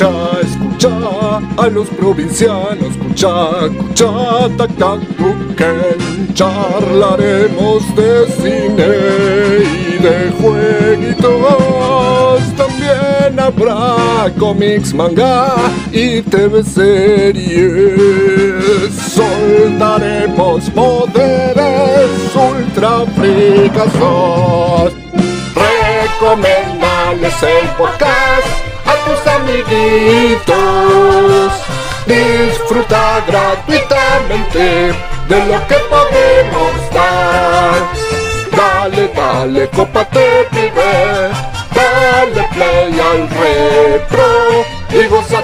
Escucha a los provincianos, escucha, tac, tac, tuquen. Charlaremos de cine y de jueguitos. También habrá cómics, manga y TV series. Soltaremos poderes ultra fricazos. Recomendales el podcast a tus amiguitos. Disfruta gratuitamente de lo que podemos dar. Dale, cópate, pibe. Dale play al retro y goza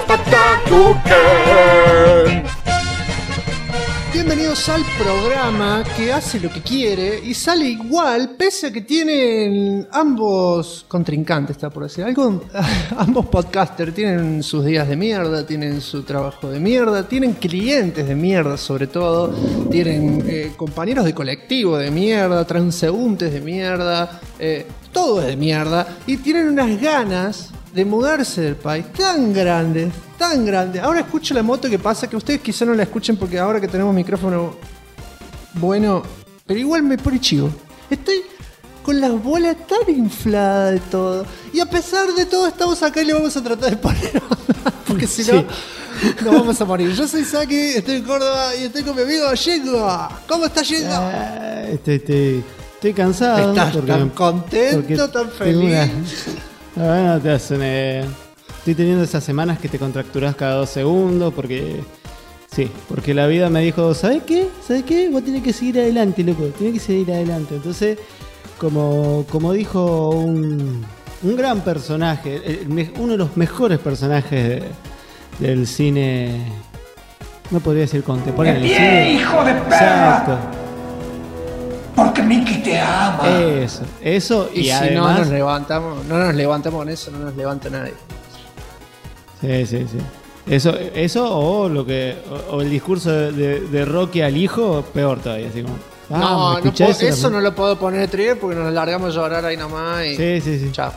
tuquen. Bienvenidos al programa que hace lo que quiere y sale igual, pese a que tienen ambos contrincantes, está por decir algo. Ambos podcasters tienen sus días de mierda, tienen su trabajo de mierda, tienen clientes de mierda sobre todo, tienen compañeros de colectivo de mierda, transeúntes de mierda, todo es de mierda, y tienen unas ganas de mudarse del país tan grande. Ahora escucho la moto que pasa, que ustedes quizá no la escuchen porque ahora que tenemos micrófono bueno, pero igual me pone chivo. Estoy con las bolas tan infladas de todo. Y a pesar de todo estamos acá y le vamos a tratar de poner onda, porque si no, nos vamos a morir. Yo soy Saki, estoy en Córdoba y estoy con mi amigo Yengo. ¿Cómo estás, Yengo? Estoy cansado. ¿Estás tan contento, tan feliz? Bueno, te hacen, estoy teniendo esas semanas que te contracturás cada 2 segundos porque la vida me dijo, ¿sabes qué? Vos tenés que seguir adelante, loco, tenés que seguir adelante. Entonces, como dijo un gran personaje, uno de los mejores personajes del cine, no podría decir contemporáneo. ¡Qué bien, hijo de perra! Exacto. Porque Mickey te ama. Eso y si además no nos levantamos con eso, no nos levanta nadie. Sí. Eso o el discurso de Rocky al hijo, peor todavía, así como. Eso no lo puedo poner de trigger porque nos largamos a llorar ahí nomás y. Sí. Chao.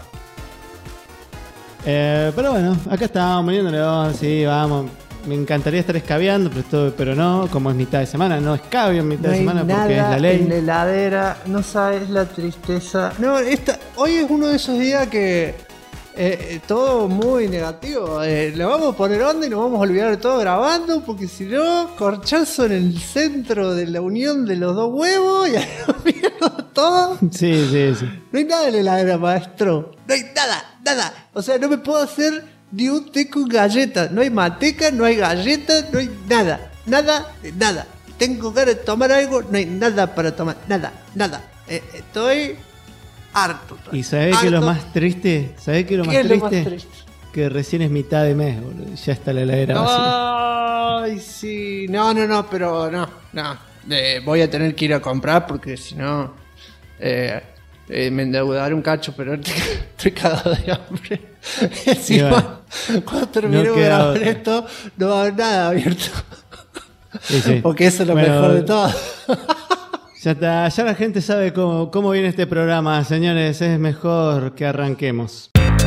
Pero bueno, acá estamos poniéndole, sí, vamos. Me encantaría estar escabeando, pero no, como es mitad de semana, no escabio en mitad de semana porque es la ley. En la heladera, no sabes la tristeza. No, hoy es uno de esos días que todo muy negativo. Le vamos a poner onda y nos vamos a olvidar de todo grabando, porque si no, corchazo en el centro de la unión de los dos huevos y ahí nos pierdo todo. Sí. No hay nada en la heladera, maestro. No hay nada. O sea, no me puedo hacer ni un té con galletas. No hay manteca, no hay galletas, no hay nada. Nada. Tengo ganas de tomar algo, no hay nada para tomar. Nada. Estoy harto. ¿Y sabés qué es lo más triste? ¿Sabés qué es lo más triste? Que recién es mitad de mes, boludo. Ya está la heladera vacía. Ay, sí. No, pero no. Voy a tener que ir a comprar porque si no me endeudaré un cacho, pero estoy cagado de hambre. Encima, cuando terminemos de grabar esto, no va a haber nada abierto. Sí. Porque eso es lo mejor de todo. Ya está, ya la gente sabe cómo viene este programa, señores. Es mejor que arranquemos.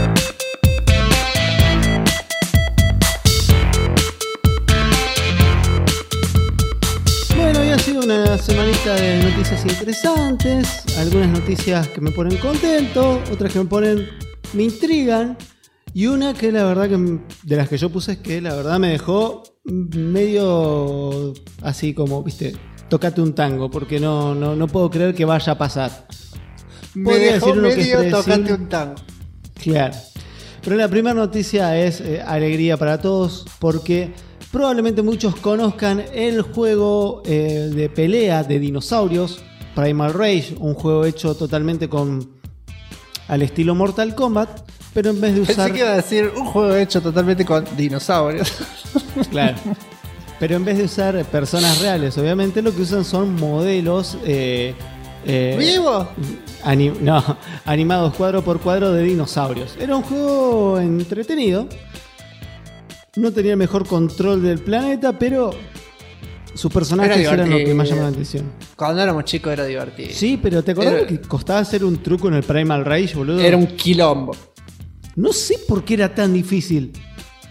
Bueno, hoy ha sido una semanita de noticias interesantes. Algunas noticias que me ponen contento, otras que me intrigan. Y una que la verdad que de las que yo puse es que la verdad me dejó medio así como, viste, tócate un tango, porque no puedo creer que vaya a pasar. Me dejó medio tócate un tango. Claro. Pero la primera noticia es alegría para todos, porque probablemente muchos conozcan el juego de pelea de dinosaurios, Primal Rage, un juego hecho totalmente al estilo Mortal Kombat, pero en vez de usar... Pensé que iba a decir un juego hecho totalmente con dinosaurios. Claro. Pero en vez de usar personas reales, obviamente lo que usan son modelos... ¿Vivo? Animados cuadro por cuadro de dinosaurios. Era un juego entretenido. No tenía el mejor control del planeta, pero sus personajes eran lo que más llamaba la atención. Cuando éramos chicos era divertido. Sí, pero ¿te acordás que costaba hacer un truco en el Primal Rage, boludo? Era un quilombo. No sé por qué era tan difícil.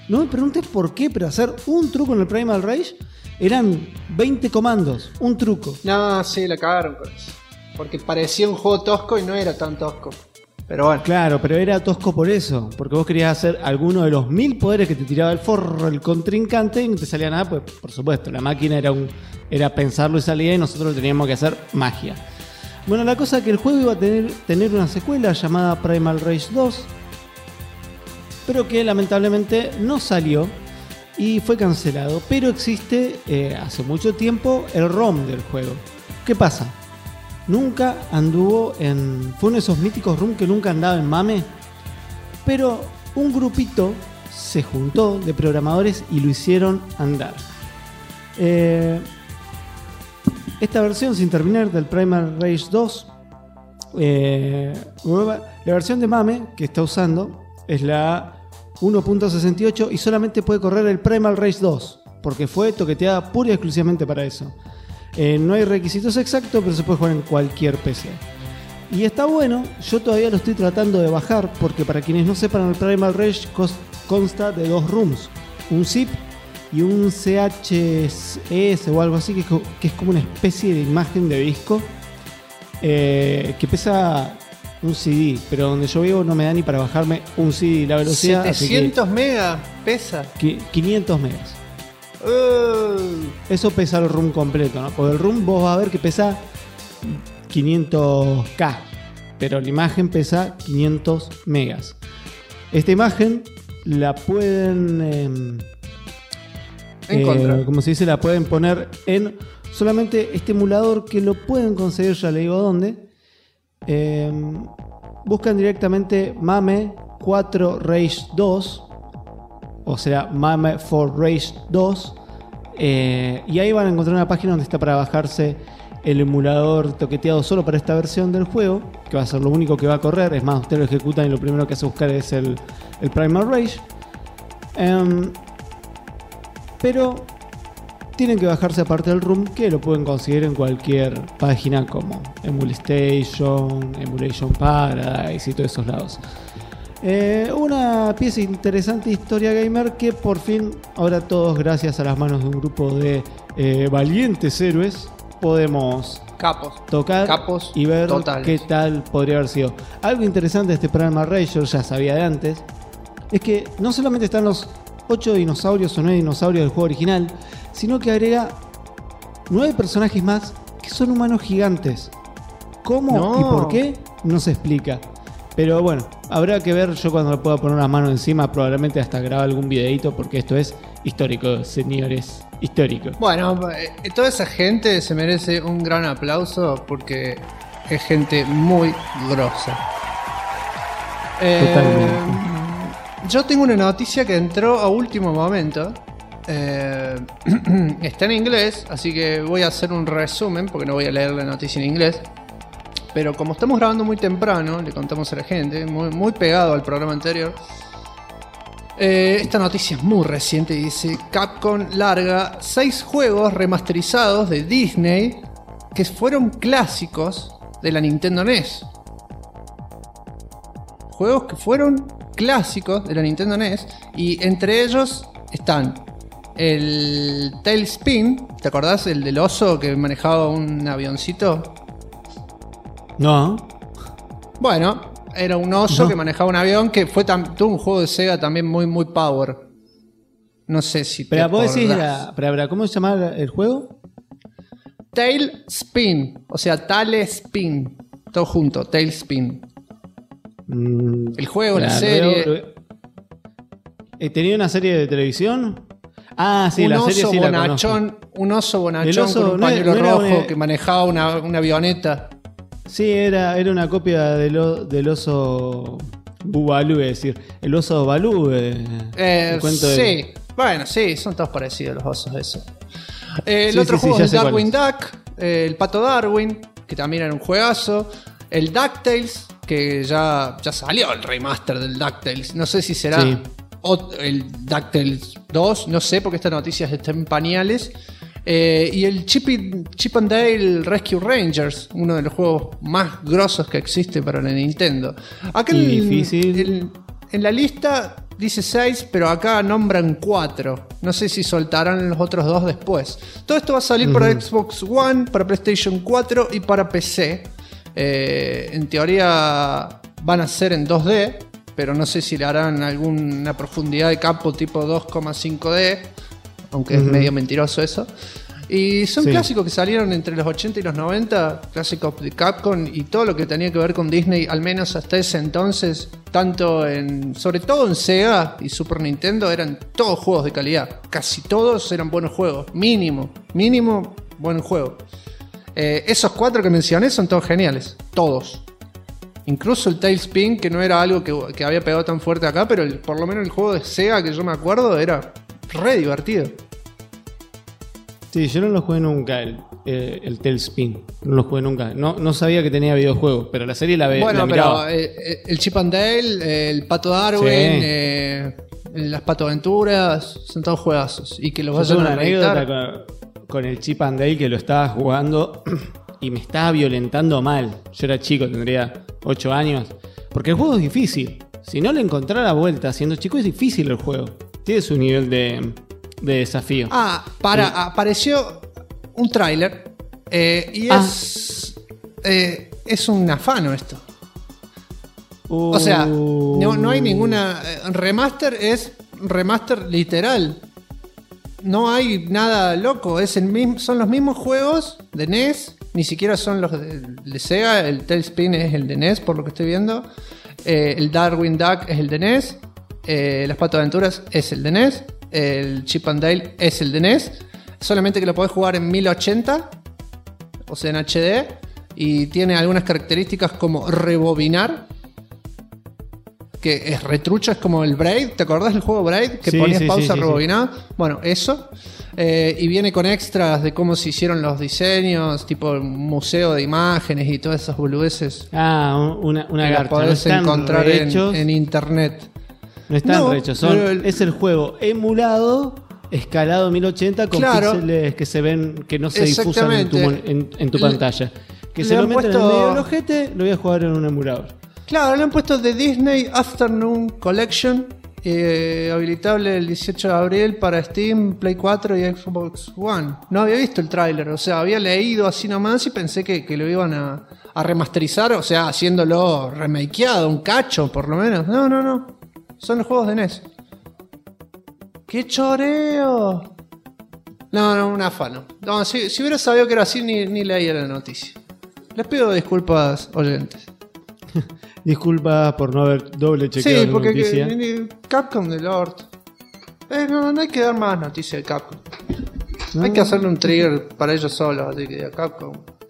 No me preguntes por qué, pero hacer un truco en el Primal Rage eran 20 comandos, un truco. No, sí, la cagaron con eso. Porque parecía un juego tosco y no era tan tosco. Pero bueno. Claro, pero era tosco por eso, porque vos querías hacer alguno de los 1000 poderes que te tiraba el forro el contrincante y no te salía nada, pues por supuesto, la máquina era pensarlo y salía y nosotros teníamos que hacer magia. Bueno, la cosa es que el juego iba a tener una secuela llamada Primal Rage 2, pero que lamentablemente no salió y fue cancelado. Pero existe hace mucho tiempo el ROM del juego. ¿Qué pasa? Nunca anduvo en... Fue uno de esos míticos ROM que nunca andaba en mame. Pero un grupito se juntó de programadores y lo hicieron andar. Esta versión sin terminar del Primal Rage 2, la versión de mame que está usando es la 1.68 y solamente puede correr el Primal Rage 2 porque fue toqueteada pura y exclusivamente para eso. No hay requisitos exactos, pero se puede jugar en cualquier PC. Y está bueno, yo todavía lo estoy tratando de bajar porque para quienes no sepan, el Primal Rage consta de 2 rooms, un zip y un CHS o algo así, que es como una especie de imagen de disco que pesa un CD, pero donde yo vivo no me da ni para bajarme un CD la velocidad. 700 megas pesa. 500 megas. Eso pesa el room completo, ¿no? Porque el room vos vas a ver que pesa 500K, pero la imagen pesa 500 megas. Esta imagen la pueden como se dice, la pueden poner en solamente este emulador que lo pueden conseguir, ya le digo dónde. Buscan directamente MAME 4 Rage 2, o sea, MAME 4 Rage 2, y ahí van a encontrar una página donde está para bajarse el emulador toqueteado solo para esta versión del juego, que va a ser lo único que va a correr. Es más, ustedes lo ejecutan y lo primero que hace buscar es el Primal Rage. Pero tienen que bajarse aparte del ROM, que lo pueden conseguir en cualquier página como Emulation, Emulation Paradise y todos esos lados. Una pieza interesante de historia gamer que por fin, ahora todos gracias a las manos de un grupo de valientes héroes, podemos tocar y ver totales. Qué tal podría haber sido. Algo interesante de este Primal Rage, yo ya sabía de antes, es que no solamente están los 8 dinosaurios o 9 dinosaurios del juego original, sino que agrega 9 personajes más que son humanos gigantes. ¿Cómo y por qué? No se explica. Pero bueno, habrá que ver. Yo cuando le pueda poner una mano encima, probablemente hasta grabar algún videito, porque esto es histórico, señores. Histórico. Bueno, toda esa gente se merece un gran aplauso porque es gente muy grosa. Totalmente. Yo tengo una noticia que entró a último momento. Está en inglés, así que voy a hacer un resumen porque no voy a leer la noticia en inglés. Pero como estamos grabando muy temprano, le contamos a la gente, muy pegado al programa anterior. Esta noticia es muy reciente y dice: Capcom larga 6 juegos remasterizados de Disney que fueron clásicos de la Nintendo NES. Juegos que fueron clásicos de la Nintendo NES, y entre ellos están el Tailspin. ¿Te acordás? El del oso que manejaba un avioncito. No. Bueno, era un oso que manejaba un avión, que tuvo un juego de Sega también muy power. No sé si pero vos decís, ¿cómo se llama el juego? Tailspin, o sea, Tailspin, todo junto, Tailspin. El juego, la serie. ¿Tenía una serie de televisión? Ah, sí, la serie sí la conozco. Un oso bonachón con un pañuelo rojo que manejaba una avioneta. Sí, era una copia del oso Bubalú, es decir, el oso Balú. Sí, bueno, sí, son todos parecidos los osos esos. El otro juego es el Darwin Duck, el Pato Darwin, que también era un juegazo. El DuckTales, que ya salió el remaster del DuckTales. No sé si será el DuckTales 2, no sé, porque esta noticia está en pañales. Y el Chip and Dale Rescue Rangers, uno de los juegos más grosos que existe para la Nintendo. Acá difícil. En la lista dice 6, pero acá nombran 4. No sé si soltarán los otros 2 después. Todo esto va a salir para Xbox One, para PlayStation 4 y para PC. En teoría van a ser en 2D, pero no sé si le harán alguna profundidad de campo tipo 2,5D, aunque es medio mentiroso eso. Y son clásicos que salieron entre los 80 y los 90, clásicos de Capcom y todo lo que tenía que ver con Disney, al menos hasta ese entonces, sobre todo en Sega y Super Nintendo, eran todos juegos de calidad. Casi todos eran buenos juegos, mínimo buen juego. Esos 4 que mencioné son todos geniales, todos. Incluso el Tailspin, que no era algo que había pegado tan fuerte acá, pero por lo menos el juego de Sega que yo me acuerdo era re divertido. Sí, yo no lo jugué nunca, el Tailspin. No lo jugué nunca. No sabía que tenía videojuegos, pero la serie la miraba. Pero el Chip and Dale, el Pato Darwin, las Pato Aventuras, son todos juegazos. Y que los vayan a anécdota con el Chip and Dale, que lo estaba jugando y me estaba violentando mal. Yo era chico, tendría 8 años. Porque el juego es difícil. Si no le encontrara la vuelta siendo chico, es difícil el juego. Tiene su nivel de desafío. Apareció un tráiler y es un afano esto. O sea, no hay ninguna remaster, es remaster literal. No hay nada loco, son los mismos juegos de NES, ni siquiera son los de Sega. El Tailspin es el de NES, por lo que estoy viendo. El Darwin Duck es el de NES. Las Pato Aventuras es el de NES. El Chip and Dale es el de NES. Solamente que lo podés jugar en 1080, o sea en HD. Y tiene algunas características como rebobinar, que es retrucho, es como el Braid. ¿Te acordás del juego Braid? Que ponías pausa, rebobinada. Bueno, eso. Y viene con extras de cómo se hicieron los diseños, tipo museo de imágenes y todas esas boludeces. Una que garcha. podés encontrar en internet. No están rehechos, es el juego emulado, escalado 1080 con píxeles que se ven, que no se difusan en tu pantalla. Que se lo meten en el medio del ojete, lo voy a jugar en un emulador. Claro, le han puesto The Disney Afternoon Collection, habilitable el 18 de abril para Steam, Play 4 y Xbox One. No había visto el tráiler, o sea, había leído así nomás y pensé que lo iban a remasterizar, o sea, haciéndolo remakeado, un cacho por lo menos. No. Son los juegos de NES. ¡Qué choreo! No, un afano. No, si hubiera sabido que era así, ni leía la noticia. Les pido disculpas, oyentes. Disculpas por no haber doble chequeado la noticia. Sí, porque Capcom del orto. No hay que dar más noticias de Capcom. Hay que hacerle un trigger para ellos solos, así que diga Capcom,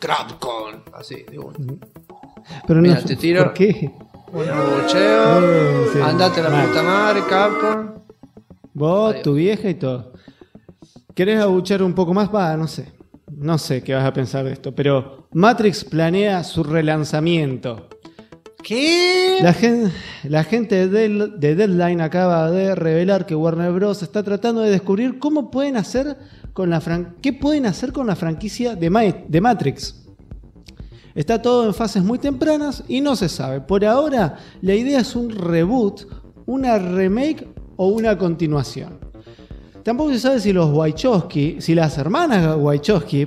así, de uno. Pero mira, no, te tiro. ¿por qué? Un bucheo. Andate a la puta madre, Capcom. Vos, Adiós. tu vieja y todo. ¿Querés abuchear un poco más? No sé. No sé qué vas a pensar de esto, pero Matrix planea su relanzamiento. ¿Qué? La gente de Deadline acaba de revelar que Warner Bros. Está tratando de descubrir qué pueden hacer con la franquicia de Matrix. Está todo en fases muy tempranas y no se sabe. Por ahora, la idea es un reboot, una remake o una continuación. Tampoco se sabe si los Wachowski, si las hermanas Wachowski,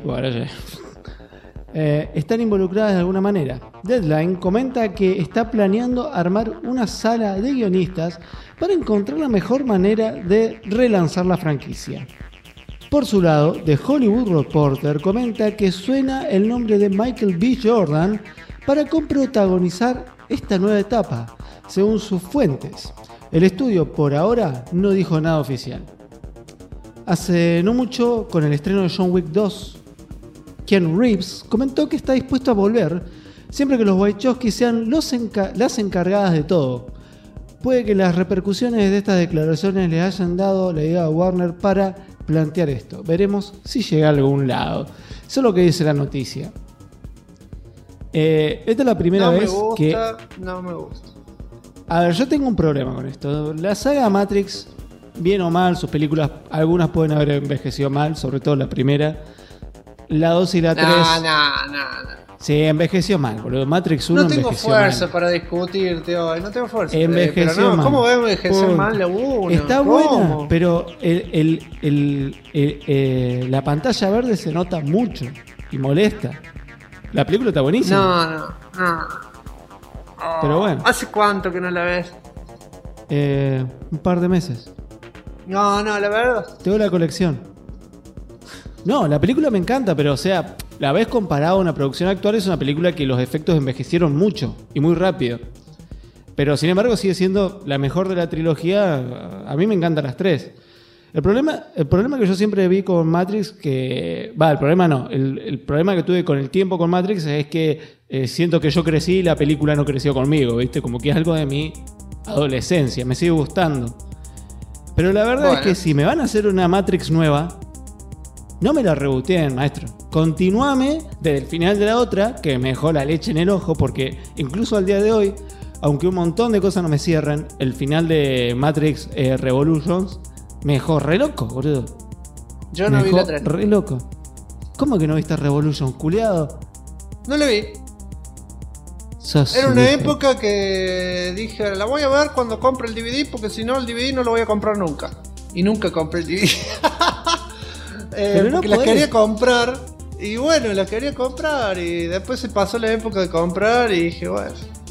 están involucradas de alguna manera. Deadline comenta que está planeando armar una sala de guionistas para encontrar la mejor manera de relanzar la franquicia. Por su lado, The Hollywood Reporter comenta que suena el nombre de Michael B. Jordan para coprotagonizar esta nueva etapa, según sus fuentes. El estudio por ahora no dijo nada oficial. Hace no mucho, con el estreno de John Wick 2, Keanu Reeves comentó que está dispuesto a volver siempre que los Wachowski sean las encargadas de todo. Puede que las repercusiones de estas declaraciones le hayan dado la idea a Warner para plantear esto. Veremos si llega a algún lado. Eso es lo que dice la noticia. Esta es la primera vez que... No me gusta. A ver, yo tengo un problema con esto. La saga Matrix, bien o mal, sus películas, algunas pueden haber envejecido mal, sobre todo la primera. La 2 y la 3... Sí, envejeció mal, boludo. Matrix 1 No tengo envejeció fuerza mal. para discutirte hoy, no tengo fuerza. Envejeció Pero no, mal. ¿cómo va a envejecer Punto. mal la 1? Está ¿Cómo? buena, pero la pantalla verde se nota mucho y molesta. La película está buenísima. No. Pero bueno. ¿Hace cuánto que no la ves? Un par de meses. No, la verdad. Tengo la colección. No, la película me encanta, pero o sea, la vez comparada a una producción actual, es una película que los efectos envejecieron mucho y muy rápido. Pero sin embargo sigue siendo la mejor de la trilogía. A mí me encantan las tres. El problema que yo siempre vi con Matrix, el problema que tuve con el tiempo con Matrix es que siento que yo crecí y la película no creció conmigo, ¿viste? Como que es algo de mi adolescencia, me sigue gustando. Pero la verdad es que si me van a hacer una Matrix nueva, no me la reboteen, maestro. Continuame desde el final de la otra, que me dejó la leche en el ojo, porque incluso al día de hoy, aunque un montón de cosas no me cierran, el final de Matrix Revolutions me dejó re loco, boludo. Yo no vi la 3. Re loco. ¿Cómo que no viste Revolution, culiado? No la vi. Era una época que dije, la voy a ver cuando compre el DVD, porque si no el DVD no lo voy a comprar nunca. Y nunca compré el DVD. Pero no porque las podés. quería comprar. Y bueno, las quería comprar. Y después se pasó la época de comprar y dije, bueno.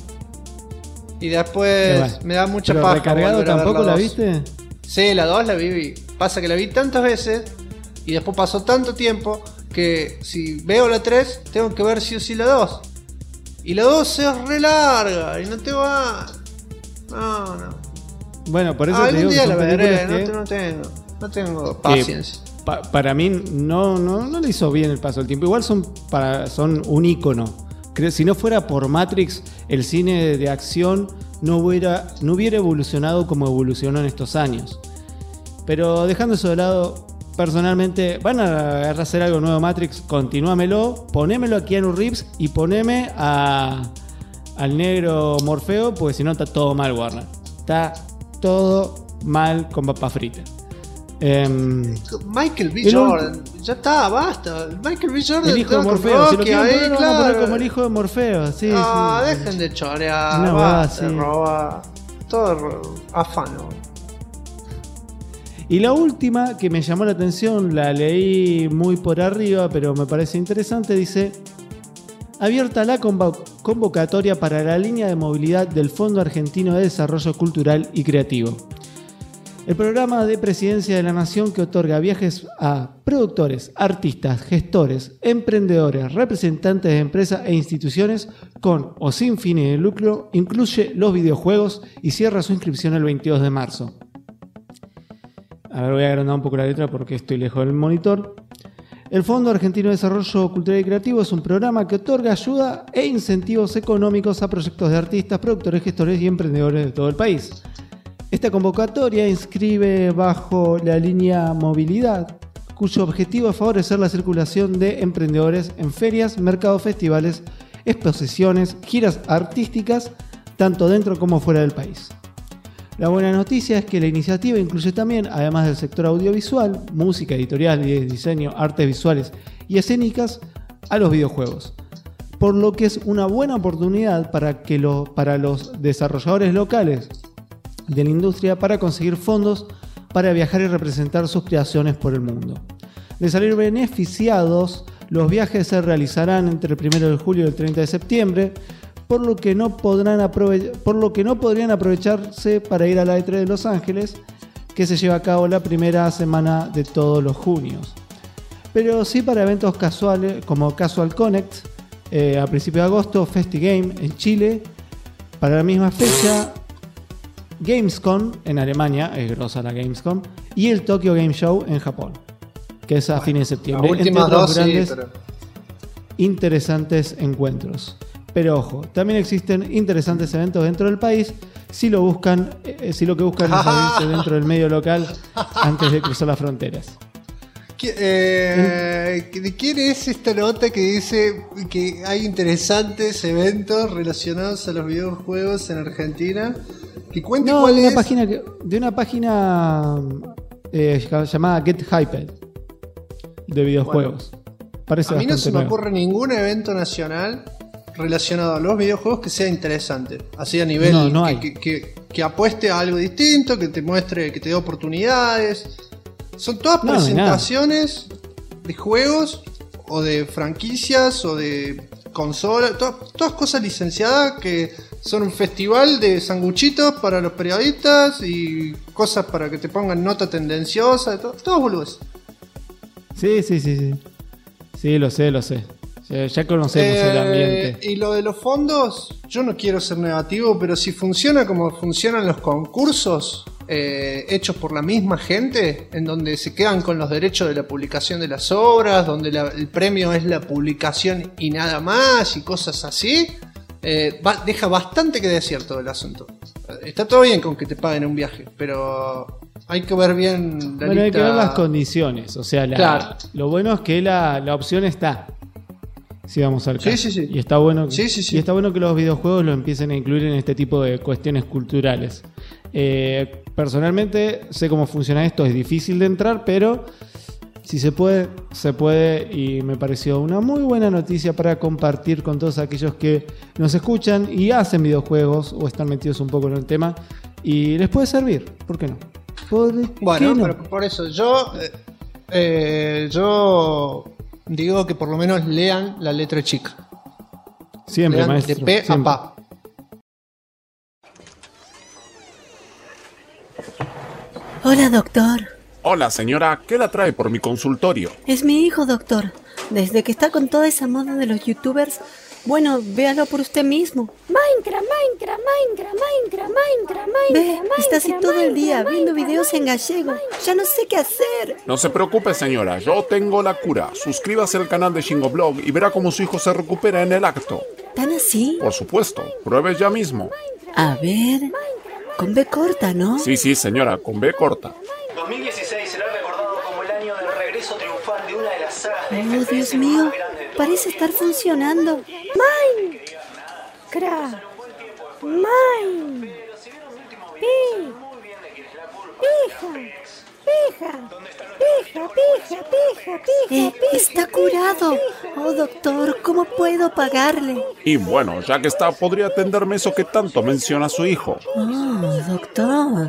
Y después Bueno, me da mucha pero paja. recargado volver a ver tampoco la 2. viste. Sí, la 2 la vi. Pasa que la vi tantas veces y después pasó tanto tiempo que si veo la 3 tengo que ver sí o sí la 2. Y la 2 es re larga y no te va... No. Bueno, por eso te Algún digo que día son la veré, películas que no tengo paciencia. para mí no le hizo bien el paso del tiempo. Igual son un ícono. Si no fuera por Matrix, el cine de acción no hubiera evolucionado como evolucionó en estos años. Pero dejando eso de lado, personalmente, van a hacer algo nuevo Matrix, continúamelo, ponémelo a Keanu Reeves y poneme al negro Morfeo, porque si no está todo mal, Warner. Está todo mal con papas fritas. Michael B. Jordan, ya está, basta. Michael B. Jordan, el hijo de con Morfeo, si lo Rocky quieren ahí, poner, lo vamos a poner como el hijo de Morfeo. Sí, sí. Dejen de chorear, Una basta, sí. robar. Todo afano. Y la última que me llamó la atención, la leí muy por arriba, pero me parece interesante, dice: abierta la convocatoria para la línea de movilidad del Fondo Argentino de Desarrollo Cultural y Creativo. El programa de Presidencia de la Nación que otorga viajes a productores, artistas, gestores, emprendedores, representantes de empresas e instituciones con o sin fines de lucro incluye los videojuegos y cierra su inscripción el 22 de marzo. A ver, voy a agrandar un poco la letra porque estoy lejos del monitor. El Fondo Argentino de Desarrollo Cultural y Creativo es un programa que otorga ayuda e incentivos económicos a proyectos de artistas, productores, gestores y emprendedores de todo el país. Esta convocatoria inscribe bajo la línea Movilidad, cuyo objetivo es favorecer la circulación de emprendedores en ferias, mercados, festivales, exposiciones, giras artísticas, tanto dentro como fuera del país. La buena noticia es que la iniciativa incluye también, además del sector audiovisual, música, editorial, diseño, artes visuales y escénicas, a los videojuegos. Por lo que es una buena oportunidad para los desarrolladores locales de la industria para conseguir fondos para viajar y representar sus creaciones por el mundo. De salir beneficiados, los viajes se realizarán entre el 1 de julio y el 30 de septiembre, por lo que no podrían aprovecharse para ir a la E3 de Los Ángeles, que se lleva a cabo la primera semana de todos los junios. Pero sí para eventos casuales como Casual Connect, a principios de agosto, FestiGame en Chile, para la misma fecha, Gamescom en Alemania, es grosa la Gamescom, y el Tokyo Game Show en Japón, que es a fines de septiembre. Las últimas entre otros dos, grandes, sí, pero... interesantes encuentros. Pero ojo, también existen interesantes eventos dentro del país si lo que buscan es abrirse dentro del medio local antes de cruzar las fronteras. ¿De quién es esta nota que dice que hay interesantes eventos relacionados a los videojuegos en Argentina? Que cuente cuál es. De una página llamada Get Hyped de videojuegos. parece A mí no bastante se me nuevo. ocurre ningún evento nacional relacionado a los videojuegos que sea interesante. Así a nivel No hay. que apueste a algo distinto, que te muestre, que te dé oportunidades. Son todas No hay nada. presentaciones de juegos o de franquicias o de consolas, todas cosas licenciadas que son un festival de sanguchitos para los periodistas y cosas para que te pongan nota tendenciosa, todos boludos. Sí. Sí, lo sé. Ya conocemos el ambiente. Y lo de los fondos, yo no quiero ser negativo, pero si funciona como funcionan los concursos hechos por la misma gente, en donde se quedan con los derechos de la publicación de las obras, donde el premio es la publicación y nada más, y cosas así, deja bastante que decir todo el asunto. Está todo bien con que te paguen un viaje, pero hay que ver bien la Bueno, hay lista. que ver las condiciones. O sea, Claro. lo bueno es que la opción está. Si vamos al caso. Sí. Y está bueno, Sí. Y está bueno que los videojuegos lo empiecen a incluir en este tipo de cuestiones culturales. Personalmente sé cómo funciona esto, es difícil de entrar, pero si se puede, se puede, y me pareció una muy buena noticia para compartir con todos aquellos que nos escuchan y hacen videojuegos o están metidos un poco en el tema y les puede servir, ¿por qué no? Bueno, no? pero por eso yo digo que por lo menos lean la letra chica. Siempre, Lean maestro. de pe a siempre. pa. Hola, doctor. Hola señora, ¿qué la trae por mi consultorio? Es mi hijo, doctor. Desde que está con toda esa moda de los youtubers, bueno, véalo por usted mismo. Minecraft. Ve, está así todo el día viendo videos en gallego. Ya no sé qué hacer. No se preocupe señora, yo tengo la cura. Suscríbase al canal de Shingoblog y verá cómo su hijo se recupera en el acto. ¿Tan así? Por supuesto, pruebe ya mismo. A ver, con B corta, ¿no? Sí señora, con B corta. 2016 será recordado como el año del regreso triunfal de una de las sagas de Oh, FPS Dios mío, más grandes de toda parece estar funcionando. Minecraft. Está curado. Oh, doctor, ¿cómo puedo pagarle? Y bueno, ya que está, podría atenderme eso que tanto menciona su hijo. Oh, doctor.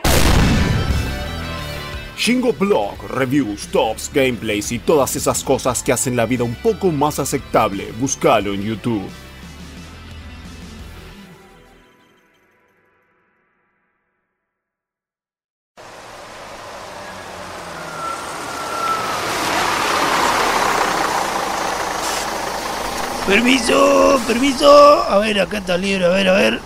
Shingoblog, reviews, tops, gameplays y todas esas cosas que hacen la vida un poco más aceptable. Búscalo en YouTube. Permiso. A ver, acá está el libro, a ver.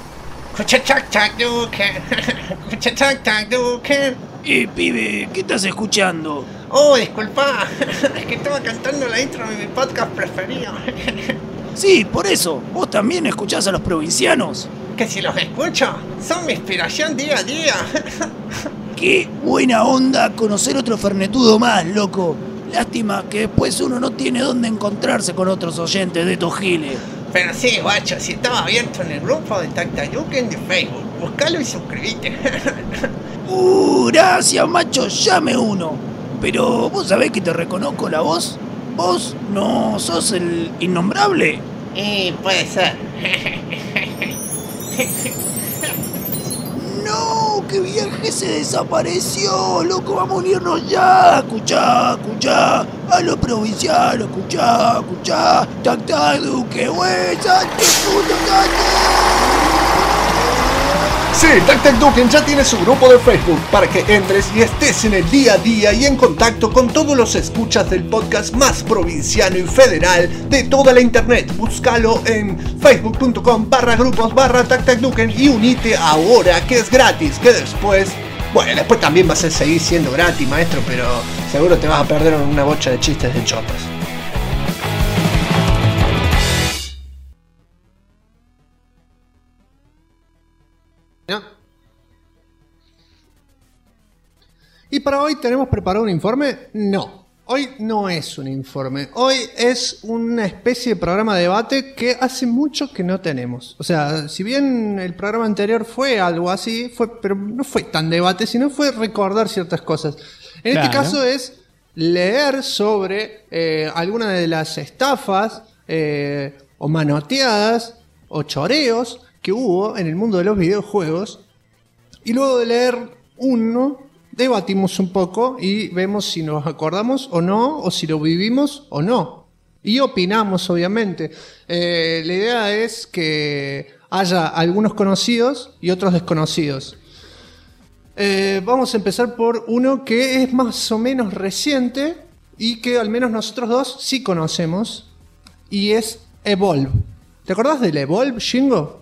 Pibe, ¿qué estás escuchando? Oh, disculpa, es que estaba cantando la intro de mi podcast preferido. Sí, por eso. ¿Vos también escuchás a los provincianos? Que si los escucho, son mi inspiración día a día. Qué buena onda conocer otro fernetudo más, loco. Lástima que después uno no tiene dónde encontrarse con otros oyentes de estos giles. Pero sí, guacho, si estaba abierto en el grupo de Tactayuken de Facebook, buscalo y suscribite. Gracias, macho, llame uno. Pero vos sabés que te reconozco la voz. ¿Vos no sos el innombrable? Y puede ser. No, que vieje se desapareció, loco, vamos a unirnos ya. Escuchá, a los provincianos, escuchá, tac, duque, güey, salte, puto, Sí, Tactayuken ya tiene su grupo de Facebook para que entres y estés en el día a día y en contacto con todos los escuchas del podcast más provinciano y federal de toda la internet. Búscalo en facebook.com/grupos/Tactayuken y unite ahora, que es gratis, que después... Bueno, después también vas a seguir siendo gratis, maestro, pero seguro te vas a perder una bocha de chistes de chotas. ¿No? ¿Y para hoy tenemos preparado un informe? No. Hoy no es un informe. Hoy es una especie de programa de debate que hace mucho que no tenemos. O sea, si bien el programa anterior fue algo así, pero no fue tan debate, sino fue recordar ciertas cosas. En este Claro. caso es leer sobre alguna de las estafas o manoteadas o choreos que hubo en el mundo de los videojuegos. Y luego de leer uno, debatimos un poco y vemos si nos acordamos o no, o si lo vivimos o no. Y opinamos, obviamente. La idea es que haya algunos conocidos y otros desconocidos. Vamos a empezar por uno que es más o menos reciente y que al menos nosotros dos sí conocemos, y es Evolve. ¿Te acordás del Evolve, Shingo?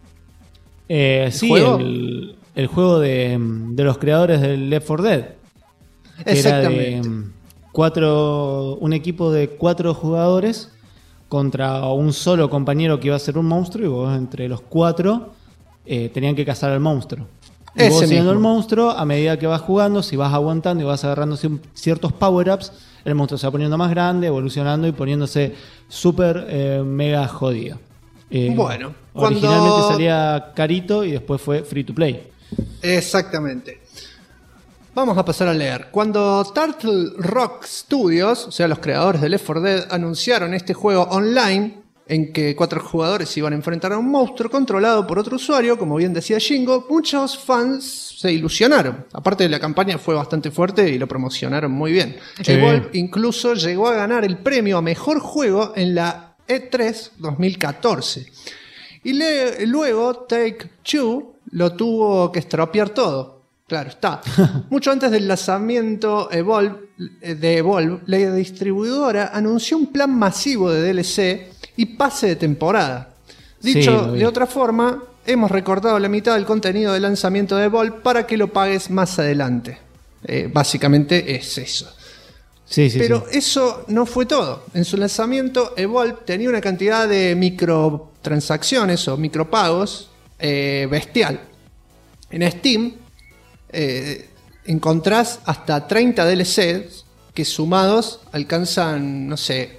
Sí, juego? el juego de los creadores del Left 4 Dead. Exactamente. Era de un equipo de 4 jugadores contra un solo compañero que iba a ser un monstruo, y vos entre los 4 tenían que cazar al monstruo. Y Ese vos siendo mismo. el monstruo, a medida que vas jugando, si vas aguantando y vas agarrando ciertos power-ups, el monstruo se va poniendo más grande, evolucionando y poniéndose súper mega jodido. Bueno, originalmente cuando- salía carito y después fue free to play. Exactamente. Vamos a pasar a leer. Cuando Turtle Rock Studios, o sea, los creadores de Left 4 Dead, anunciaron este juego online en que 4 jugadores se iban a enfrentar a un monstruo controlado por otro usuario, como bien decía Shingo, muchos fans se ilusionaron. Aparte, la campaña fue bastante fuerte y lo promocionaron muy bien. Sí. Evolve incluso llegó a ganar el premio a mejor juego en la E3 2014. Y luego Take-Two lo tuvo que estropear todo. Claro está. Mucho antes del lanzamiento de Evolve, la distribuidora anunció un plan masivo de DLC y pase de temporada. Dicho Sí, lo vi. de otra forma, hemos recortado la mitad del contenido del lanzamiento de Evolve para que lo pagues más adelante. Básicamente es eso. Sí, sí, Pero sí. eso no fue todo. En su lanzamiento, Evolve tenía una cantidad de microtransacciones o micropagos bestial. En Steam encontrás hasta 30 DLCs que sumados alcanzan, no sé,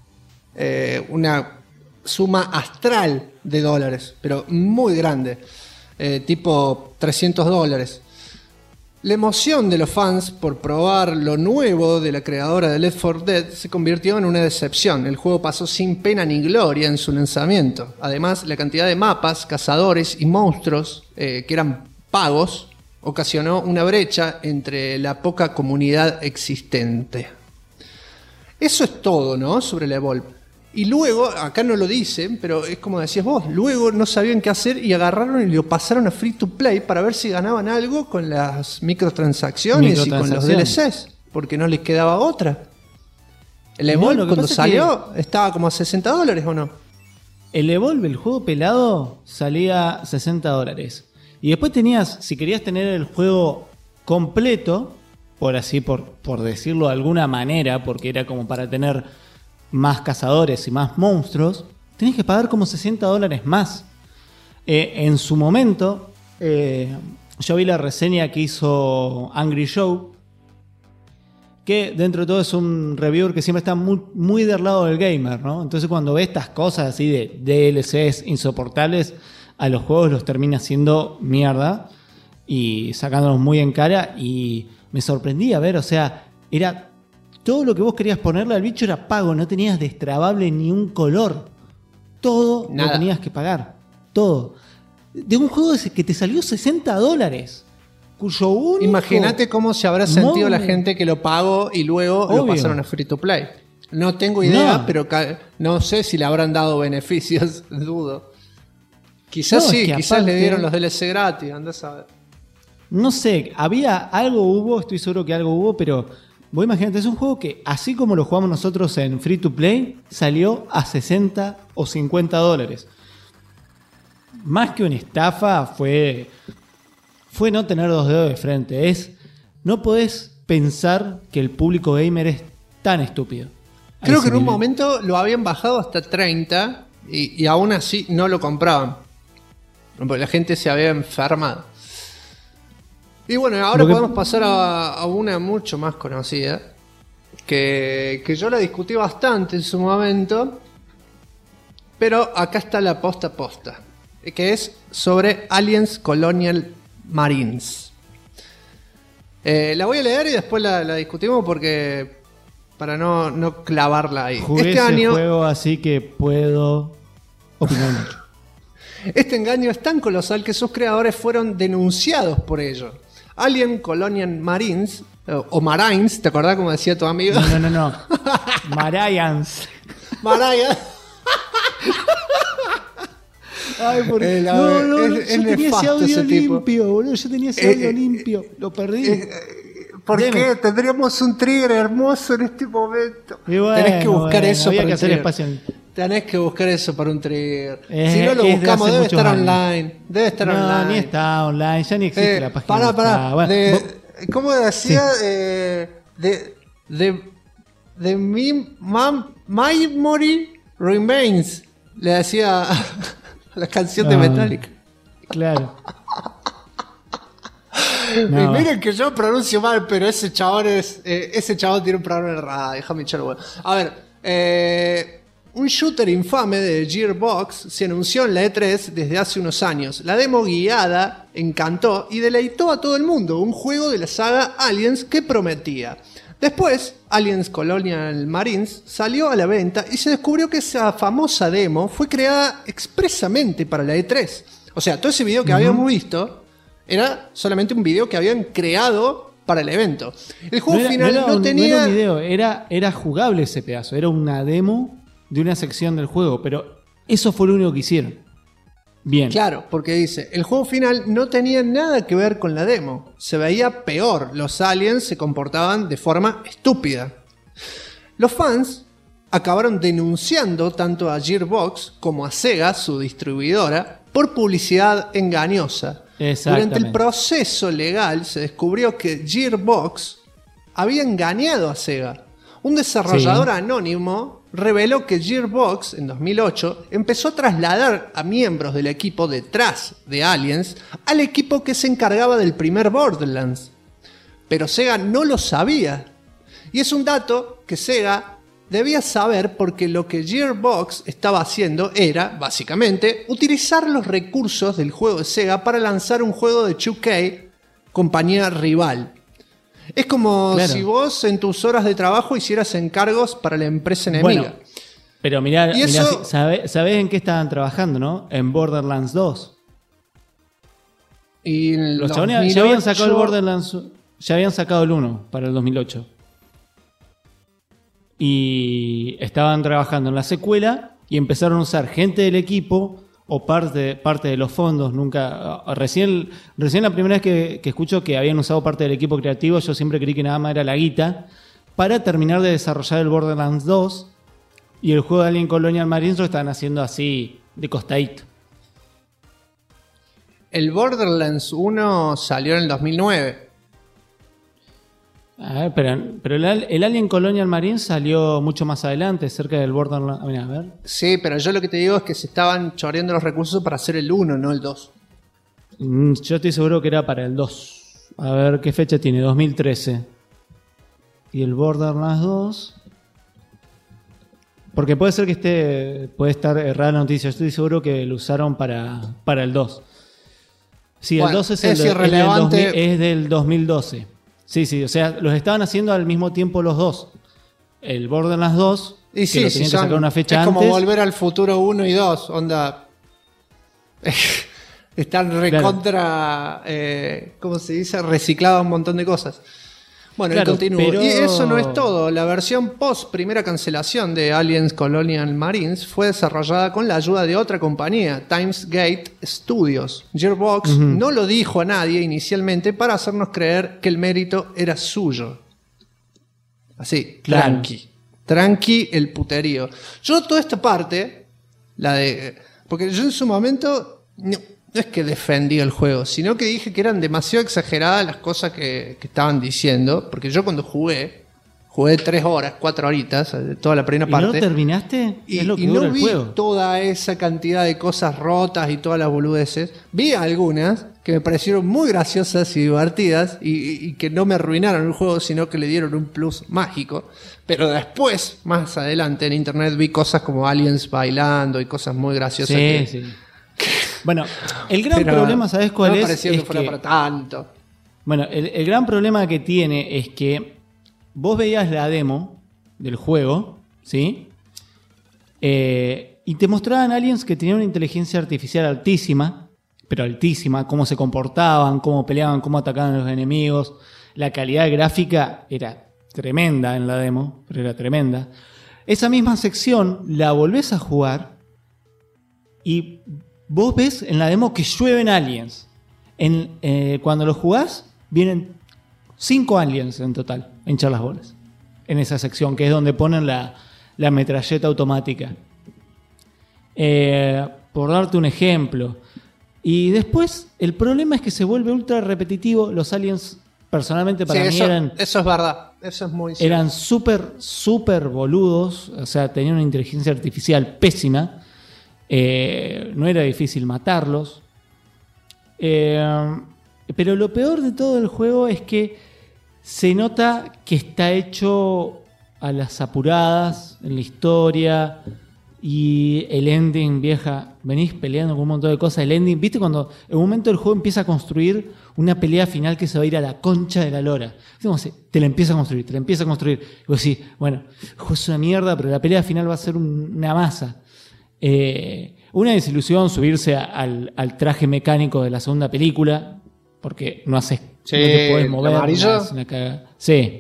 una suma astral de dólares, pero muy grande, tipo $300. La emoción de los fans por probar lo nuevo de la creadora de Left 4 Dead se convirtió en una decepción. El juego pasó sin pena ni gloria en su lanzamiento. Además, la cantidad de mapas, cazadores y monstruos que eran pagos ocasionó una brecha entre la poca comunidad existente. Eso es todo, ¿no? Sobre la Evolve. Y luego, acá no lo dicen, pero es como decías vos, luego no sabían qué hacer y agarraron y lo pasaron a Free to Play para ver si ganaban algo con las microtransacciones y con los DLCs, porque no les quedaba otra. El No, Evolve lo que cuando pasa es salió estaba como a $60, ¿o no? El Evolve, el juego pelado, salía $60. Y después tenías, si querías tener el juego completo, por decirlo de alguna manera, porque era como para tener más cazadores y más monstruos, tenías que pagar como $60 más. En su momento, yo vi la reseña que hizo Angry Joe, que dentro de todo es un reviewer que siempre está muy, muy del lado del gamer, ¿no? Entonces cuando ve estas cosas así de DLCs insoportables, a los juegos los termina haciendo mierda y sacándolos muy en cara, y me sorprendía ver, o sea, era todo lo que vos querías ponerle al bicho era pago, no tenías destrabable ni un color. Todo Nada. lo tenías que pagar. Todo. De un juego que te salió $60, cuyo único... Imagínate cómo se habrá sentido la modo- gente que lo pagó y luego lo Obvio. pasaron a Free to Play. No tengo idea, No. pero no sé si le habrán dado beneficios, dudo. Quizás No, es sí, que quizás le aparte- dieron los DLC gratis, andás a ver. No sé, estoy seguro que algo hubo, pero vos imagínate, es un juego que, así como lo jugamos nosotros en Free to Play, salió a $60 o $50. Más que una estafa, fue no tener dos dedos de frente. No podés pensar que el público gamer es tan estúpido. A Creo ese que en un nivel. momento lo habían bajado hasta 30 y aún así no lo compraban. Porque la gente se había enfermado. Y bueno, ahora Lo que- podemos pasar a una mucho más conocida. Que yo la discutí bastante en su momento. Pero acá está la posta. Que es sobre Aliens Colonial Marines. La voy a leer y después la discutimos porque para no clavarla ahí. Jugué Este ese año, juego, así que puedo opinar mucho. este engaño es tan colosal que sus creadores fueron denunciados por ello. Alien Colonial Marines, o Marines, ¿te acordás como decía tu amigo? No. Marians. Maraya. Ay, porque No, yo es tenía ese nefasto audio ese tipo. limpio, boludo. Yo tenía ese audio limpio. Lo perdí. ¿Por Deme. qué? Tendríamos un trigger hermoso en este momento. Y bueno, Tenés que buscar bueno, eso había para que un hacer trigger. espacio. Tenés que buscar eso para un trigger. Es- Si no lo es de buscamos, hace debe muchos estar años. online. Debe estar No, online. ni está online, ya ni existe la página. Pará. Está, bueno, ¿Cómo decía? De My Memory Remains. Le decía a la canción de Ah. Metallica. claro. Y No. miren que yo pronuncio mal, pero ese chabón tiene un programa de radio. Déjame echar huevo. A ver, un shooter infame de Gearbox se anunció en la E3 desde hace unos años. La demo guiada encantó y deleitó a todo el mundo. Un juego de la saga Aliens que prometía. Después, Aliens Colonial Marines salió a la venta y se descubrió que esa famosa demo fue creada expresamente para la E3. O sea, todo ese video que habíamos visto era solamente un video que habían creado para el evento. El juego final no tenía... No era un video, era jugable ese pedazo. Era una demo de una sección del juego, pero eso fue lo único que hicieron. Bien. Claro, porque dice, el juego final no tenía nada que ver con la demo. Se veía peor. Los aliens se comportaban de forma estúpida. Los fans acabaron denunciando tanto a Gearbox como a Sega, su distribuidora, por publicidad engañosa. Exactamente. Durante el proceso legal se descubrió que Gearbox había engañado a Sega. Un desarrollador anónimo reveló que Gearbox, en 2008, empezó a trasladar a miembros del equipo detrás de Aliens al equipo que se encargaba del primer Borderlands. Pero Sega no lo sabía. Y es un dato que Sega debía saber porque lo que Gearbox estaba haciendo era, básicamente, utilizar los recursos del juego de Sega para lanzar un juego de 2K, compañía rival. Es como Claro. si vos en tus horas de trabajo hicieras encargos para la empresa enemiga. Bueno, pero mirá, Y eso- ¿sabés en qué estaban trabajando, no? En Borderlands 2. Y en Los chabones ya habían sacado el Borderlands, ya habían sacado el 1 para el 2008. Y estaban trabajando en la secuela y empezaron a usar gente del equipo o parte de los fondos. Recién la primera vez que escucho que habían usado parte del equipo creativo, yo siempre creí que nada más era la guita, para terminar de desarrollar el Borderlands 2 y el juego de Alien Colonial Marines lo estaban haciendo así, de costadito. El Borderlands 1 salió en el 2009. A ver, pero el Alien Colonial Marines salió mucho más adelante, cerca del Borderlands. A ver. Sí, pero yo lo que te digo es que se estaban choreando los recursos para hacer el 1, no el 2. Yo estoy seguro que era para el 2. A ver, ¿qué fecha tiene? 2013. Y el Borderlands 2... Porque puede ser que puede estar errada la noticia. Yo estoy seguro que lo usaron para el 2. Sí, Bueno, el 2 es irrelevante. es del 2012. Sí, o sea, los estaban haciendo al mismo tiempo los dos. El Borderlands 2, Y que sí, lo si tenían que son- sacar una fecha es antes. como volver al futuro 1 y 2, onda. Están recontra, ¿cómo se dice? Reciclado un montón de cosas. Bueno, Claro, y continúo. pero- Y eso no es todo. La versión post primera cancelación de Aliens Colonial Marines fue desarrollada con la ayuda de otra compañía, Timesgate Studios. Gearbox no lo dijo a nadie inicialmente para hacernos creer que el mérito era suyo. Así, Claro. tranqui. Tranqui el puterío. Yo toda esta parte, porque yo en su momento no es que defendí el juego, sino que dije que eran demasiado exageradas las cosas que estaban diciendo, porque yo cuando jugué 3 horas, 4 horitas, toda la primera ¿Y no lo parte. terminaste? Y, Es lo que y dura no el vi juego. toda esa cantidad de cosas rotas y todas las boludeces. Vi algunas que me parecieron muy graciosas y divertidas y que no me arruinaron el juego, sino que le dieron un plus mágico. Pero después, más adelante, en internet vi cosas como aliens bailando y cosas muy graciosas. Sí. Bueno, el gran Pero problema, ¿sabes cuál no me es? pareció Es que fuera que- para tanto. Bueno, el gran problema que tiene es que vos veías la demo del juego, ¿sí? Y te mostraban aliens que tenían una inteligencia artificial altísima, pero altísima, cómo se comportaban, cómo peleaban, cómo atacaban a los enemigos. La calidad gráfica era tremenda en la demo, pero era tremenda. Esa misma sección la volvés a jugar y vos ves en la demo que llueven aliens. Cuando lo jugás, vienen 5 aliens en total, en hinchar las bolas. En esa sección, que es donde ponen la metralleta automática. Por darte un ejemplo. Y después, el problema es que se vuelve ultra repetitivo. Los aliens, personalmente, para mí eran... Eso es verdad. Eso es muy cierto. Eran súper boludos. O sea, tenían una inteligencia artificial pésima. No era difícil matarlos. Pero lo peor de todo el juego es que se nota que está hecho a las apuradas en la historia. Y el ending, vieja, venís peleando con un montón de cosas. El ending, ¿viste? Cuando en un momento el juego empieza a construir una pelea final que se va a ir a la concha de la lora. Te la empieza a construir. Y vos decís, bueno, el juego es una mierda, pero la pelea final va a ser una masa. Una desilusión subirse al traje mecánico de la segunda película, porque no te podés mover. ¿Amarillo? Es una cagada. Sí.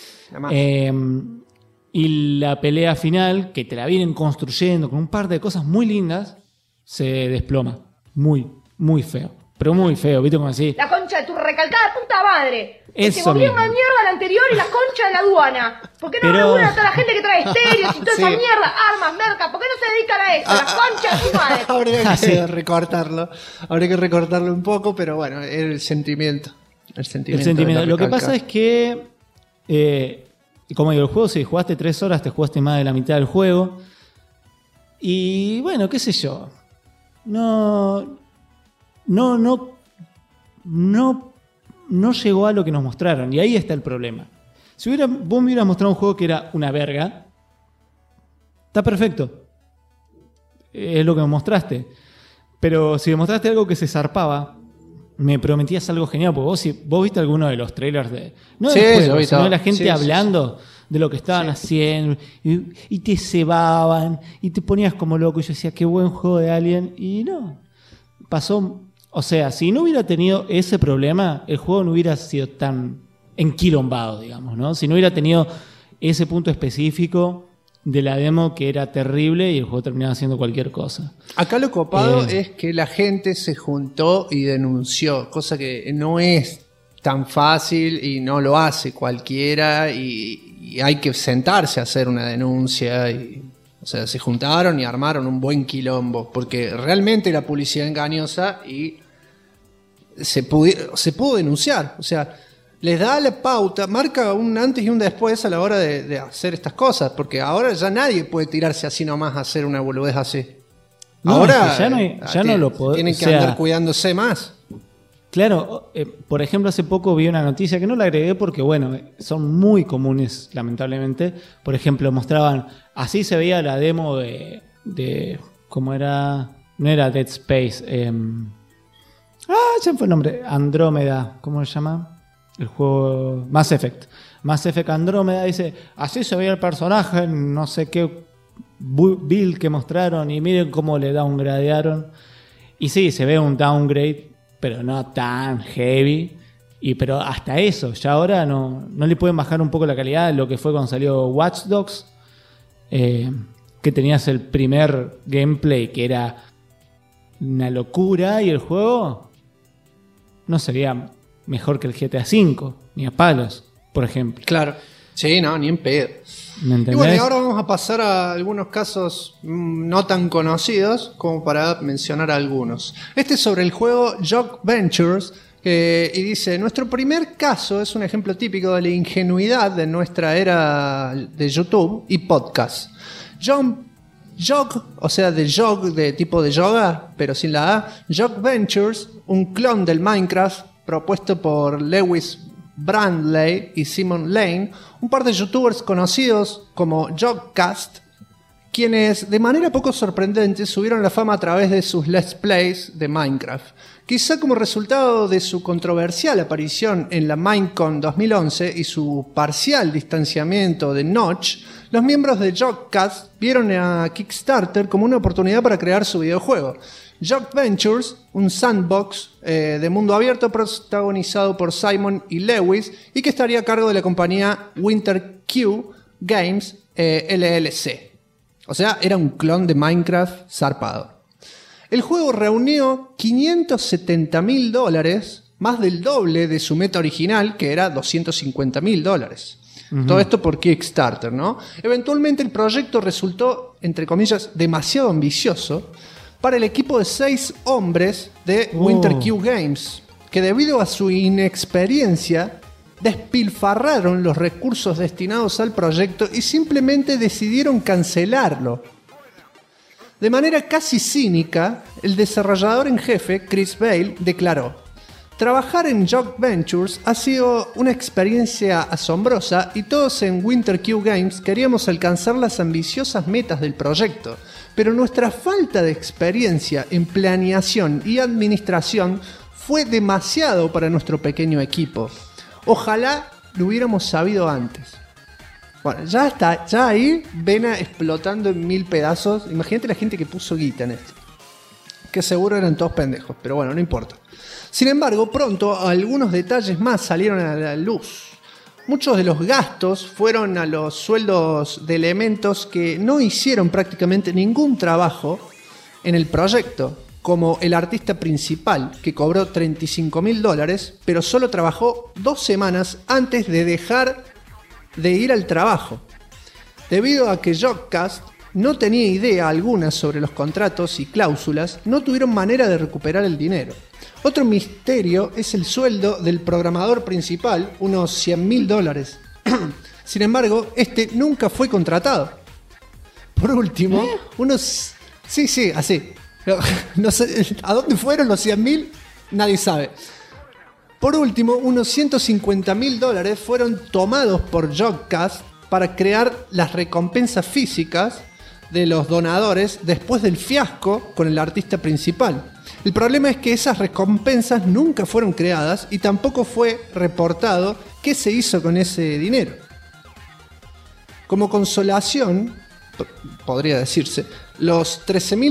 Y la pelea final, que te la vienen construyendo con un par de cosas muy lindas, se desploma. Muy, muy feo. Pero muy feo, ¿viste? Como así. La concha de tu recalcada puta madre. Que Eso se gobierna mismo. mierda la anterior y la concha de la aduana. ¿Por qué no regulan a toda la gente que trae estéreos y toda esa mierda? Armas, merca. ¿Por qué no se dedican a eso? La concha de tu madre. Habría que recortarlo. Habría que recortarlo un poco, pero bueno, el sentimiento. El sentimiento. Lo que pasa es que, como digo, el juego, si jugaste 3 horas, te jugaste más de la mitad del juego. Y bueno, qué sé yo. No llegó a lo que nos mostraron. Y ahí está el problema. Si vos me hubieras mostrado un juego que era una verga, está perfecto. Es lo que me mostraste. Pero si me mostraste algo que se zarpaba, me prometías algo genial. Porque vos viste alguno de los trailers no del juego, sino de la gente hablando de lo que estaban haciendo. Y te cebaban. Y te ponías como loco. Y yo decía, qué buen juego de Alien. Y no. Pasó... O sea, si no hubiera tenido ese problema, el juego no hubiera sido tan enquilombado, digamos, ¿no? Si no hubiera tenido ese punto específico de la demo que era terrible y el juego terminaba haciendo cualquier cosa. Acá lo copado es que la gente se juntó y denunció, cosa que no es tan fácil y no lo hace cualquiera y hay que sentarse a hacer una denuncia o sea, se juntaron y armaron un buen quilombo, porque realmente la publicidad engañosa y se pudo denunciar. O sea, les da la pauta, marca un antes y un después a la hora de hacer estas cosas, porque ahora ya nadie puede tirarse así nomás a hacer una boludez así. No, ahora es que ya no lo podés. tienen que andar cuidándose más. Claro, por ejemplo, hace poco vi una noticia que no la agregué porque, bueno, son muy comunes, lamentablemente. Por ejemplo, mostraban, así se veía la demo de ¿cómo era? No era Dead Space. Ya fue el nombre. Andrómeda, ¿cómo se llama? El juego Mass Effect. Mass Effect Andrómeda dice, así se veía el personaje en no sé qué build que mostraron y miren cómo le downgradearon. Y sí, se ve un downgrade, pero no tan heavy. Pero hasta eso, ya ahora no le pueden bajar un poco la calidad de lo que fue cuando salió Watch Dogs, que tenías el primer gameplay que era una locura y el juego no sería mejor que el GTA V, ni a palos, por ejemplo. Claro. Sí, no, ni en pedo. ¿Me entendés? Y bueno, y ahora vamos a pasar a algunos casos no tan conocidos, como para mencionar algunos. Este es sobre el juego Jog Ventures, y dice, nuestro primer caso es un ejemplo típico de la ingenuidad de nuestra era de YouTube y podcast. Jog, o sea, de jog, de tipo de yoga, pero sin la A. Jog Ventures, un clon del Minecraft propuesto por Lewis Brandley y Simon Lane, un par de youtubers conocidos como Jogcast, quienes de manera poco sorprendente subieron la fama a través de sus Let's Plays de Minecraft. Quizá como resultado de su controversial aparición en la Minecon 2011 y su parcial distanciamiento de Notch, los miembros de Jogcast vieron a Kickstarter como una oportunidad para crear su videojuego. Jog Ventures, un sandbox de mundo abierto protagonizado por Simon y Lewis y que estaría a cargo de la compañía Winter Q Games LLC. O sea, era un clon de Minecraft zarpado. El juego reunió $570.000, más del doble de su meta original, que era $250.000. Todo esto por Kickstarter, ¿no? Eventualmente el proyecto resultó, entre comillas, demasiado ambicioso para el equipo de 6 hombres de Winter Q Games, que debido a su inexperiencia despilfarraron los recursos destinados al proyecto y simplemente decidieron cancelarlo. De manera casi cínica, el desarrollador en jefe, Chris Bale, declaró: trabajar en Jog Ventures ha sido una experiencia asombrosa y todos en Winter Q Games queríamos alcanzar las ambiciosas metas del proyecto, pero nuestra falta de experiencia en planeación y administración fue demasiado para nuestro pequeño equipo. Ojalá lo hubiéramos sabido antes. Bueno, ya está, ya ahí Vena explotando en 1000 pedazos. Imagínate la gente que puso guita en esto. Que seguro eran todos pendejos, pero bueno, no importa. Sin embargo, pronto algunos detalles más salieron a la luz. Muchos de los gastos fueron a los sueldos de elementos que no hicieron prácticamente ningún trabajo en el proyecto, como el artista principal, que cobró $35.000, pero solo trabajó 2 semanas antes de dejar de ir al trabajo. Debido a que Jogcast no tenía idea alguna sobre los contratos y cláusulas, no tuvieron manera de recuperar el dinero. Otro misterio es el sueldo del programador principal, unos $100.000. Sin embargo, este nunca fue contratado. Por último, unos... Sí, así. No sé, ¿a dónde fueron los 100.000? Nadie sabe. Por último, unos $150.000 fueron tomados por Jogcast para crear las recompensas físicas de los donadores después del fiasco con el artista principal. El problema es que esas recompensas nunca fueron creadas y tampoco fue reportado qué se hizo con ese dinero. Como consolación, podría decirse, los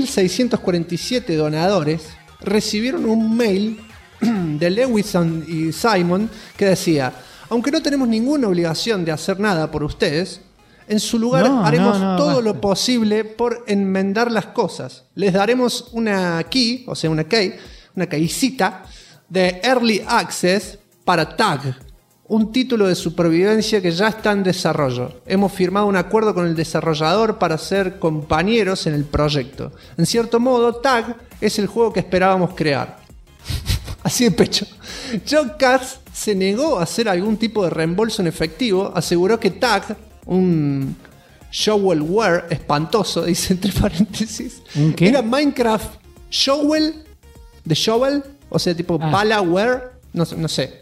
13.647 donadores recibieron un mail de Lewis y Simon que decía: aunque no tenemos ninguna obligación de hacer nada por ustedes, en su lugar haremos todo lo posible por enmendar las cosas. Les daremos una key, o sea, una keycita de Early Access para Tag, un título de supervivencia que ya está en desarrollo. Hemos firmado un acuerdo con el desarrollador para ser compañeros en el proyecto. En cierto modo, Tag es el juego que esperábamos crear. Así de pecho. Jogcast se negó a hacer algún tipo de reembolso en efectivo. Aseguró que Tag, un shovelware espantoso, dice entre paréntesis, era Minecraft shovel, de shovel, o sea, tipo palaware, no sé.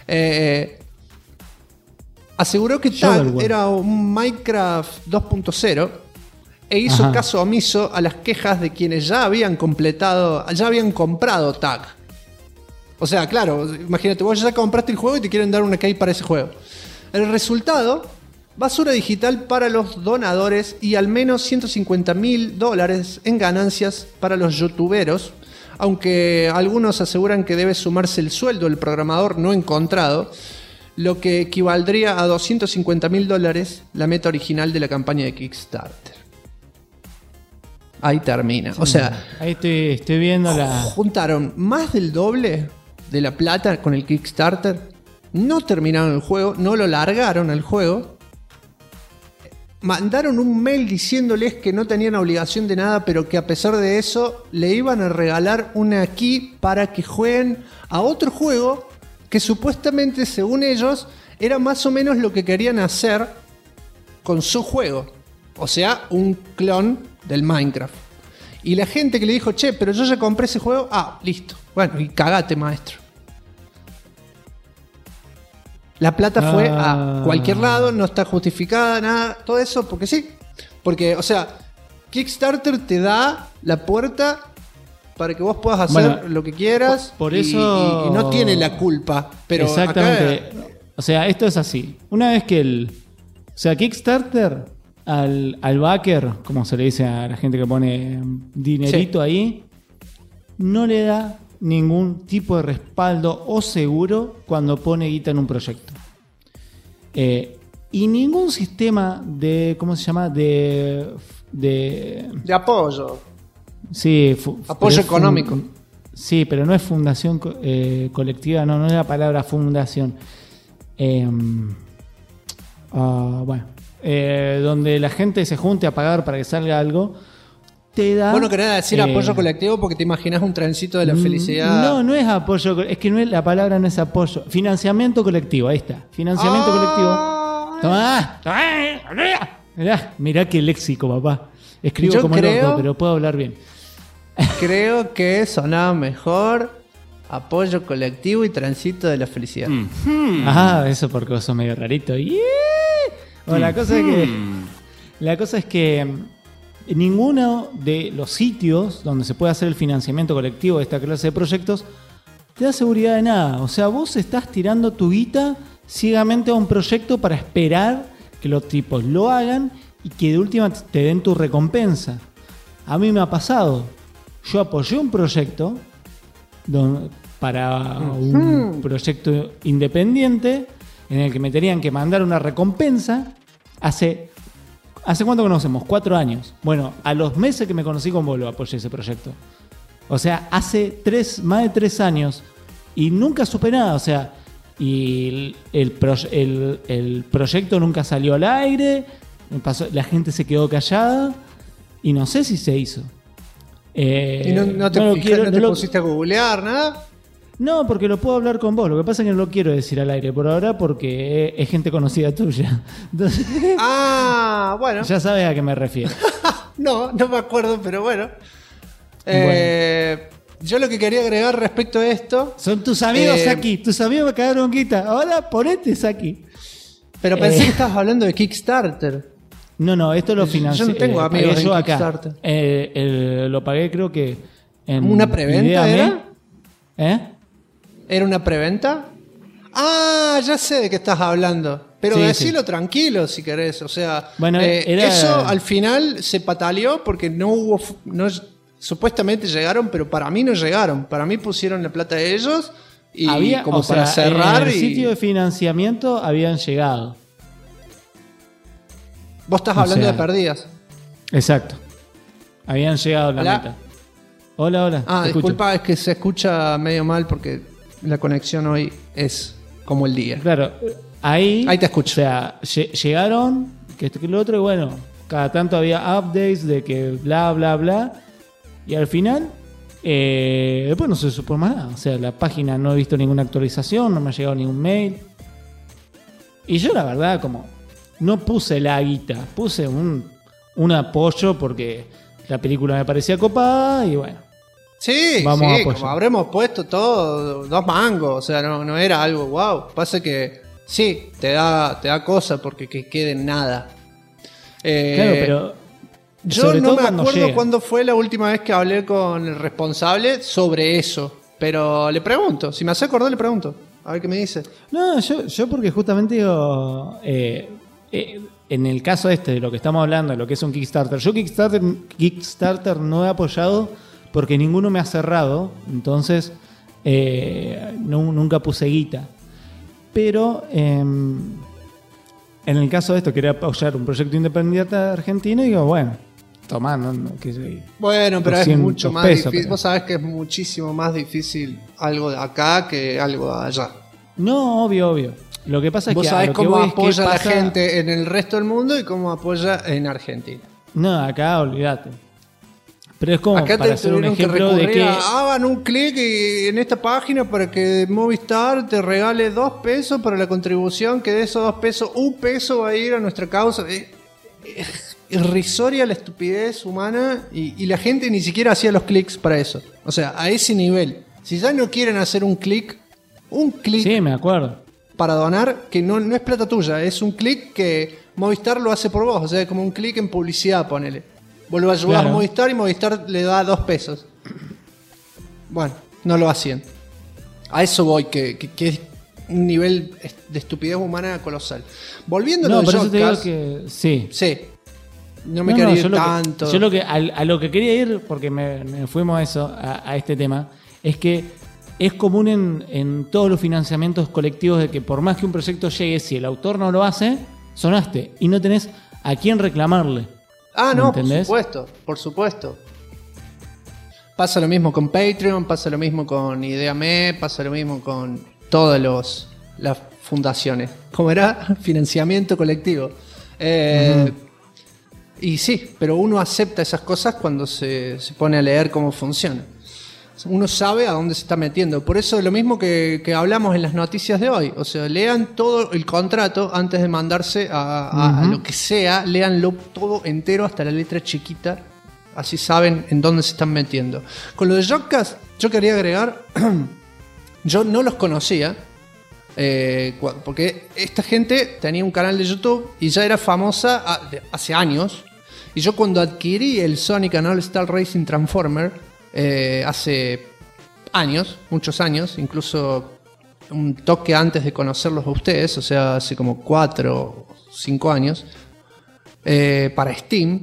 Aseguró que Tag era un Minecraft 2.0 e hizo caso omiso a las quejas de quienes ya habían comprado Tag. O sea, claro, imagínate, vos ya compraste el juego y te quieren dar una key para ese juego. El resultado: basura digital para los donadores y al menos $150.000 en ganancias para los youtuberos, aunque algunos aseguran que debe sumarse el sueldo del programador no encontrado, lo que equivaldría a $250.000, la meta original de la campaña de Kickstarter. Ahí termina. O sea, ahí estoy viendo juntaron más del doble de la plata con el Kickstarter, no terminaron el juego, no lo largaron al juego, mandaron un mail diciéndoles que no tenían obligación de nada, pero que a pesar de eso le iban a regalar una key para que jueguen a otro juego que supuestamente, según ellos, era más o menos lo que querían hacer con su juego, o sea, un clon del Minecraft. Y la gente que le dijo: che, pero yo ya compré ese juego. Ah, listo. Bueno, y cagate, maestro. La plata fue a cualquier lado, no está justificada, nada, todo eso, porque sí. Porque, o sea, Kickstarter te da la puerta para que vos puedas hacer lo que quieras. Por eso... y no tiene la culpa. Pero exactamente. acá... O sea, esto es así. Una vez que o sea, Kickstarter al backer, como se le dice a la gente que pone dinerito ahí, no le da ningún tipo de respaldo o seguro cuando pone guita en un proyecto. Y ningún sistema de... ¿Cómo se llama? De apoyo. Sí. Apoyo económico. Sí, pero no es fundación colectiva, no es la palabra fundación. Donde la gente se junte a pagar para que salga algo, te da... Vos no querés decir apoyo colectivo porque te imaginas un trencito de la felicidad. No es apoyo, es que la palabra no es apoyo. Financiamiento colectivo, ahí está. Financiamiento colectivo. Tomá. Mirá qué léxico, papá. Escribo Yo como loco, pero puedo hablar bien. Creo que sonaba mejor apoyo colectivo y tránsito de la felicidad. Eso porque vos sos medio rarito. Bueno, la cosa es que ninguno de los sitios donde se puede hacer el financiamiento colectivo de esta clase de proyectos te da seguridad de nada. O sea, vos estás tirando tu guita ciegamente a un proyecto para esperar que los tipos lo hagan y que de última te den tu recompensa. A mí me ha pasado. Yo apoyé un proyecto para un proyecto independiente en el que me tenían que mandar una recompensa ¿Hace cuánto conocemos? 4 años. Bueno, a los meses que me conocí con vos lo apoyé ese proyecto. O sea, hace más de 3 años y nunca supe nada. O sea, y el proyecto nunca salió al aire. La gente se quedó callada y no sé si se hizo. ¿Y no te pusiste a googlear nada? No, porque lo puedo hablar con vos. Lo que pasa es que no lo quiero decir al aire por ahora porque es gente conocida tuya. Entonces, bueno. Ya sabes a qué me refiero. No me acuerdo, pero bueno. Yo lo que quería agregar respecto a esto... Son tus amigos, Saki. Tus amigos me cagaron guita. Ahora ponete, Saki. Pero pensé que estabas hablando de Kickstarter. No, esto lo financié. Yo no tengo amigos en Kickstarter. Lo pagué creo que en... ¿Una preventa era? ¿Era una preventa? Ya sé de qué estás hablando. Pero sí, decilo tranquilo si querés. O sea, bueno, eso al final se pataleó porque no hubo... supuestamente llegaron, pero para mí no llegaron. Para mí pusieron la plata de ellos y para cerrar. En el sitio de financiamiento habían llegado. Vos estás hablando de perdidas. Exacto. Habían llegado a la meta. Hola. Disculpa, es que se escucha medio mal porque la conexión hoy es como el día. Claro, ahí te escucho. O sea, llegaron, que esto que lo otro, y bueno, cada tanto había updates de que bla, bla, bla. Y al final, después no se supo más nada. O sea, la página no he visto ninguna actualización, no me ha llegado ningún mail. Y yo, la verdad, como no puse la guita, puse un apoyo porque la película me parecía copada y bueno. Sí, como habremos puesto todo 2 mangos, o sea, no era algo wow. Pasa que sí, te da cosa porque que quede nada. Claro, pero yo no me acuerdo cuándo fue la última vez que hablé con el responsable sobre eso, pero le pregunto, si me hace acordar le pregunto, a ver qué me dice. No, yo porque justamente digo, en el caso de lo que estamos hablando, de lo que es un Kickstarter, yo Kickstarter no he apoyado porque ninguno me ha cerrado, entonces nunca puse guita. Pero en el caso de esto, quería apoyar un proyecto independiente argentino y digo, bueno, tomá, bueno, pero es mucho más difícil. Pero... Vos sabés que es muchísimo más difícil algo de acá que algo de allá. No, obvio. Lo que pasa es que... Vos sabés cómo apoya la gente en el resto del mundo y cómo apoya en Argentina. No, acá olvídate. Pero es como acá para hacer un ejemplo de que... hagan un clic en esta página para que Movistar te regale $2 para la contribución, que de esos $2, $1 va a ir a nuestra causa. Es irrisoria la estupidez humana y la gente ni siquiera hacía los clics para eso. O sea, a ese nivel. Si ya no quieren hacer un clic... Sí, me acuerdo. Para donar, que no es plata tuya, es un clic que Movistar lo hace por vos. O sea, como un clic en publicidad, ponele. Vos lo ayudás Claro. a Movistar y Movistar le da 2 pesos. Bueno, no lo hacían. A eso voy, que es un nivel de estupidez humana colosal. Volviendo a lo No, de por eso te digo Jodcast, que sí. sí. No me quería ir yo tanto. Yo a lo que quería ir, porque me fuimos a eso, a este tema, es que es común en todos los financiamientos colectivos de que por más que un proyecto llegue, si el autor no lo hace, sonaste y no tenés a quién reclamarle. Ah, no, por ¿entendés? supuesto, por supuesto. Pasa lo mismo con Patreon, pasa lo mismo con Ideame, pasa lo mismo con todas las fundaciones. ¿Cómo era? Financiamiento colectivo. Y sí, pero uno acepta esas cosas cuando se pone a leer cómo funciona. Uno sabe a dónde se está metiendo. Por eso lo mismo que hablamos en las noticias de hoy. O sea, lean todo el contrato antes de mandarse a lo que sea. Léanlo todo entero hasta la letra chiquita. Así saben en dónde se están metiendo. Con lo de Jodcast, yo quería agregar... yo no los conocía. Porque esta gente tenía un canal de YouTube y ya era famosa hace años. Y yo cuando adquirí el Sonic and All Star Racing Transformer... hace años, muchos años, incluso un toque antes de conocerlos a ustedes, o sea, hace como 4 o 5 años, para Steam,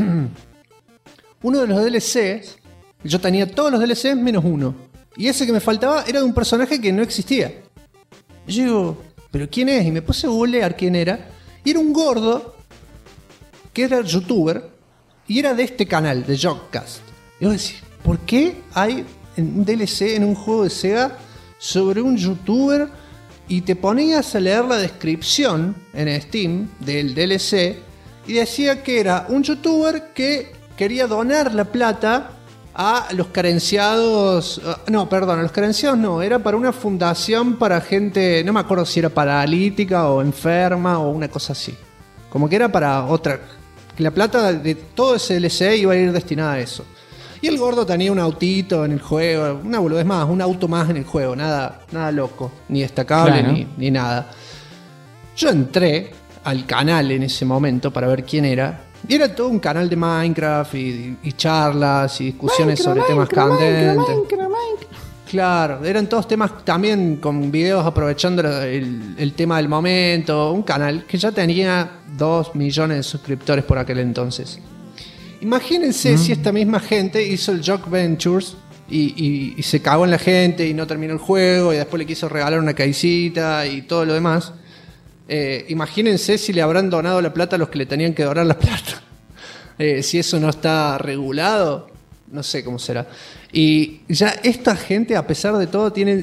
uno de los DLCs, yo tenía todos los DLCs menos uno, y ese que me faltaba era de un personaje que no existía. Y yo digo, ¿pero quién es? Y me puse a googlear quién era, y era un gordo, que era youtuber, y era de este canal, de Jodcast. Y vos decís, ¿por qué hay un DLC en un juego de Sega sobre un youtuber? Y te ponías a leer la descripción en Steam del DLC y decía que era un youtuber que quería donar la plata a los carenciados. No, perdón, a los carenciados no, era para una fundación para gente, no me acuerdo si era paralítica o enferma o una cosa así. Como que era para otra, que la plata de todo ese DLC iba a ir destinada a eso. Y el gordo tenía un autito en el juego, una boludez más, un auto más en el juego, nada loco, ni destacable, Claro. ni nada. Yo entré al canal en ese momento para ver quién era, y era todo un canal de Minecraft y charlas y discusiones sobre temas candentes. Claro, eran todos temas también con videos aprovechando el tema del momento, un canal que ya tenía 2 millones de suscriptores por aquel entonces. Imagínense si esta misma gente hizo el Jock Ventures y se cagó en la gente y no terminó el juego y después le quiso regalar una caicita y todo lo demás. Imagínense si le habrán donado la plata a los que le tenían que donar la plata. Si eso no está regulado, no sé cómo será. Y ya esta gente, a pesar de todo, tiene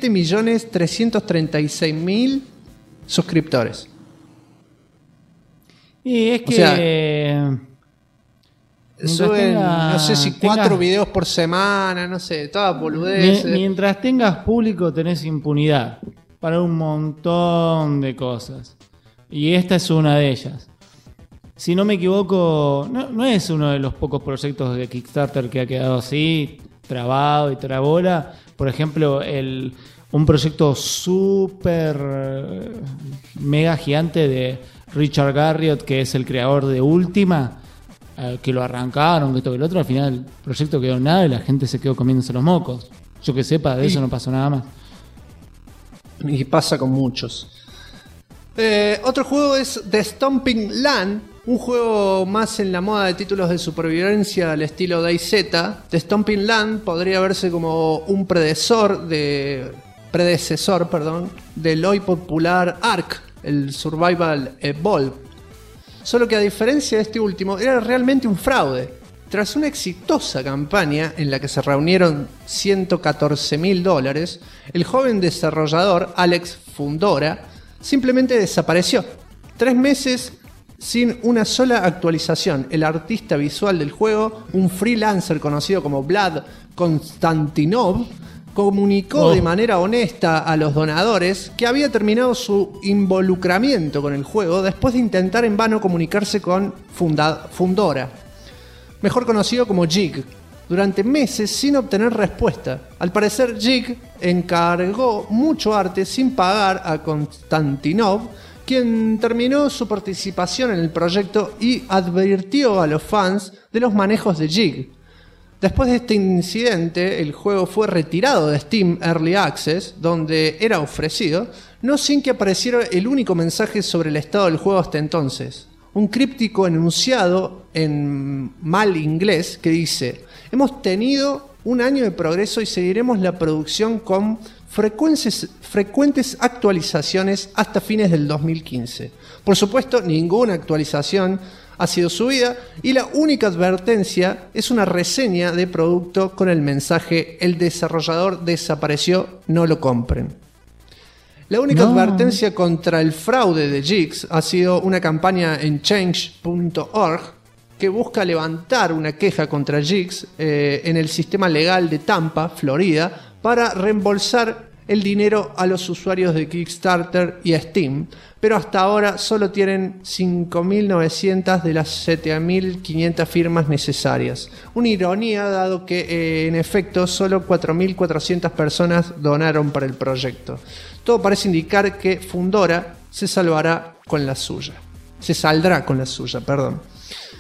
7.336.000 suscriptores. Y es O que... sea, suben, no sé si 4 tengas- videos por semana, no sé, todas boludeces. Mientras tengas público tenés impunidad para un montón de cosas. Y esta es una de ellas. Si no me equivoco, no es uno de los pocos proyectos de Kickstarter que ha quedado así, trabado y trabola. Por ejemplo, un proyecto súper mega gigante de Richard Garriott, que es el creador de Ultima, que lo arrancaron, que esto que el otro, al final el proyecto quedó en nada y la gente se quedó comiéndose los mocos. Yo que sepa, de eso no pasó nada más. Y pasa con muchos. Otro juego es The Stomping Land, un juego más en la moda de títulos de supervivencia al estilo DayZ. The Stomping Land podría verse como un predecesor del hoy popular Ark, el Survival Evolved. Solo que a diferencia de este último, era realmente un fraude. Tras una exitosa campaña en la que se reunieron $114.000, el joven desarrollador Alex Fundora simplemente desapareció. 3 meses sin una sola actualización. El artista visual del juego, un freelancer conocido como Vlad Konstantinov, comunicó de manera honesta a los donadores que había terminado su involucramiento con el juego después de intentar en vano comunicarse con Fundora, mejor conocido como Jig, durante meses sin obtener respuesta. Al parecer, Jig encargó mucho arte sin pagar a Konstantinov, quien terminó su participación en el proyecto y advirtió a los fans de los manejos de Jig. Después de este incidente, el juego fue retirado de Steam Early Access, donde era ofrecido, no sin que apareciera el único mensaje sobre el estado del juego hasta entonces. Un críptico enunciado en mal inglés que dice: hemos tenido un año de progreso y seguiremos la producción con frecuentes actualizaciones hasta fines del 2015. Por supuesto, ninguna actualización ha sido subida y la única advertencia es una reseña de producto con el mensaje: el desarrollador desapareció, no lo compren. La única advertencia contra el fraude de Jigs ha sido una campaña en change.org que busca levantar una queja contra Jigs en el sistema legal de Tampa, Florida, para reembolsar el dinero a los usuarios de Kickstarter y a Steam, pero hasta ahora solo tienen 5.900 de las 7.500 firmas necesarias. Una ironía, dado que en efecto solo 4.400 personas donaron para el proyecto. Todo parece indicar que Fundora se saldrá con la suya, perdón.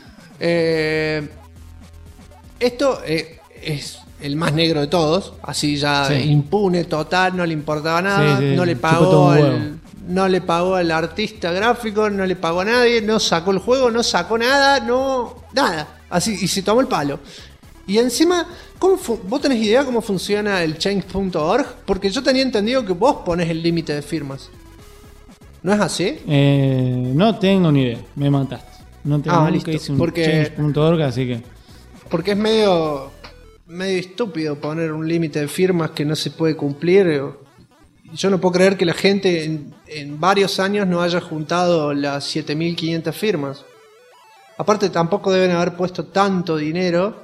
Esto es el más negro de todos, así ya impune total, no le importaba nada, no le pagó al artista gráfico, no le pagó a nadie, no sacó el juego, no sacó nada, nada, así, y se tomó el palo. Y encima, ¿vos tenés idea cómo funciona el change.org? Porque yo tenía entendido que vos ponés el límite de firmas. ¿No es así? No tengo ni idea, me mataste. No tengo nunca hice un change.org, así que... Porque es medio estúpido poner un límite de firmas que no se puede cumplir. Yo no puedo creer que la gente en varios años no haya juntado las 7.500 firmas. Aparte, tampoco deben haber puesto tanto dinero.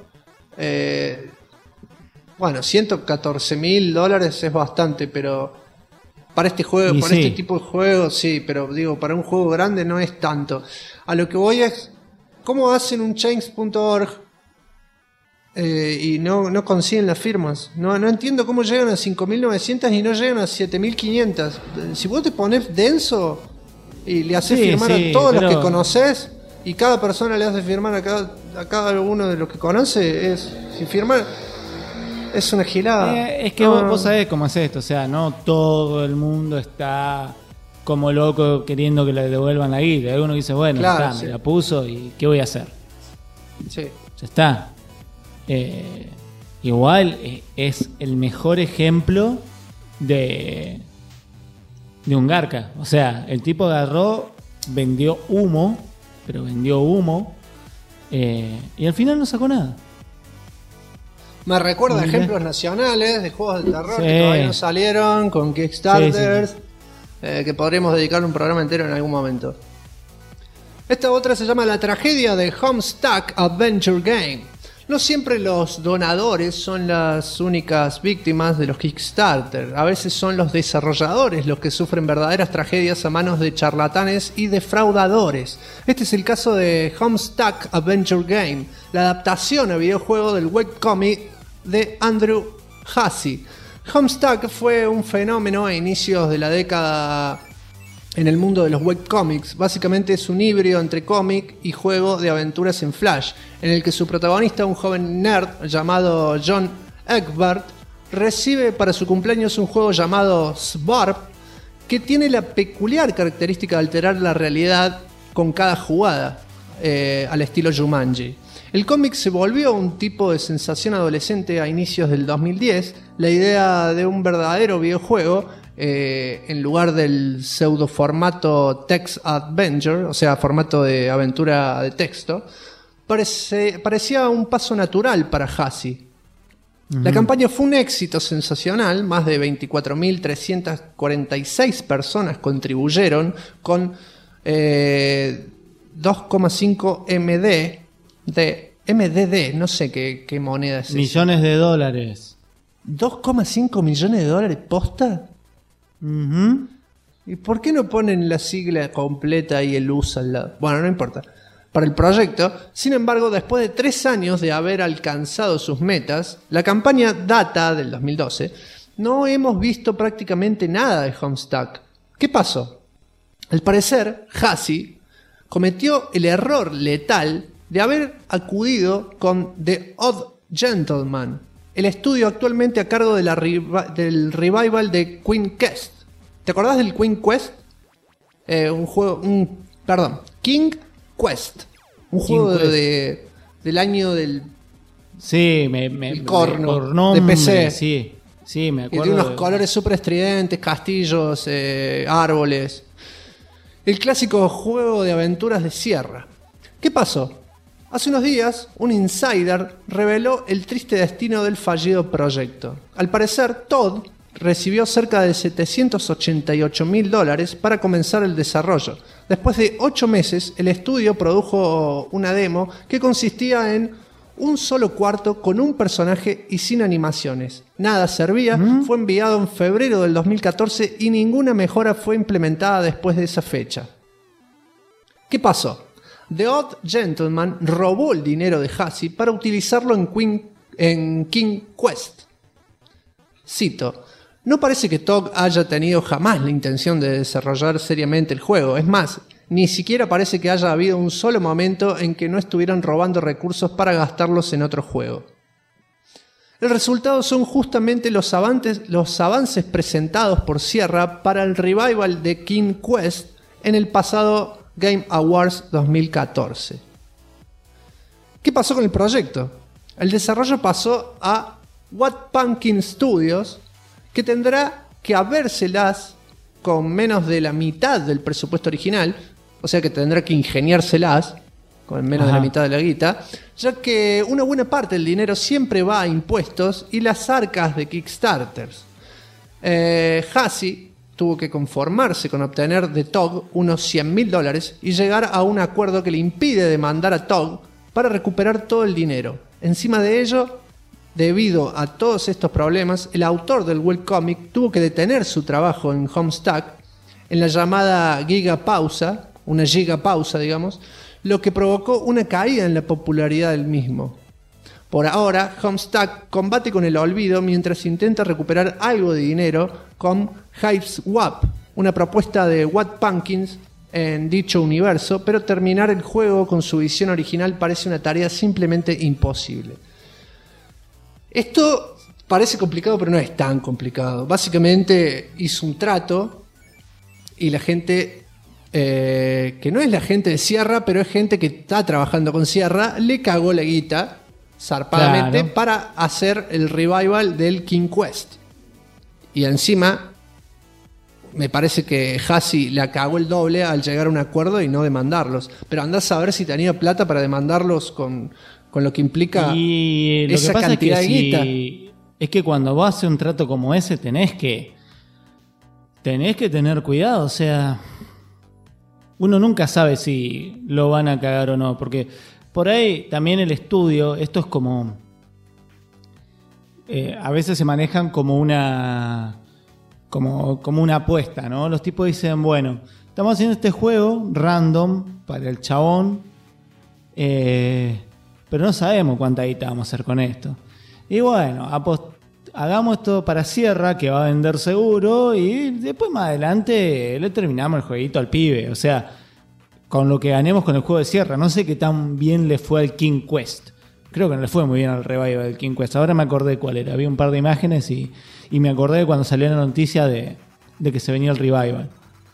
Bueno, $114.000 es bastante, pero para este juego, para este tipo de juegos, sí, pero digo, para un juego grande no es tanto. A lo que voy es, ¿cómo hacen un change.org y no consiguen las firmas? No entiendo cómo llegan a 5.900 y no llegan a 7.500. Si vos te pones denso y le haces firmar a todos los que conoces, y cada persona le hace firmar a cada uno de los que conoce, sin firmar es una gilada. Es que vos sabés cómo es esto, o sea, no todo el mundo está como loco queriendo que le devuelvan la guita. Hay uno que dice, bueno, claro, me la puso y ¿qué voy a hacer? Sí. Ya está. Igual es el mejor ejemplo de un garca. O sea, el tipo agarró, vendió humo, y al final no sacó nada. Me recuerda ejemplos nacionales de juegos de terror que todavía no salieron con Kickstarters, que podríamos dedicar un programa entero en algún momento. Esta otra se llama La tragedia de Homestuck Adventure Game. No siempre los donadores son las únicas víctimas de los Kickstarter. A veces son los desarrolladores los que sufren verdaderas tragedias a manos de charlatanes y defraudadores. Este es el caso de Homestuck Adventure Game, la adaptación a videojuego del webcomic de Andrew Hussie. Homestuck fue un fenómeno a inicios de la década en el mundo de los webcomics. Básicamente es un híbrido entre cómic y juego de aventuras en Flash, en el que su protagonista, un joven nerd llamado John Egbert, recibe para su cumpleaños un juego llamado Swarp, que tiene la peculiar característica de alterar la realidad con cada jugada, al estilo Jumanji. El cómic se volvió un tipo de sensación adolescente a inicios del 2010. La idea de un verdadero videojuego, en lugar del pseudo formato text adventure, o sea, formato de aventura de texto, parecía un paso natural para Hussie. La campaña fue un éxito sensacional, más de 24.346 personas contribuyeron con 2,5 MDD, no sé qué moneda es millones de dólares. 2,5 millones de dólares, ¿posta? ¿Y por qué no ponen la sigla completa y el USA al lado? Bueno, no importa. Para el proyecto, sin embargo, después de 3 años de haber alcanzado sus metas, la campaña data del 2012, no hemos visto prácticamente nada de Homestuck. ¿Qué pasó? Al parecer, Hasi cometió el error letal de haber acudido con The Odd Gentleman, el estudio actualmente a cargo de del revival de Queen Quest. ¿Te acordás del Queen Quest? King Quest. Un juego del año del... Sí, el corno, por nombre, de PC. Sí, me Que acuerdo. tiene unos colores súper estridentes, castillos, árboles. El clásico juego de aventuras de Sierra. ¿Qué pasó? Hace unos días, un insider reveló el triste destino del fallido proyecto. Al parecer, Todd recibió cerca de $788,000 para comenzar el desarrollo. Después de 8 meses, el estudio produjo una demo que consistía en un solo cuarto con un personaje y sin animaciones. Nada servía, fue enviado en febrero del 2014 y ninguna mejora fue implementada después de esa fecha. ¿Qué pasó? The Odd Gentleman robó el dinero de Hasi para utilizarlo en King Quest. Cito: no parece que Todd haya tenido jamás la intención de desarrollar seriamente el juego. Es más, ni siquiera parece que haya habido un solo momento en que no estuvieran robando recursos para gastarlos en otro juego. El resultado son justamente los avances presentados por Sierra para el revival de King Quest en el pasado Game Awards 2014. ¿Qué pasó con el proyecto? El desarrollo pasó a What Pumpkin Studios, que tendrá que habérselas con menos de la mitad del presupuesto original, o sea que tendrá que ingeniárselas con menos de la mitad de la guita, ya que una buena parte del dinero siempre va a impuestos y las arcas de Kickstarters. Hasi tuvo que conformarse con obtener de TOG unos $100,000 y llegar a un acuerdo que le impide demandar a TOG para recuperar todo el dinero. Encima de ello, debido a todos estos problemas, el autor del webcomic tuvo que detener su trabajo en Homestuck en la llamada gigapausa, una gigapausa, digamos, lo que provocó una caída en la popularidad del mismo. Por ahora, Homestuck combate con el olvido mientras intenta recuperar algo de dinero con Hiveswap, una propuesta de What Pumpkins en dicho universo, pero terminar el juego con su visión original parece una tarea simplemente imposible. Esto parece complicado, pero no es tan complicado. Básicamente hizo un trato y la gente, que no es la gente de Sierra, pero es gente que está trabajando con Sierra, le cagó la guita zarpadamente, claro, para hacer el revival del King Quest. Y encima me parece que Hasi la cagó el doble al llegar a un acuerdo y no demandarlos. Pero andás a ver si tenía plata para demandarlos con lo que implica y lo esa que pasa cantidad es que de guita. Es que cuando vos haces un trato como ese tenés que tener cuidado. O sea, uno nunca sabe si lo van a cagar o no, porque por ahí también el estudio, esto es como a veces se manejan como una apuesta, ¿no? Los tipos dicen, bueno, estamos haciendo este juego random para el chabón, pero no sabemos cuánta guita vamos a hacer con esto. Y bueno, hagamos esto para Sierra, que va a vender seguro, y después más adelante le terminamos el jueguito al pibe. O sea, con lo que ganemos con el juego de Sierra. No sé qué tan bien le fue al King Quest. Creo que no le fue muy bien al revival del King Quest. Ahora me acordé cuál era. Vi un par de imágenes y me acordé de cuando salió la noticia de que se venía el revival.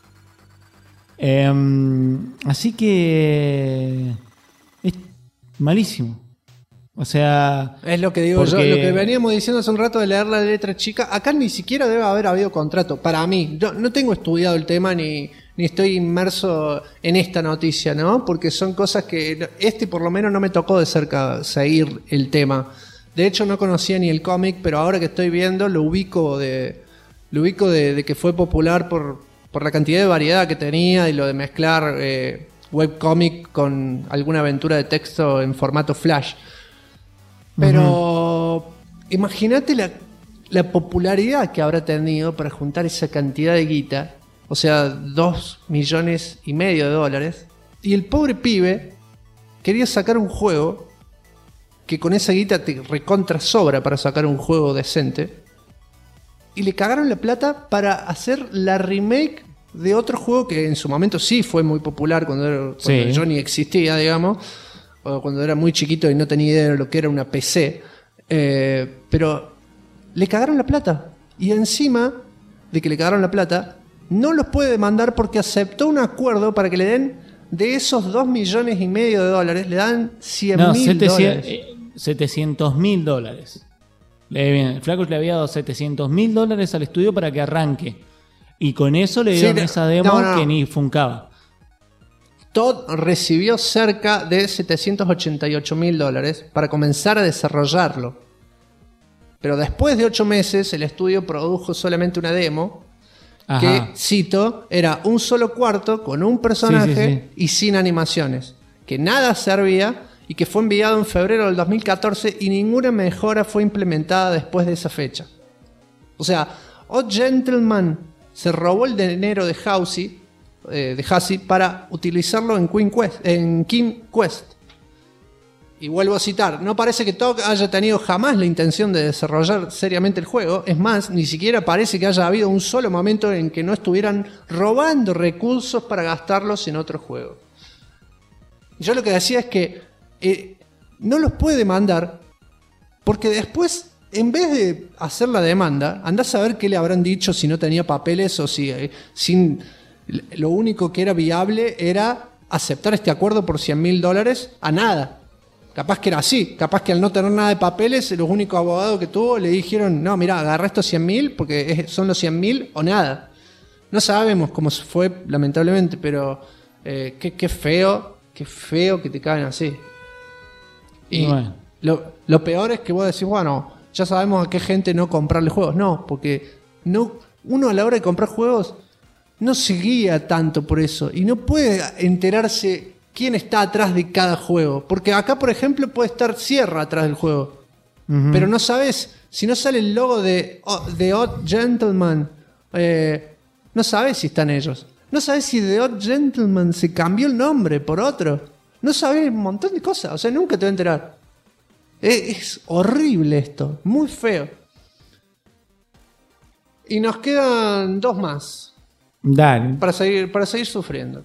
Así que es malísimo. O sea, es lo que digo yo, lo que veníamos diciendo hace un rato de leer la letra chica. Acá ni siquiera debe haber habido contrato. Para mí, yo no tengo estudiado el tema ni estoy inmerso en esta noticia, ¿no? Porque son cosas que por lo menos no me tocó de cerca seguir el tema. De hecho, no conocía ni el cómic, pero ahora que estoy viendo lo ubico de que fue popular por la cantidad de variedad que tenía y lo de mezclar webcomic con alguna aventura de texto en formato flash. Pero imagínate la popularidad que habrá tenido para juntar esa cantidad de guita, o sea, $2,5 millones de dólares, y el pobre pibe quería sacar un juego que con esa guita te recontra sobra para sacar un juego decente, y le cagaron la plata para hacer la remake de otro juego que en su momento sí fue muy popular cuando yo ni existía, digamos, o cuando era muy chiquito y no tenía idea de lo que era una PC, pero le cagaron la plata. Y encima de que le cagaron la plata, no los puede demandar porque aceptó un acuerdo para que le den de esos $2,5 millones, le dan $100,000. $700,000. El flaco le había dado $700,000 al estudio para que arranque. Y con eso le dieron esa demo que ni funcaba. Todd recibió cerca de $788,000 para comenzar a desarrollarlo. Pero después de 8 meses, el estudio produjo solamente una demo. Ajá. Que, cito, era un solo cuarto con un personaje y sin animaciones. Que nada servía y que fue enviado en febrero del 2014 y ninguna mejora fue implementada después de esa fecha. O sea, Odd Gentleman se robó el dinero de Husey para utilizarlo en King Quest. Y vuelvo a citar, no parece que Todd haya tenido jamás la intención de desarrollar seriamente el juego. Es más, ni siquiera parece que haya habido un solo momento en que no estuvieran robando recursos para gastarlos en otro juego. Yo lo que decía es que no los puede demandar porque después, en vez de hacer la demanda, andá a saber qué le habrán dicho si no tenía papeles o si lo único que era viable era aceptar este acuerdo por $100,000 a nada. Capaz que era así, capaz que al no tener nada de papeles, los únicos abogados que tuvo le dijeron, no, mirá, agarra estos 100,000 porque son los 100,000 o nada. No sabemos cómo fue, lamentablemente, pero qué feo que te caen así. Y bueno, lo peor es que vos decís, bueno, ya sabemos a qué gente no comprarle juegos. No, porque uno a la hora de comprar juegos no se guía tanto por eso y no puede enterarse quién está atrás de cada juego. Porque acá, por ejemplo, puede estar Sierra atrás del juego. Uh-huh. Pero no sabes, si no sale el logo de Odd Gentleman, no sabes si están ellos. No sabes si The Odd Gentleman se cambió el nombre por otro. No sabes un montón de cosas. O sea, nunca te vas a enterar. Es horrible esto. Muy feo. Y nos quedan 2 más. Dale. Para seguir sufriendo.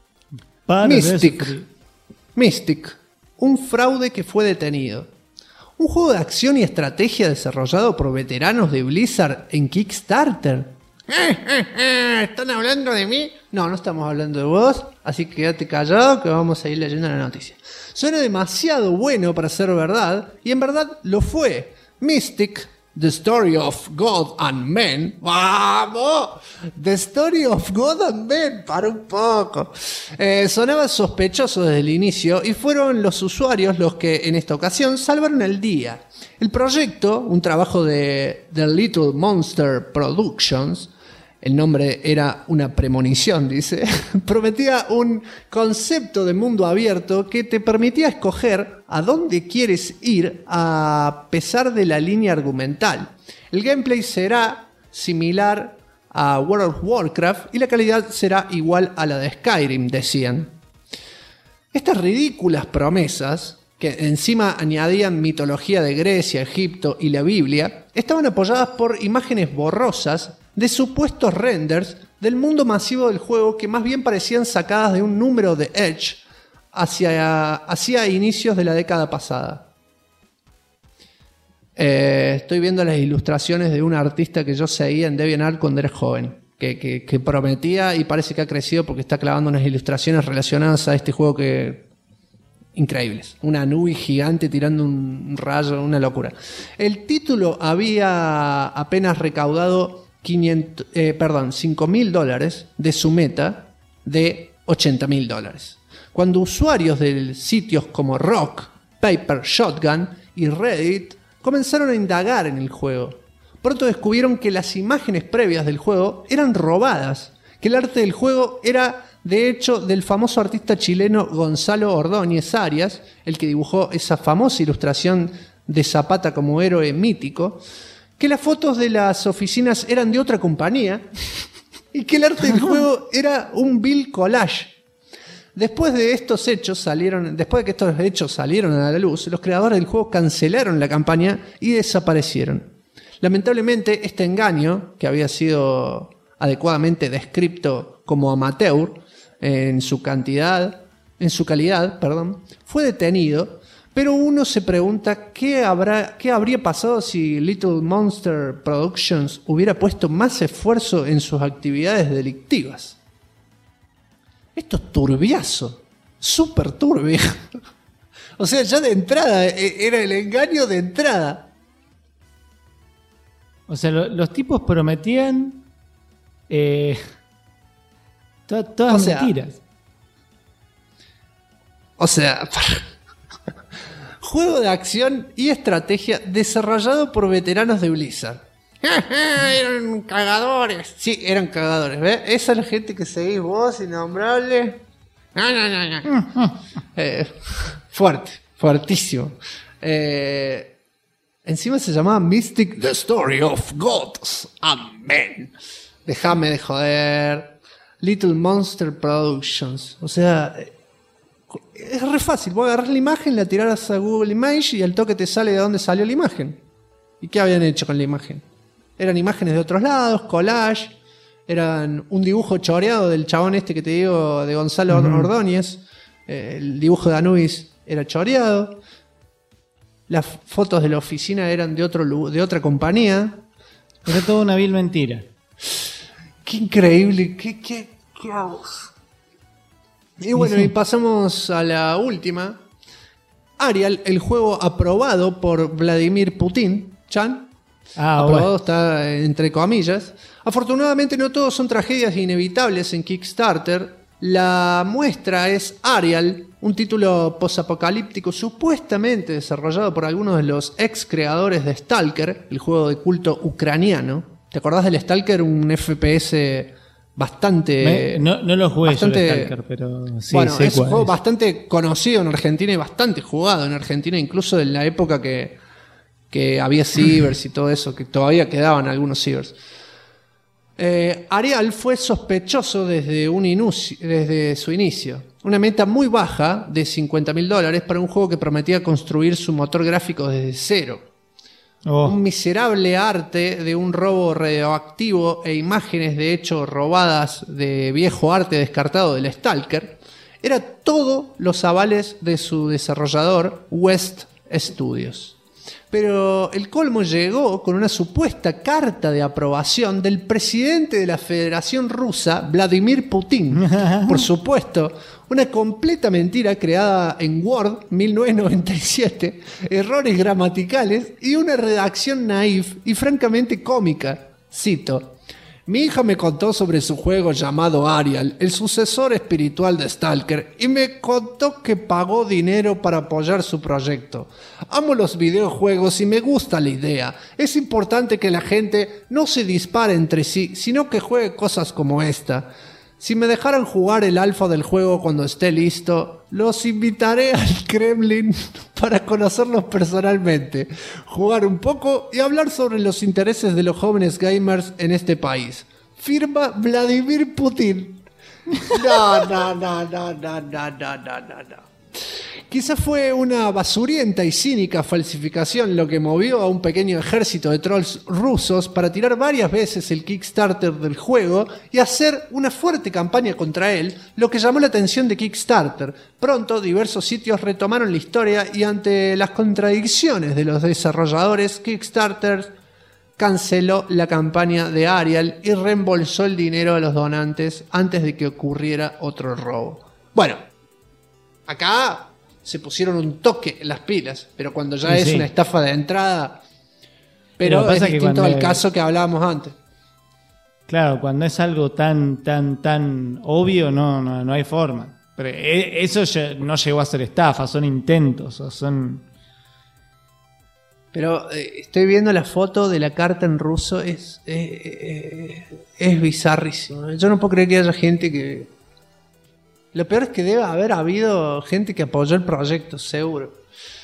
Mystic, un fraude que fue detenido. Un juego de acción y estrategia desarrollado por veteranos de Blizzard en Kickstarter. ¿Están hablando de mí? No estamos hablando de vos, así que quédate callado que vamos a ir leyendo la noticia. Suena demasiado bueno para ser verdad, y en verdad lo fue. Mystic, The Story of God and Men. ¡Vamos! The Story of God and Men. Para un poco. Sonaba sospechoso desde el inicio y fueron los usuarios los que en esta ocasión salvaron el día. El proyecto, un trabajo de The Little Monster Productions, el nombre era una premonición, dice, prometía un concepto de mundo abierto que te permitía escoger a dónde quieres ir a pesar de la línea argumental. El gameplay será similar a World of Warcraft y la calidad será igual a la de Skyrim, decían. Estas ridículas promesas, que encima añadían mitología de Grecia, Egipto y la Biblia, estaban apoyadas por imágenes borrosas de supuestos renders del mundo masivo del juego que más bien parecían sacadas de un número de Edge hacia inicios de la década pasada. Estoy viendo las ilustraciones de un artista que yo seguía en DeviantArt cuando era joven, que prometía y parece que ha crecido porque está clavando unas ilustraciones relacionadas a este juego increíbles. Una nube gigante tirando un rayo, una locura. El título había apenas recaudado $5,000 de su meta de $80,000. Cuando usuarios de sitios como Rock, Paper Shotgun y Reddit comenzaron a indagar en el juego, pronto descubrieron que las imágenes previas del juego eran robadas, que el arte del juego era de hecho del famoso artista chileno Gonzalo Ordóñez Arias, el que dibujó esa famosa ilustración de Zapata como héroe mítico, que las fotos de las oficinas eran de otra compañía y que el arte del juego era un vil collage. Después de que estos hechos salieron a la luz, los creadores del juego cancelaron la campaña y desaparecieron. Lamentablemente, este engaño, que había sido adecuadamente descrito como amateur en su calidad, fue detenido, pero uno se pregunta qué habría pasado si Little Monster Productions hubiera puesto más esfuerzo en sus actividades delictivas. Esto es turbiazo, súper turbio. O sea, ya de entrada, era el engaño de entrada. O sea, los tipos prometían todas mentiras. O sea, juego de acción y estrategia desarrollado por veteranos de Blizzard. Eran cagadores. Sí, eran cagadores, ¿ves? Esa es la gente que seguís vos, innombrable. No. Fuerte, fuertísimo. Encima se llamaba Mystic The Story of Gods and Men. Déjame de joder. Little Monster Productions. O sea, es re fácil. Vos agarrás la imagen, la tirás a Google Image y al toque te sale de dónde salió la imagen. ¿Y qué habían hecho con la imagen? Eran imágenes de otros lados, collage. Eran un dibujo choreado del chabón este que te digo, de Gonzalo Ordóñez. El dibujo de Anubis era choreado. Las fotos de la oficina eran de otra compañía. Era toda una vil mentira. Qué increíble. ¿Qué haos? Y bueno, y pasamos a la última. Arial, el juego aprobado por Vladimir Putin. Chan. Aprobado, está entre comillas. Afortunadamente no todos son tragedias inevitables en Kickstarter. La muestra es Arial, un título posapocalíptico supuestamente desarrollado por algunos de los ex creadores de Stalker, el juego de culto ucraniano. ¿Te acordás del Stalker? Un FPS bastante... No lo jugué bastante, yo el Stalker, pero sí, bueno, sé es un juego bastante conocido en Argentina y bastante jugado en Argentina, incluso en la época que había cibers y todo eso, que todavía quedaban algunos cibers. Arial fue sospechoso desde su inicio. Una meta muy baja de $50.000 para un juego que prometía construir su motor gráfico desde cero. Un miserable arte de un robo radioactivo e imágenes de hecho robadas de viejo arte descartado del Stalker. Era todos los avales de su desarrollador West Studios. Pero el colmo llegó con una supuesta carta de aprobación del presidente de la Federación Rusa, Vladimir Putin. Por supuesto, una completa mentira creada en Word 1997, errores gramaticales y una redacción naif y francamente cómica. Cito: mi hija me contó sobre su juego llamado Arial, el sucesor espiritual de Stalker, y me contó que pagó dinero para apoyar su proyecto. Amo los videojuegos y me gusta la idea. Es importante que la gente no se dispare entre sí, sino que juegue cosas como esta. Si me dejaran jugar el alfa del juego cuando esté listo, los invitaré al Kremlin para conocerlos personalmente, jugar un poco y hablar sobre los intereses de los jóvenes gamers en este país. Firma Vladimir Putin. No. Quizá fue una basurienta y cínica falsificación lo que movió a un pequeño ejército de trolls rusos para tirar varias veces el Kickstarter del juego y hacer una fuerte campaña contra él, lo que llamó la atención de Kickstarter. Pronto diversos sitios retomaron la historia y ante las contradicciones de los desarrolladores, Kickstarter canceló la campaña de Arial y reembolsó el dinero a los donantes antes de que ocurriera otro robo. Bueno, acá se pusieron un toque en las pilas, pero cuando ya es una estafa de entrada, pero es distinto al caso que hablábamos antes. Claro, cuando es algo tan obvio, no hay forma. Pero eso ya no llegó a ser estafa, son intentos, o son... Pero estoy viendo la foto de la carta en ruso, es bizarrísimo. Yo no puedo creer que haya gente que... Lo peor es que debe haber habido gente que apoyó el proyecto, seguro.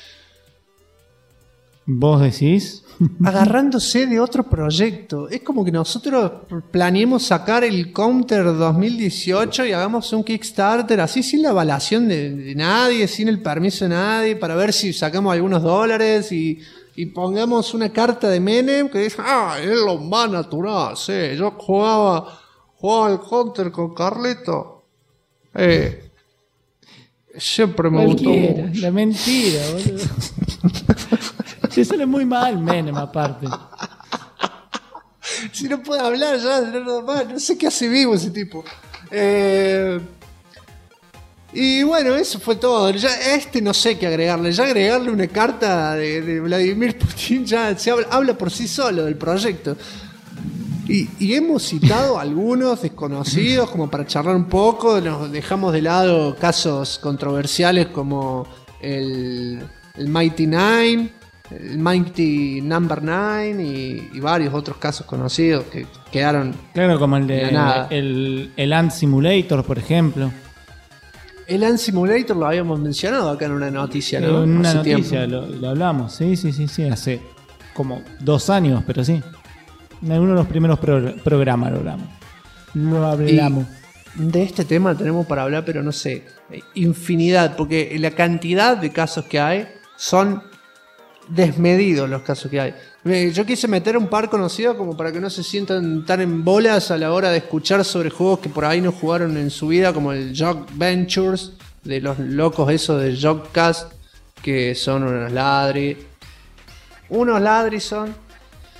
¿Vos decís? Agarrándose de otro proyecto. Es como que nosotros planeemos sacar el Counter 2018 y hagamos un Kickstarter así sin la avalación de nadie, sin el permiso de nadie, para ver si sacamos algunos dólares y pongamos una carta de Menem que dice: él lo va natural, sí, yo jugaba ¿Jugaba al Counter con Carlito? Siempre me gustó. La mentira, boludo. Se sale muy mal Menem, aparte. Si no puede hablar ya, no sé qué hace vivo ese tipo. Y bueno, eso fue todo. Ya no sé qué agregarle. Ya agregarle una carta de Vladimir Putin ya habla por sí solo del proyecto. Y hemos citado algunos desconocidos como para charlar un poco. Nos dejamos de lado casos controversiales como el Mighty Nine, el Mighty Number 9 y varios otros casos conocidos que quedaron. Claro, como el de el Ant Simulator, por ejemplo. El Ant Simulator lo habíamos mencionado acá en una noticia, ¿no? En una noticia lo hablamos, sí, hace como 2 años, pero sí. En uno de los primeros programas lo hablamos. Y de este tema tenemos para hablar, pero no sé, infinidad, porque la cantidad de casos que hay son desmedidos los casos que hay. Yo quise meter un par conocidos como para que no se sientan tan en bolas a la hora de escuchar sobre juegos que por ahí no jugaron en su vida, como el Jog Ventures, de los locos esos de Jogcast, que son unos ladris. Unos ladris son.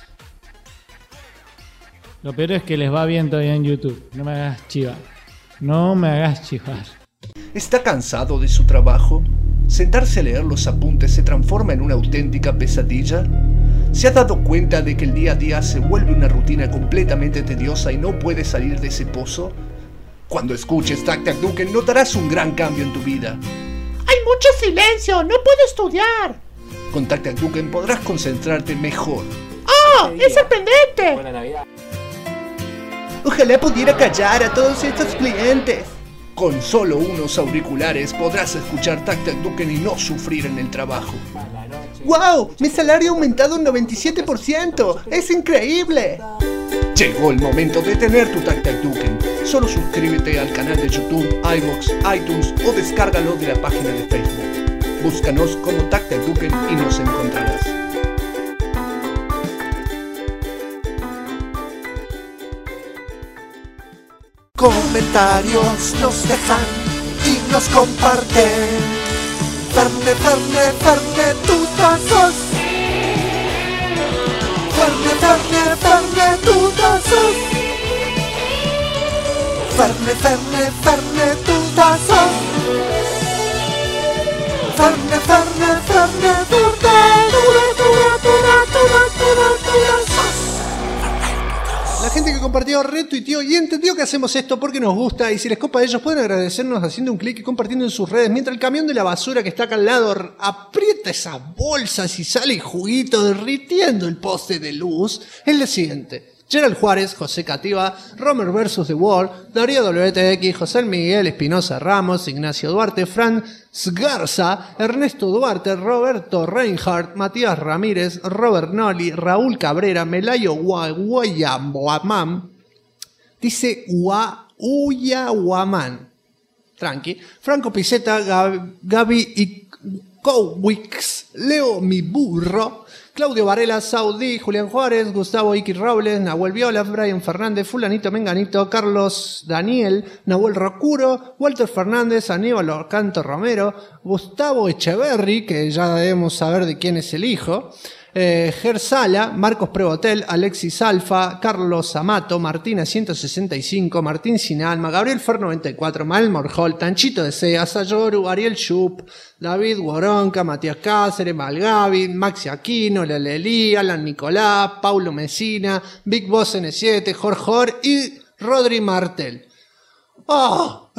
Lo peor es que les va bien todavía en YouTube. No me hagas chivar. No me hagas chivar. ¿Está cansado de su trabajo? ¿Sentarse a leer los apuntes se transforma en una auténtica pesadilla? ¿Se ha dado cuenta de que el día a día se vuelve una rutina completamente tediosa y no puede salir de ese pozo? Cuando escuches Tac Tac Duken notarás un gran cambio en tu vida. ¡Hay mucho silencio! ¡No puedo estudiar! Con Tac Tac Duken podrás concentrarte mejor. ¡Oh! ¡Es sorprendente! Buena Navidad. Ojalá pudiera callar a todos estos clientes. Con solo unos auriculares podrás escuchar Tac Tac Duken y no sufrir en el trabajo. ¡Wow! Mi salario ha aumentado un 97%. ¡Es increíble! Llegó el momento de tener tu Tac Tac Duken. Solo suscríbete al canal de YouTube, iVoox, iTunes o descárgalo de la página de Facebook. Búscanos como Tac Tac Duken y nos encontrarás. Comentarios nos dejan y nos comparten. Ferne, Ferne, Ferne, tutazos. Ferne, Ferne, Ferne, tutazos. Ferne, Ferne, Ferne, tutazos. Ferne, Ferne, Ferne, tutazos. La gente que compartió, retuiteó y entendió que hacemos esto porque nos gusta, y si les copa a ellos pueden agradecernos haciendo un clic y compartiendo en sus redes mientras el camión de la basura que está acá al lado aprieta esas bolsas y sale juguito derritiendo el poste de luz. El siguiente: Gerald Juárez, José Cativa, Romer vs. The World, Darío WTX, José Miguel Espinosa Ramos, Ignacio Duarte, Fran Garza, Ernesto Duarte, Roberto Reinhardt, Matías Ramírez, Robert Noli, Raúl Cabrera, Melayo Guayamboamán, dice Uyahuamán, tranqui, Franco Piceta, Gaby y Cowix, Leo Mi Burro, Claudio Varela, Saudí, Julián Juárez, Gustavo Iki Robles, Nahuel Viola, Brian Fernández, Fulanito Menganito, Carlos Daniel, Nahuel Rocuro, Walter Fernández, Aníbal Orcanto Romero, Gustavo Echeverry, que ya debemos saber de quién es el hijo, Gersala, Marcos Prebotel, Alexis Alfa, Carlos Amato, Martina 165, Martín Sin Alma, Gabriel Fer 94, Mael Morjol, Tanchito de Sea, Sayoru, Ariel Schupp, David Guaronca, Matías Cáceres, Malgavi, Maxi Aquino, Lelelí, Alan Nicolás, Paulo Mesina, Big Boss N7, Jorge y Rodri Martel. ¡Oh!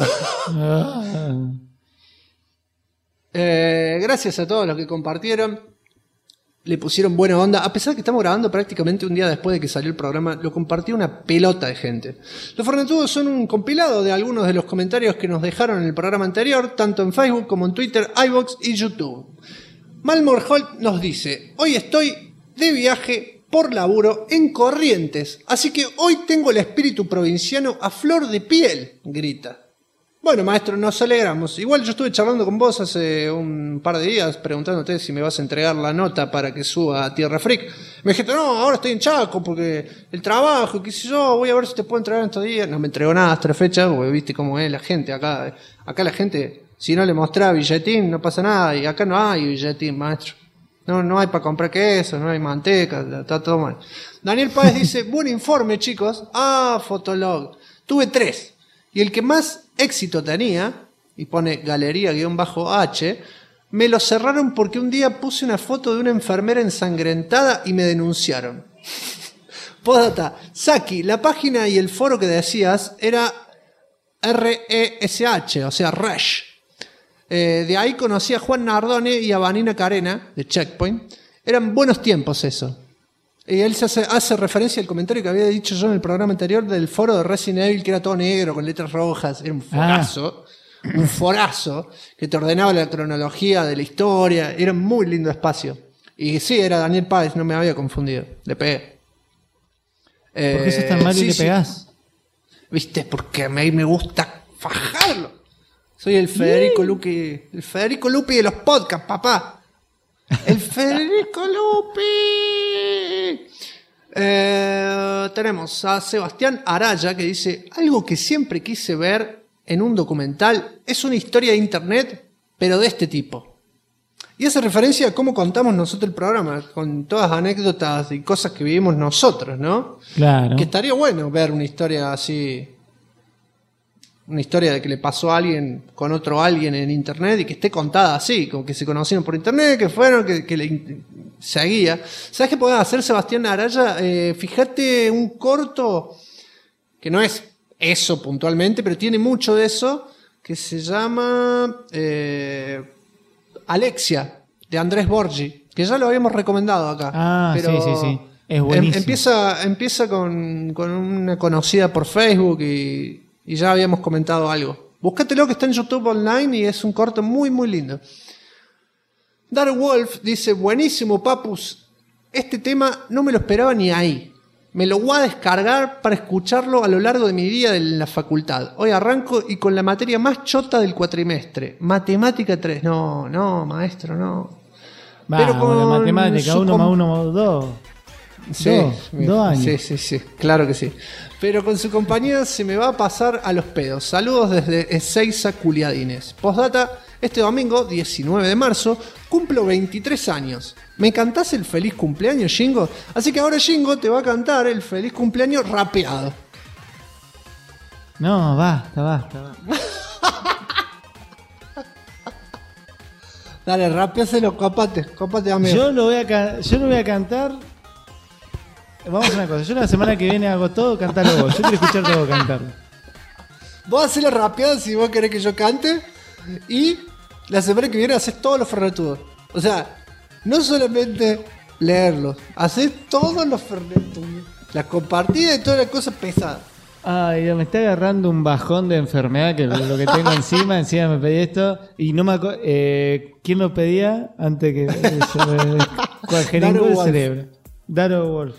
Gracias a todos los que compartieron. Le pusieron buena onda, a pesar que estamos grabando prácticamente un día después de que salió el programa. Lo compartió una pelota de gente. Los Fornetudos son un compilado de algunos de los comentarios que nos dejaron en el programa anterior, tanto en Facebook como en Twitter, iVoox y YouTube. Malmor Holt nos dice: hoy estoy de viaje por laburo en Corrientes, así que hoy tengo el espíritu provinciano a flor de piel, grita. Bueno, maestro, nos alegramos. Igual yo estuve charlando con vos hace un par de días preguntándote si me vas a entregar la nota para que suba a Tierra Freak. Me dijiste, no, ahora estoy en Chaco porque el trabajo, qué sé yo, voy a ver si te puedo entregar en estos días. No me entregó nada hasta la fecha, porque viste cómo es la gente acá. Acá la gente, si no le mostrás billetín, no pasa nada. Y acá no hay billetín, maestro. No hay para comprar queso, no hay manteca, está todo mal. Daniel Páez dice, buen informe, chicos. Fotolog. Tuve 3. Y el que más éxito tenía, y pone galería-H, me lo cerraron porque un día puse una foto de una enfermera ensangrentada y me denunciaron. Postdata, Saki, la página y el foro que decías era RESH, o sea, Resh. De ahí conocí a Juan Nardone y a Vanina Carena, de Checkpoint. Eran buenos tiempos eso. Y él hace referencia al comentario que había dicho yo en el programa anterior del foro de Resident Evil, que era todo negro, con letras rojas. Era un forazo. Un forazo que te ordenaba la cronología de la historia. Era un muy lindo espacio. Y sí, era Daniel Páez, no me había confundido. Le pegué. ¿Por qué sos tan malo y le pegás? ¿Viste? Porque a mí me gusta fajarlo. Soy el Federico Lupi. El Federico Lupi de los podcasts, papá. El Federico Lupi. Tenemos a Sebastián Araya que dice: algo que siempre quise ver en un documental es una historia de internet, pero de este tipo. Y hace referencia a cómo contamos nosotros el programa, con todas anécdotas y cosas que vivimos nosotros, ¿no? Claro. Que estaría bueno ver una historia así. Una historia de que le pasó a alguien con otro alguien en internet y que esté contada así, como que se conocieron por internet, que fueron, que le seguía. ¿Sabes qué podés hacer, Sebastián Araya? Fíjate un corto que no es eso puntualmente, pero tiene mucho de eso, que se llama Alexia, de Andrés Borgi, que ya lo habíamos recomendado acá. Pero sí. Es buenísimo. Empieza con una conocida por Facebook y ya habíamos comentado algo. Búscatelo, que está en YouTube online y es un corto muy, muy lindo. Dark Wolf dice: buenísimo, papus. Este tema no me lo esperaba ni ahí. Me lo voy a descargar para escucharlo a lo largo de mi día en la facultad. Hoy arranco y con la materia más chota del cuatrimestre. Matemática 3. No, maestro, no. Pero con la matemática, 1 más 1 más 2. Sí, 2 años. Sí, claro que sí. Pero con su compañía se me va a pasar a los pedos. Saludos desde Ezeiza, Culiadines. Postdata, este domingo, 19 de marzo, cumplo 23 años. ¿Me cantás el feliz cumpleaños, Jingo? Así que ahora Jingo te va a cantar el feliz cumpleaños rapeado. No, basta. Dale, rapeáselo, cópate, amigo. Yo lo voy a cantar. Vamos a hacer una cosa. Yo la semana que viene hago todo, cantalo vos. Yo quiero escucharte vos cantarlo. Vos hacés la rapeada si vos querés que yo cante. Y la semana que viene haces todos los fernetudos. O sea, no solamente leerlos, haces todos los fernetudos. La compartida y todas las cosas pesadas. Ay, me está agarrando un bajón de enfermedad que lo que tengo encima me pedí esto y no me acuerdo. ¿Quién lo pedía antes que cuál jeringo del cerebro? Dark Wolf.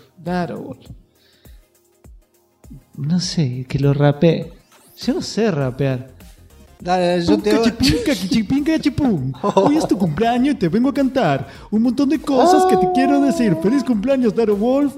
No sé, que lo rapee. Yo no sé rapear. Dale, yo te voy. Hoy es tu cumpleaños y te vengo a cantar un montón de cosas que te quiero decir. ¡Feliz cumpleaños, Dark Wolf!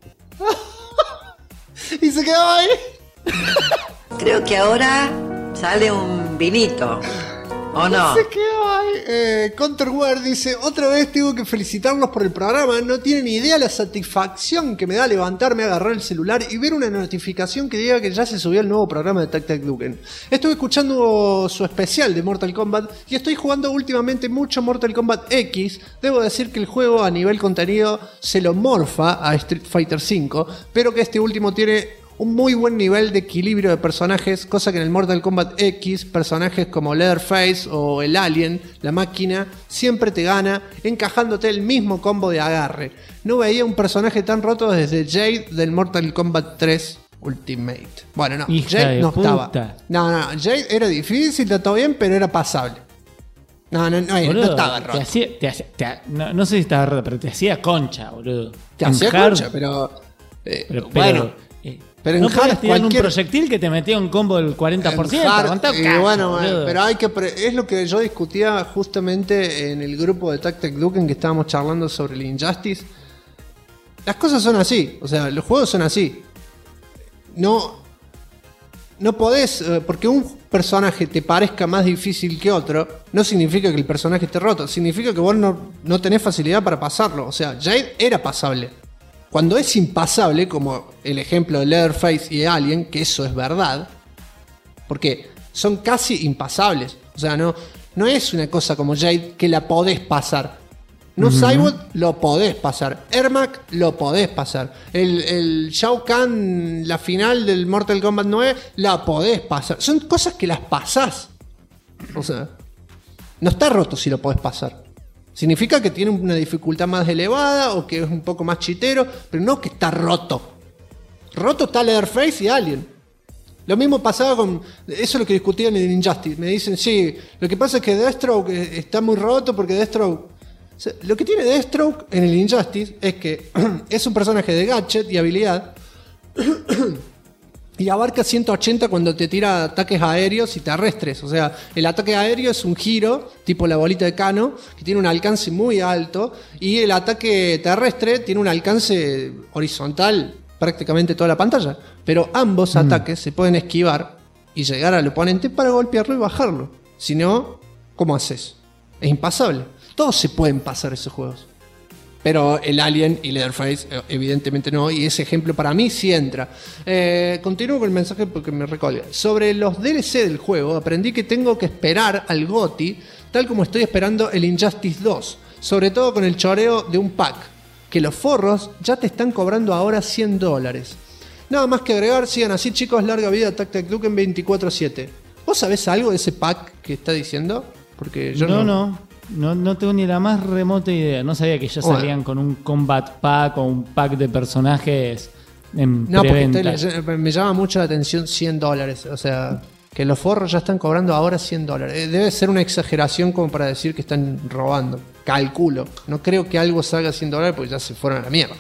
Y se quedó ahí. Creo que ahora sale un vinito. ¿O no? Se quedó ahí. Counterware dice: otra vez tengo que felicitarlos por el programa. No tienen idea la satisfacción que me da levantarme, agarrar el celular y ver una notificación que diga que ya se subió el nuevo programa de Tac Tac Duken. Estuve escuchando su especial de Mortal Kombat y estoy jugando últimamente mucho Mortal Kombat X. Debo decir que el juego a nivel contenido se lo morfa a Street Fighter V, pero que este último tiene un muy buen nivel de equilibrio de personajes, cosa que en el Mortal Kombat X, personajes como Leatherface o el Alien, la máquina, siempre te gana encajándote el mismo combo de agarre. No veía un personaje tan roto desde Jade del Mortal Kombat 3 Ultimate. Bueno, no, Jade no estaba. No, Jade era difícil, está todo bien, pero era pasable. No estaba roto. No sé si estaba roto, pero te hacía concha, boludo. Te hacía concha, pero bueno. Pero no en podías hard tirar un cualquier... proyectil que te metía un combo del 40%. Aguantá, Bueno, boludo. pero hay que es lo que yo discutía justamente en el grupo de Tactic Duken que estábamos charlando sobre el Injustice. Las cosas son así, o sea, los juegos son así. No podés, porque un personaje te parezca más difícil que otro, no significa que el personaje esté roto, significa que vos no tenés facilidad para pasarlo. O sea, Jade era pasable. Cuando es impasable, como el ejemplo de Leatherface y Alien, que eso es verdad, porque son casi impasables. O sea, no es una cosa como Jade que la podés pasar. No, Cybot lo podés pasar. Ermac lo podés pasar. El Shao Kahn, la final del Mortal Kombat 9, la podés pasar. Son cosas que las pasás. O sea, no está roto si lo podés pasar. Significa que tiene una dificultad más elevada o que es un poco más chitero, pero no que está roto. Roto está Leatherface y Alien. Lo mismo pasaba con... Eso es lo que discutían en el Injustice. Me dicen, sí, lo que pasa es que Deathstroke está muy roto porque Deathstroke... O sea, lo que tiene Deathstroke en el Injustice es que es un personaje de gadget y habilidad y abarca 180 cuando te tira ataques aéreos y terrestres. O sea, el ataque aéreo es un giro, tipo la bolita de Cano, que tiene un alcance muy alto, y el ataque terrestre tiene un alcance horizontal prácticamente toda la pantalla. Pero ambos ataques se pueden esquivar y llegar al oponente para golpearlo y bajarlo. Si no, ¿cómo haces? Es impasable. Todos se pueden pasar esos juegos. Pero el Alien y Leatherface evidentemente no, y ese ejemplo para mí sí entra. Continúo con el mensaje porque me recolga. Sobre los DLC del juego, aprendí que tengo que esperar al GOTY, tal como estoy esperando el Injustice 2. Sobre todo con el choreo de un pack, que los forros ya te están cobrando ahora $100. Nada más que agregar, sigan así chicos, larga vida Tactic Duken 24/7. ¿Vos sabés algo de ese pack que está diciendo? Porque yo No tengo ni la más remota idea. No sabía que ya salían con un combat pack o un pack de personajes en preventa. Porque me llama mucho la atención $100. O sea, que los forros ya están cobrando ahora $100. Debe ser una exageración como para decir que están robando. Calculo. No creo que algo salga $100 porque ya se fueron a la mierda.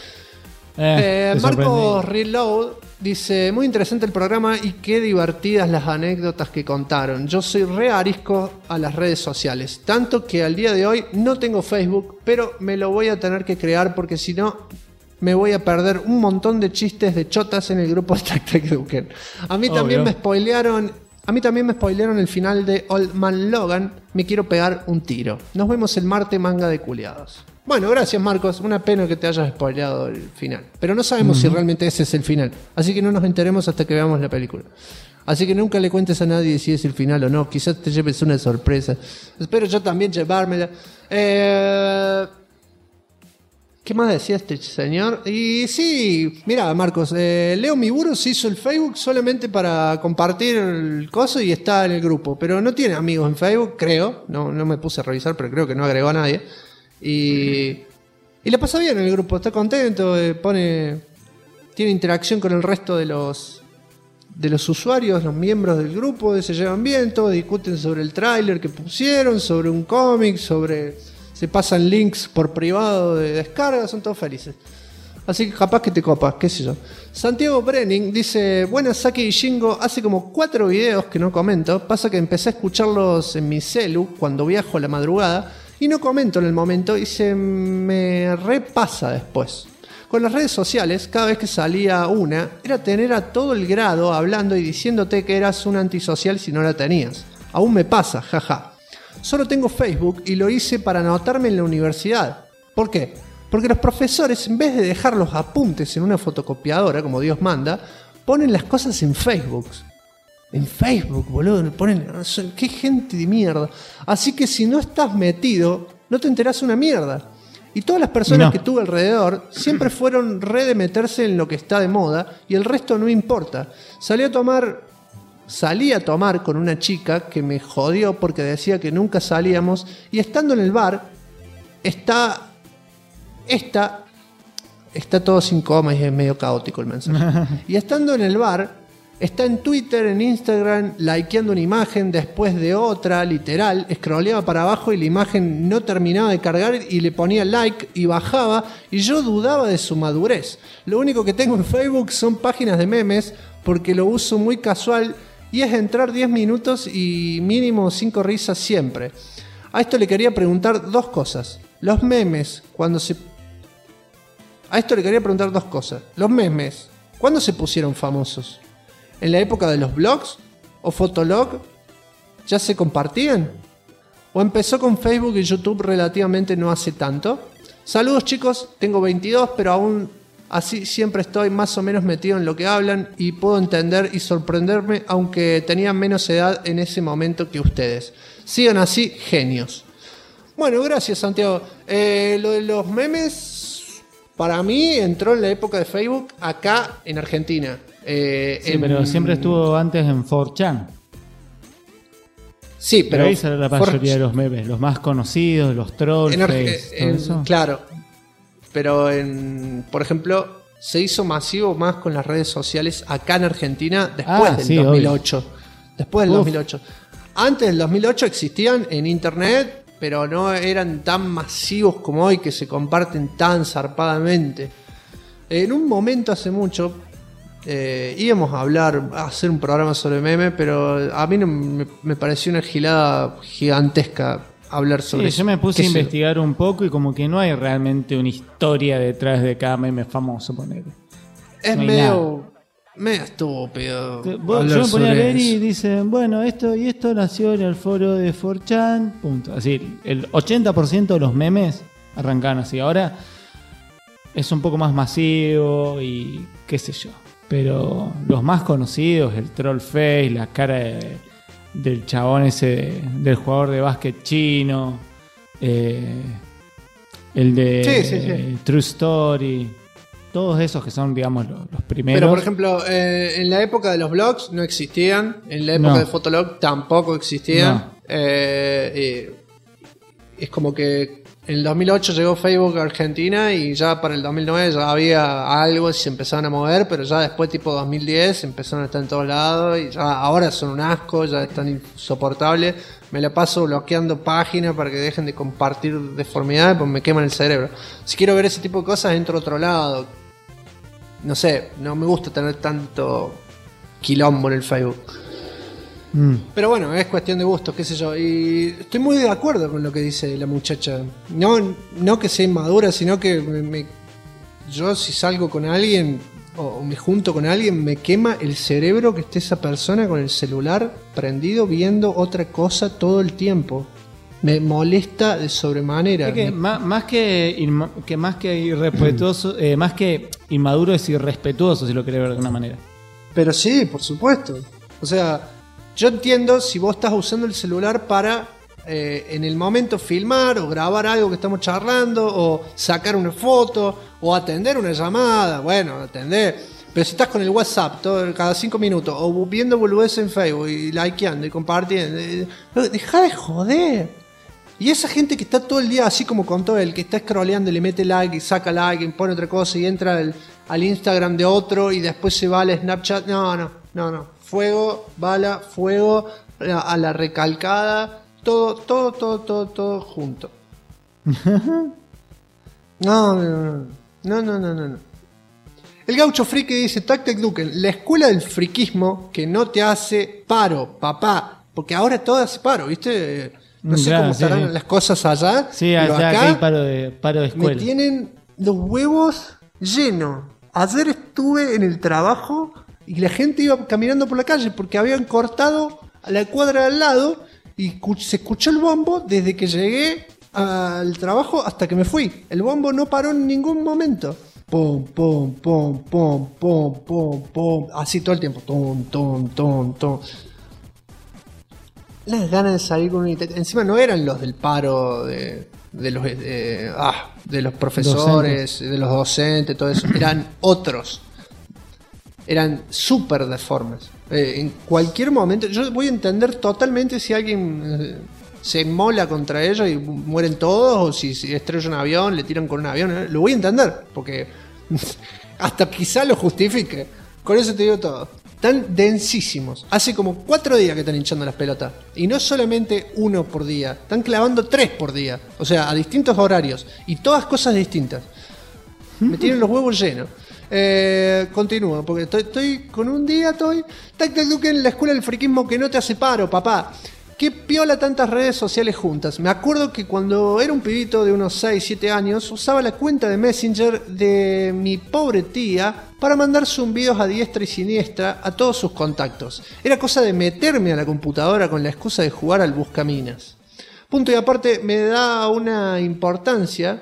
Marcos Reload dice: muy interesante el programa y qué divertidas las anécdotas que contaron. Yo soy re arisco a las redes sociales, tanto que al día de hoy no tengo Facebook, pero me lo voy a tener que crear porque si no me voy a perder un montón de chistes de chotas en el grupo de Tactic Duken. A mí también me spoilearon el final de Old Man Logan. Me quiero pegar un tiro. Nos vemos el martes, manga de culiados. Bueno, gracias Marcos, una pena que te hayas spoileado el final. Pero no sabemos si realmente ese es el final. Así que no nos enteremos hasta que veamos la película. Así que nunca le cuentes a nadie si es el final o no. Quizás te lleves una sorpresa. Espero yo también llevármela. ¿Qué más decía este señor? Y sí, mira Marcos, Leo Miburos hizo el Facebook solamente para compartir el coso y está en el grupo. Pero no tiene amigos en Facebook, creo. No me puse a revisar, pero creo que no agregó a nadie. Y le pasa bien en el grupo, está contento, tiene interacción con el resto de los usuarios, los miembros del grupo, se llevan bien, todos discuten sobre el tráiler que pusieron, sobre un cómic, se pasan links por privado de descarga, son todos felices. Así que capaz que te copas, qué sé yo. Santiago Brenning dice: buenas Saki y Shingo, hace como 4 videos que no comento, pasa que empecé a escucharlos en mi celu cuando viajo a la madrugada y no comento en el momento y se me repasa después. Con las redes sociales, cada vez que salía una, era tener a todo el grado hablando y diciéndote que eras un antisocial si no la tenías. Aún me pasa, jaja. Solo tengo Facebook y lo hice para anotarme en la universidad. ¿Por qué? Porque los profesores, en vez de dejar los apuntes en una fotocopiadora, como Dios manda, ponen las cosas en Facebook. En Facebook, boludo, ponen... ¡Qué gente de mierda! Así que si no estás metido, no te enterás una mierda. Y todas las personas que tuve alrededor siempre fueron re de meterse en lo que está de moda y el resto no importa. Salí a tomar con una chica que me jodió porque decía que nunca salíamos y estando en el bar, está todo sin coma y es medio caótico el mensaje. Y estando en el bar, Está en Twitter, en Instagram, likeando una imagen después de otra, literal. Scrolleaba para abajo y la imagen no terminaba de cargar y le ponía like y bajaba. Y yo dudaba de su madurez. Lo único que tengo en Facebook son páginas de memes porque lo uso muy casual y es entrar 10 minutos y mínimo 5 risas siempre. A esto le quería preguntar dos cosas. Los memes, ¿cuándo se pusieron famosos? ¿En la época de los blogs? ¿O Fotolog? ¿Ya se compartían? ¿O empezó con Facebook y YouTube relativamente no hace tanto? Saludos chicos, tengo 22, pero aún así siempre estoy más o menos metido en lo que hablan y puedo entender y sorprenderme, aunque tenía menos edad en ese momento que ustedes. Sigan así, genios. Bueno, gracias Santiago. Lo de los memes, para mí entró en la época de Facebook acá en Argentina. Pero siempre estuvo antes en 4chan. Sí, pero ahí sale la mayoría de los memes, los más conocidos, los trolls, eso. Claro, pero por ejemplo, se hizo masivo más con las redes sociales acá en Argentina después del 2008. Obvio. Después del 2008. Antes del 2008 existían en internet, pero no eran tan masivos como hoy, que se comparten tan zarpadamente. En un momento hace mucho íbamos a hacer un programa sobre meme, pero a mí no me pareció una gilada gigantesca hablar sobre eso. Yo me puse a investigar un poco y como que no hay realmente una historia detrás de cada meme famoso, ponele. Es medio estúpido. Yo me ponía a leer y dicen, bueno, esto nació en el foro de 4chan, punto. Así, el 80% de los memes arrancan así. Ahora es un poco más masivo y qué sé yo. Pero los más conocidos, el troll face, la cara del chabón ese, del jugador de básquet chino, el de True Story, todos esos que son, digamos, los primeros. Pero, por ejemplo, en la época de los blogs no existían, en la época de Fotolog tampoco existían. Es como que en el 2008 llegó Facebook a Argentina y ya para el 2009 ya había algo y se empezaron a mover, pero ya después tipo 2010 empezaron a estar en todos lados y ya ahora son un asco, ya están insoportables. Me la paso bloqueando páginas para que dejen de compartir deformidades, pues me queman el cerebro. Si quiero ver ese tipo de cosas entro a otro lado. No sé, no me gusta tener tanto quilombo en el Facebook. Pero bueno, es cuestión de gustos, qué sé yo. Y estoy muy de acuerdo con lo que dice la muchacha. No que sea inmadura, sino que yo si salgo con alguien o me junto con alguien, me quema el cerebro que esté esa persona con el celular prendido viendo otra cosa todo el tiempo. Me molesta de sobremanera. Es que más que irrespetuoso, más que inmaduro es irrespetuoso, si lo querés ver de alguna manera. Pero sí, por supuesto. O sea, yo entiendo si vos estás usando el celular para en el momento filmar o grabar algo que estamos charlando o sacar una foto o atender una llamada. Bueno, atender. Pero si estás con el WhatsApp cada 5 minutos o viendo boludeces en Facebook y likeando y compartiendo, dejá de joder. Y esa gente que está todo el día así como contó él, que está scrolleando y le mete like y saca like y pone otra cosa y entra al Instagram de otro y después se va al Snapchat. No. Fuego, bala, fuego, a la recalcada, todo junto. No. El gaucho friki dice, Tactec Duken, la escuela del friquismo que no te hace paro, papá. Porque ahora todo hace paro, ¿viste? No sé cómo estarán las cosas allá. Sí, allá acá hay paro de escuela. Me tienen los huevos llenos. Ayer estuve en el trabajo y la gente iba caminando por la calle porque habían cortado a la cuadra de al lado y se escuchó el bombo desde que llegué al trabajo hasta que me fui. El bombo no paró en ningún momento. Pum, pum, pum, pum, pum, pum, pum. Así todo el tiempo. Tom. Las ganas de salir con un... Encima no eran los del paro de los profesores, de los docentes, todo eso. Eran otros. Eran súper deformes. En cualquier momento, yo voy a entender totalmente si alguien se inmola contra ellos y mueren todos, o si estrella un avión, le tiran con un avión. Lo voy a entender, porque hasta quizá lo justifique. Con eso te digo todo. Están densísimos. Hace como 4 días que están hinchando las pelotas. Y no solamente 1 por día. Están clavando 3 por día. O sea, a distintos horarios. Y todas cosas distintas. Me tienen los huevos llenos. Continúo, porque estoy con un día, Tac Tac Duken, la escuela del friquismo que no te hace paro, papá. Qué piola tantas redes sociales juntas. Me acuerdo que cuando era un pibito de unos 6, 7 años, usaba la cuenta de Messenger de mi pobre tía para mandar zumbidos a diestra y siniestra a todos sus contactos. Era cosa de meterme a la computadora con la excusa de jugar al buscaminas. Punto y aparte, me da una impotencia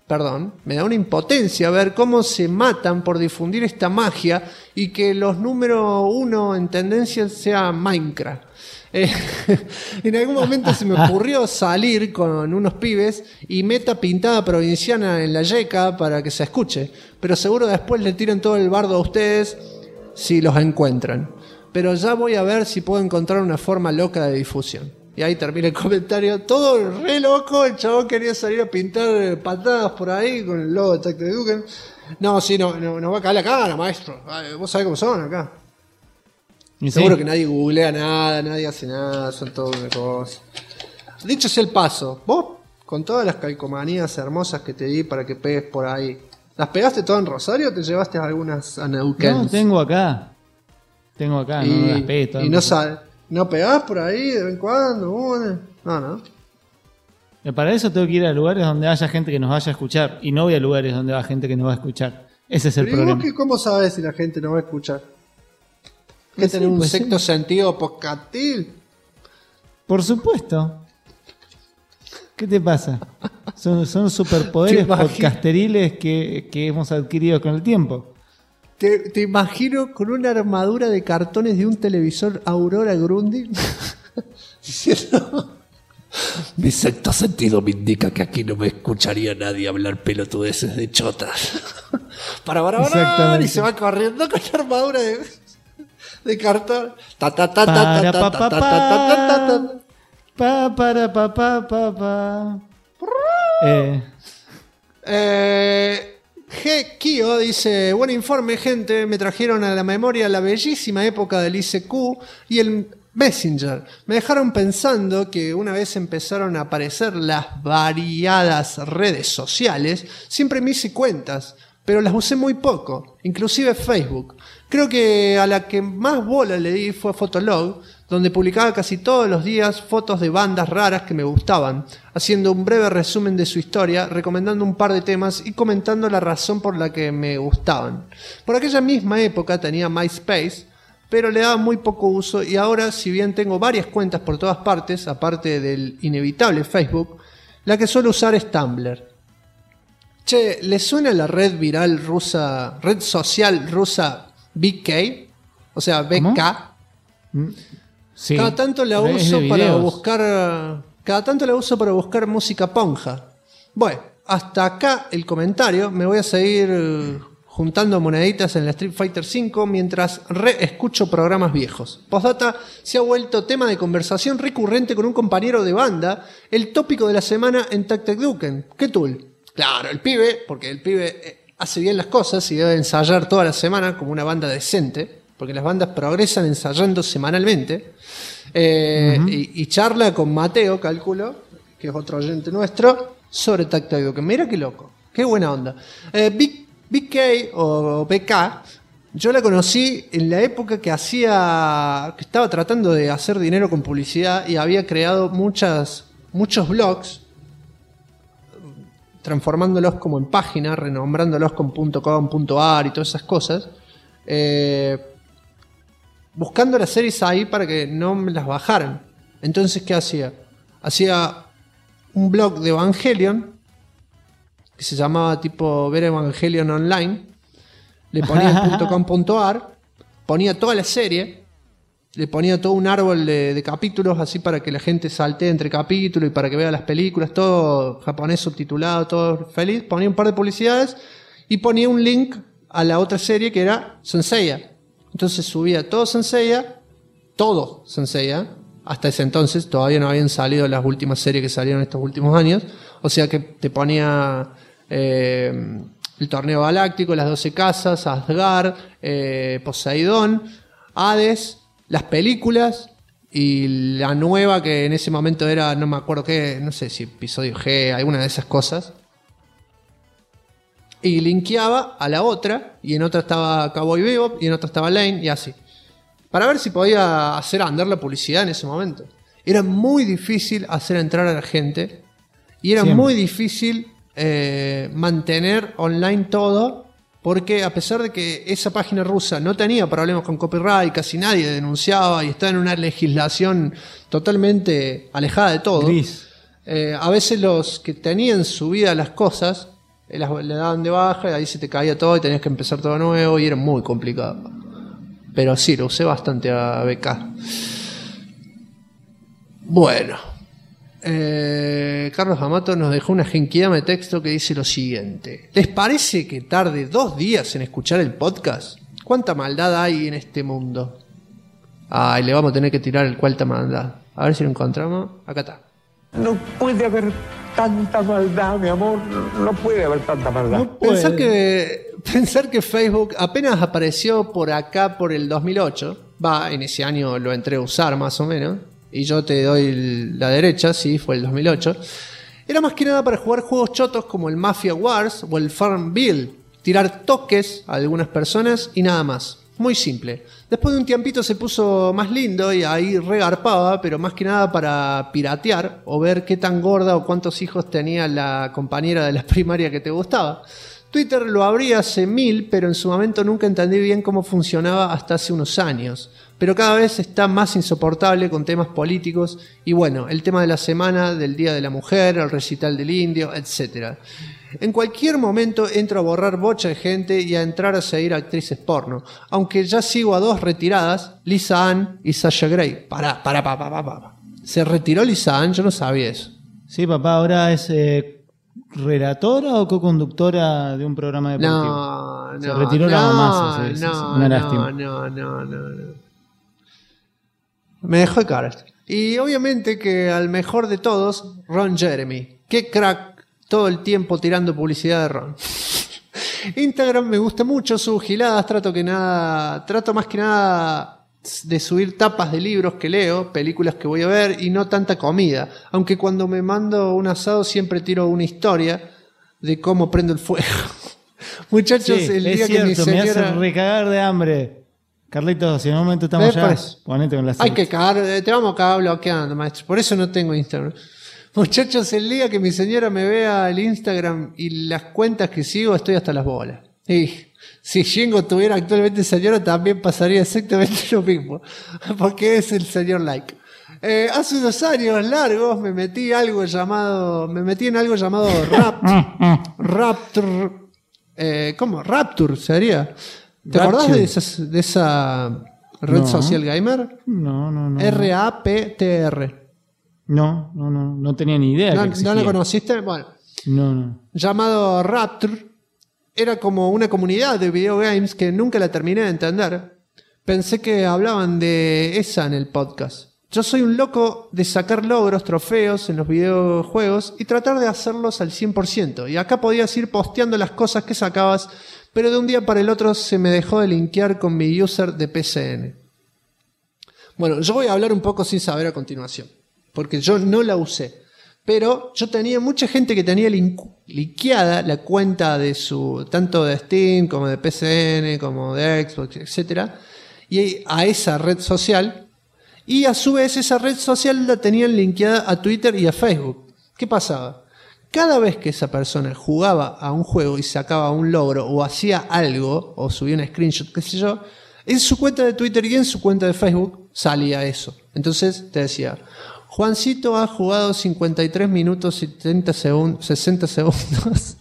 ver cómo se matan por difundir esta magia y que los número 1 en tendencia sea Minecraft. En algún momento se me ocurrió salir con unos pibes y meta pintada provinciana en la yeca para que se escuche, pero seguro después le tiran todo el bardo a ustedes si los encuentran. Pero ya voy a ver si puedo encontrar una forma loca de difusión. Y ahí termina el comentario. Todo re loco. El chabón quería salir a pintar patadas por ahí con el logo de Tac Tac Duken. No, sí, no va a caer la cara, maestro. Vos sabés cómo son acá. Y seguro que nadie googlea nada, nadie hace nada, son todo una cosa. Dicho sea el paso, vos, con todas las calcomanías hermosas que te di para que pegues por ahí, ¿las pegaste todo en Rosario o te llevaste algunas a Neuquén? No, tengo acá, no las pegué todas. ¿Y no sabes? ¿No pegás por ahí de vez en cuando? No. Para eso tengo que ir a lugares donde haya gente que nos vaya a escuchar. Y no voy a lugares donde haya gente que nos va a escuchar. Ese es el problema. ¿Y vos cómo sabes si la gente no va a escuchar? ¿Que tener un sexto sentido poscatil? Por supuesto. ¿Qué te pasa? Son superpoderes podcasteriles que hemos adquirido con el tiempo. Te imagino con una armadura de cartones de un televisor Aurora Grundy diciendo: mi sexto sentido me indica que aquí no me escucharía nadie hablar pelotudeces de chotas. Para, y se va corriendo con la armadura de cartón. G. Kio dice: buen informe, gente. Me trajeron a la memoria la bellísima época del ICQ y el Messenger. Me dejaron pensando que una vez empezaron a aparecer las variadas redes sociales, siempre me hice cuentas, pero las usé muy poco, inclusive Facebook. Creo que a la que más bola le di fue Fotolog, donde publicaba casi todos los días fotos de bandas raras que me gustaban, haciendo un breve resumen de su historia, recomendando un par de temas y comentando la razón por la que me gustaban. Por aquella misma época tenía MySpace, pero le daba muy poco uso y ahora, si bien tengo varias cuentas por todas partes, aparte del inevitable Facebook, la que suelo usar es Tumblr. Che, ¿le suena la red social rusa BK? O sea, BK. Sí, cada tanto la uso para buscar música ponja. Bueno, hasta acá el comentario. Me voy a seguir juntando moneditas en la Street Fighter V mientras escucho programas viejos. Postdata, se ha vuelto tema de conversación recurrente con un compañero de banda, el tópico de la semana en Tac Tac Duken. ¿Qué tool? Claro, el pibe, porque el pibe hace bien las cosas y debe ensayar toda la semana como una banda decente, porque las bandas progresan ensayando semanalmente, y charla con Mateo, calculo, que es otro oyente nuestro, sobre Tac Tac Duken. Mira qué loco, qué buena onda. BK o BK, yo la conocí en la época que estaba tratando de hacer dinero con publicidad y había creado muchos blogs, transformándolos como en página, renombrándolos con .com.ar y todas esas cosas, buscando las series ahí para que no me las bajaran. Entonces, ¿qué hacía? Hacía un blog de Evangelion que se llamaba tipo Ver Evangelion Online, le ponía el .com.ar, ponía toda la serie, le ponía todo un árbol de capítulos así para que la gente saltee entre capítulos y para que vea las películas, todo japonés subtitulado, todo feliz. Ponía un par de publicidades y ponía un link a la otra serie que era Senseiya. Entonces subía todo Senseiya. Hasta ese entonces todavía no habían salido las últimas series que salieron estos últimos años. O sea que te ponía el Torneo Galáctico, las 12 Casas, Asgard, Poseidón. Hades, las películas y la nueva que en ese momento era, no me acuerdo qué, no sé si episodio G, alguna de esas cosas. Y linkeaba a la otra, y en otra estaba Cowboy Bebop, y en otra estaba Lane, y así. Para ver si podía hacer andar la publicidad en ese momento. Era muy difícil hacer entrar a la gente, y era muy difícil mantener online todo, porque a pesar de que esa página rusa no tenía problemas con copyright, casi nadie denunciaba, y estaba en una legislación totalmente alejada de todo, a veces los que tenían subidas las cosas, le daban de baja y ahí se te caía todo y tenías que empezar todo de nuevo y era muy complicado. Pero sí, lo usé bastante a BK. Bueno, Carlos Amato nos dejó una genkidama de texto que dice lo siguiente: ¿les parece que tarde 2 días en escuchar el podcast? ¿Cuánta maldad hay en este mundo? Ay, le vamos a tener que tirar el cuánta maldad. A ver si lo encontramos. Acá está. No puede haber tanta maldad, mi amor. No puede haber tanta maldad. No pensar que Facebook apenas apareció por acá por el 2008. En ese año lo entré a usar más o menos. Y yo te doy la derecha, sí, fue el 2008. Era más que nada para jugar juegos chotos como el Mafia Wars o el Farmville. Tirar toques a algunas personas y nada más. Muy simple. Después de un tiempito se puso más lindo y ahí regarpaba, pero más que nada para piratear o ver qué tan gorda o cuántos hijos tenía la compañera de la primaria que te gustaba. Twitter lo abrí hace 1000, pero en su momento nunca entendí bien cómo funcionaba hasta hace unos años. Pero cada vez está más insoportable con temas políticos y bueno, el tema de la semana, del Día de la Mujer, el recital del Indio, etc. En cualquier momento entro a borrar bocha de gente y a entrar a seguir actrices porno. Aunque ya sigo a 2 retiradas, Lisa Ann y Sasha Grey. Pará. ¿Se retiró Lisa Ann? Yo no sabía eso. Sí, papá, ahora es relatora o co-conductora de un programa deportivo. Se retiró la mamá. Una lástima. No. Me dejó de cara. Y obviamente que al mejor de todos, Ron Jeremy. Qué crack. Todo el tiempo tirando publicidad de Ron. Instagram me gusta mucho, subo giladas, trato más que nada de subir tapas de libros que leo, películas que voy a ver y no tanta comida. Aunque cuando me mando un asado siempre tiro una historia de cómo prendo el fuego. Muchachos, sí, el día que mi señora... me hace recagar de hambre. Carlitos, si en un momento estamos ya, ponete con la salsa. Hay que cagar, te vamos a cagar bloqueando, maestro. Por eso no tengo Instagram. Muchachos, el día que mi señora me vea el Instagram y las cuentas que sigo, estoy hasta las bolas. Y si Shingo tuviera actualmente señora, también pasaría exactamente lo mismo. Porque es el señor like. Hace 2 años largos me metí en algo llamado Rapture. ¿Cómo? Rapture sería. ¿Te acordás de esa red social gamer? No. RAPTR. No tenía ni idea. ¿No la conociste? Bueno. No. Llamado Rapture. Era como una comunidad de videogames que nunca la terminé de entender. Pensé que hablaban de esa en el podcast. Yo soy un loco de sacar logros, trofeos en los videojuegos y tratar de hacerlos al 100%. Y acá podías ir posteando las cosas que sacabas, pero de un día para el otro se me dejó de linkear con mi user de PCN. Bueno, yo voy a hablar un poco sin saber a continuación, porque yo no la usé. Pero yo tenía mucha gente que tenía linkeada la cuenta de tanto de Steam como de PCN, como de Xbox, etc. Y a esa red social. Y a su vez esa red social la tenían linkeada a Twitter y a Facebook. ¿Qué pasaba? Cada vez que esa persona jugaba a un juego y sacaba un logro o hacía algo o subía un screenshot, qué sé yo, en su cuenta de Twitter y en su cuenta de Facebook salía eso. Entonces te decía: Juancito ha jugado 53 minutos y 60 segundos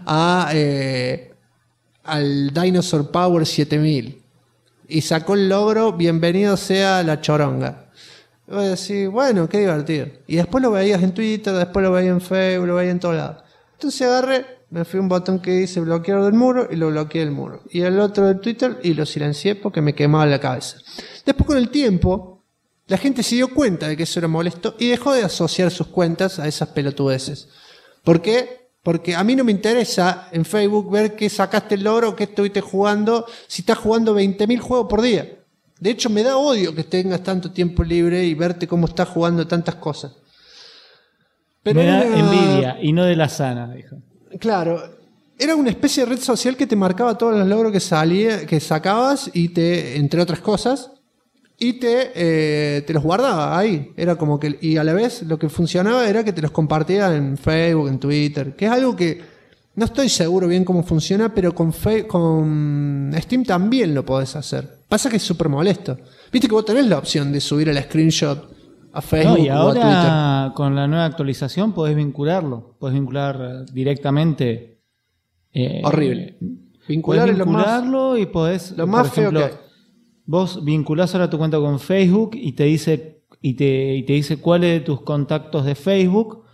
al Dinosaur Power 7000 y sacó el logro, bienvenido sea la choronga. Y voy a decir, bueno, qué divertido. Y después lo veías en Twitter, después lo veías en Facebook, lo veías en todos lados. Entonces agarré, me fui a un botón que dice bloquear del muro y lo bloqueé del muro. Y el otro de Twitter y lo silencié porque me quemaba la cabeza. Después con el tiempo, la gente se dio cuenta de que eso era molesto y dejó de asociar sus cuentas a esas pelotudeces. ¿Por qué? Porque a mí no me interesa en Facebook ver que sacaste el logro, que estuviste jugando, si estás jugando 20.000 juegos por día. De hecho, me da odio que tengas tanto tiempo libre y verte cómo estás jugando tantas cosas. Pero me da envidia y no de la sana, dijo. Claro, era una especie de red social que te marcaba todos los logros que sacabas y entre otras cosas, y te los guardaba ahí. Era como que, y a la vez lo que funcionaba era que te los compartía en Facebook, en Twitter, que es algo que no estoy seguro bien cómo funciona, pero con Steam también lo podés hacer. Pasa que es súper molesto. Viste que vos tenés la opción de subir el screenshot a Facebook y o a ahora Twitter. Con la nueva actualización podés vincularlo. Podés vincular directamente. Horrible. Vincularlo y podés. Lo más por ejemplo, feo que hay. Vos vinculás ahora tu cuenta con Facebook y te dice te dice cuáles de tus contactos de Facebook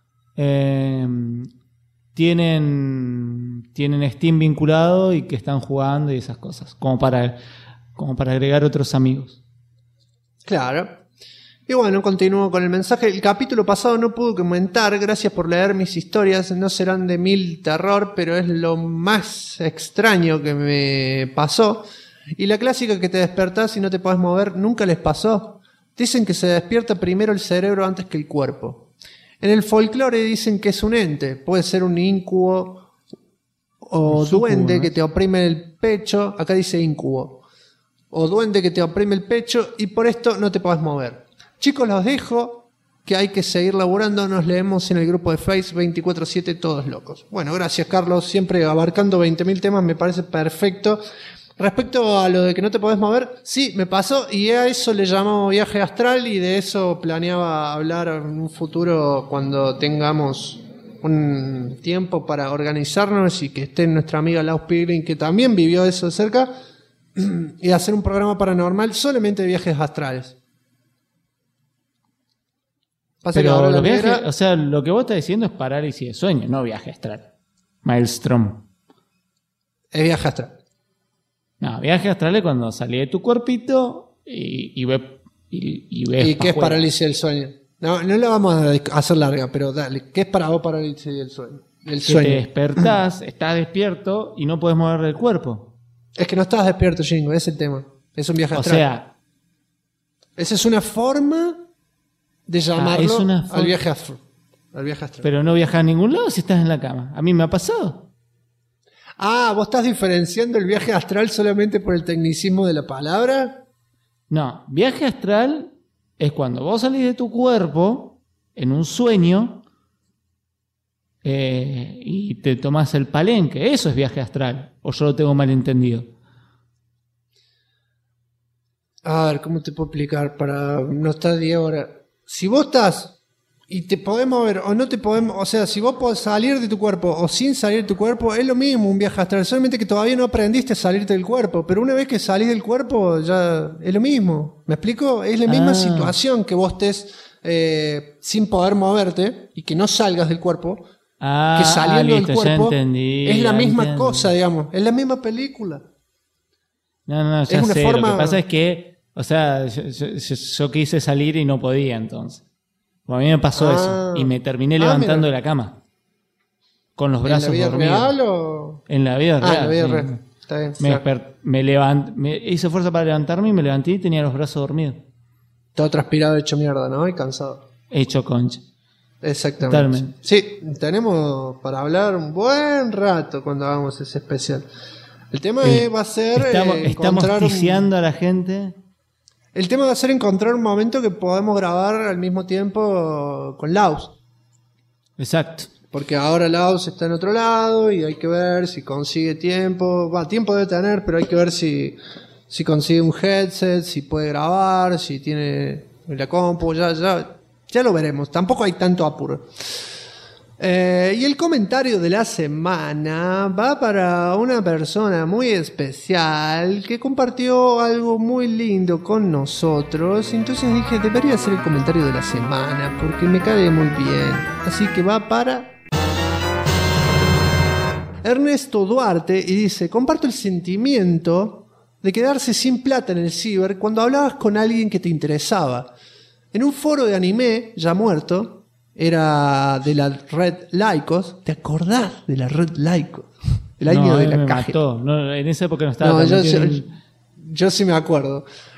tienen Steam vinculado y que están jugando y esas cosas, como para agregar otros amigos. Claro. Y bueno, continúo con el mensaje. El capítulo pasado no pude comentar, gracias por leer mis historias, no serán de mil terror, pero es lo más extraño que me pasó. Y la clásica que te despertás y no te podés mover, ¿nunca les pasó? Dicen que se despierta primero el cerebro antes que el cuerpo. En el folclore dicen que es un ente, puede ser un incubo o duende que te oprime el pecho, acá dice incubo, o duende que te oprime el pecho y por esto no te podés mover. Chicos, los dejo, que hay que seguir laburando, nos leemos en el grupo de Face 24/7 todos locos. Bueno, gracias Carlos, siempre abarcando 20.000 temas, me parece perfecto. Respecto a lo de que no te podés mover, sí, me pasó y a eso le llamamos viaje astral y de eso planeaba hablar en un futuro cuando tengamos un tiempo para organizarnos y que esté nuestra amiga Lau Piglin, que también vivió eso de cerca, y hacer un programa paranormal solamente de viajes astrales. Pero los viajes, o sea, lo que vos estás diciendo es parálisis de sueño, no viaje astral. Maelstrom. Es viaje astral. No, viaje astral es cuando salís de tu cuerpito y ves. ¿Y qué es parálisis del sueño? No la vamos a hacer larga, pero dale. ¿Qué es para vos parálisis del sueño? El sueño. Que te despertás, estás despierto y no podés mover el cuerpo. Es que no estás despierto, Jingo, ese es el tema. Es un viaje astral. O sea, esa es una forma de llamarlo al viaje astral. Pero no viajas a ningún lado si estás en la cama. A mí me ha pasado. Ah, ¿vos estás diferenciando el viaje astral solamente por el tecnicismo de la palabra? No, viaje astral es cuando vos salís de tu cuerpo en un sueño y te tomás el palenque. Eso es viaje astral. ¿O yo lo tengo mal entendido? A ver, ¿cómo te puedo explicar para no estar 10 horas? Si vos estás y te podés mover o no te podés, o sea, si vos podés salir de tu cuerpo o sin salir de tu cuerpo, es lo mismo un viaje astral, solamente que todavía no aprendiste a salirte del cuerpo, pero una vez que salís del cuerpo ya es lo mismo. ¿Me explico? Es la misma situación que vos estés sin poder moverte y que no salgas del cuerpo, que saliendo del cuerpo es la misma cosa, digamos, es la misma película. No, ya sé, lo que pasa es que, o sea, yo quise salir y no podía entonces. A mí me pasó eso y me terminé levantando de la cama con los brazos dormidos. ¿En la vida real o...? En la vida real. En la vida sí. real. Está bien. Me hice fuerza para levantarme y me levanté y tenía los brazos dormidos. Todo transpirado, hecho mierda, ¿no? Y cansado. Hecho concha. Exactamente. Totalmente. Sí, tenemos para hablar un buen rato cuando hagamos ese especial. El tema va a ser... Estamos ticiando a la gente... El tema va a ser encontrar un momento que podamos grabar al mismo tiempo con Laus. Exacto. Porque ahora Laus está en otro lado y hay que ver si consigue tiempo. Tiempo debe tener, pero hay que ver si consigue un headset, si puede grabar, si tiene la compu. Ya lo veremos. Tampoco hay tanto apuro. Y el comentario de la semana va para una persona muy especial que compartió algo muy lindo con nosotros. Entonces dije, debería hacer el comentario de la semana porque me cae muy bien. Así que va para Ernesto Duarte y dice: comparto el sentimiento de quedarse sin plata en el ciber cuando hablabas con alguien que te interesaba. En un foro de anime ya muerto, era de la red Lycos. ¿Te acordás de la red Lycos? El año de la caja. No, en esa época no estaba. No, yo sí me acuerdo.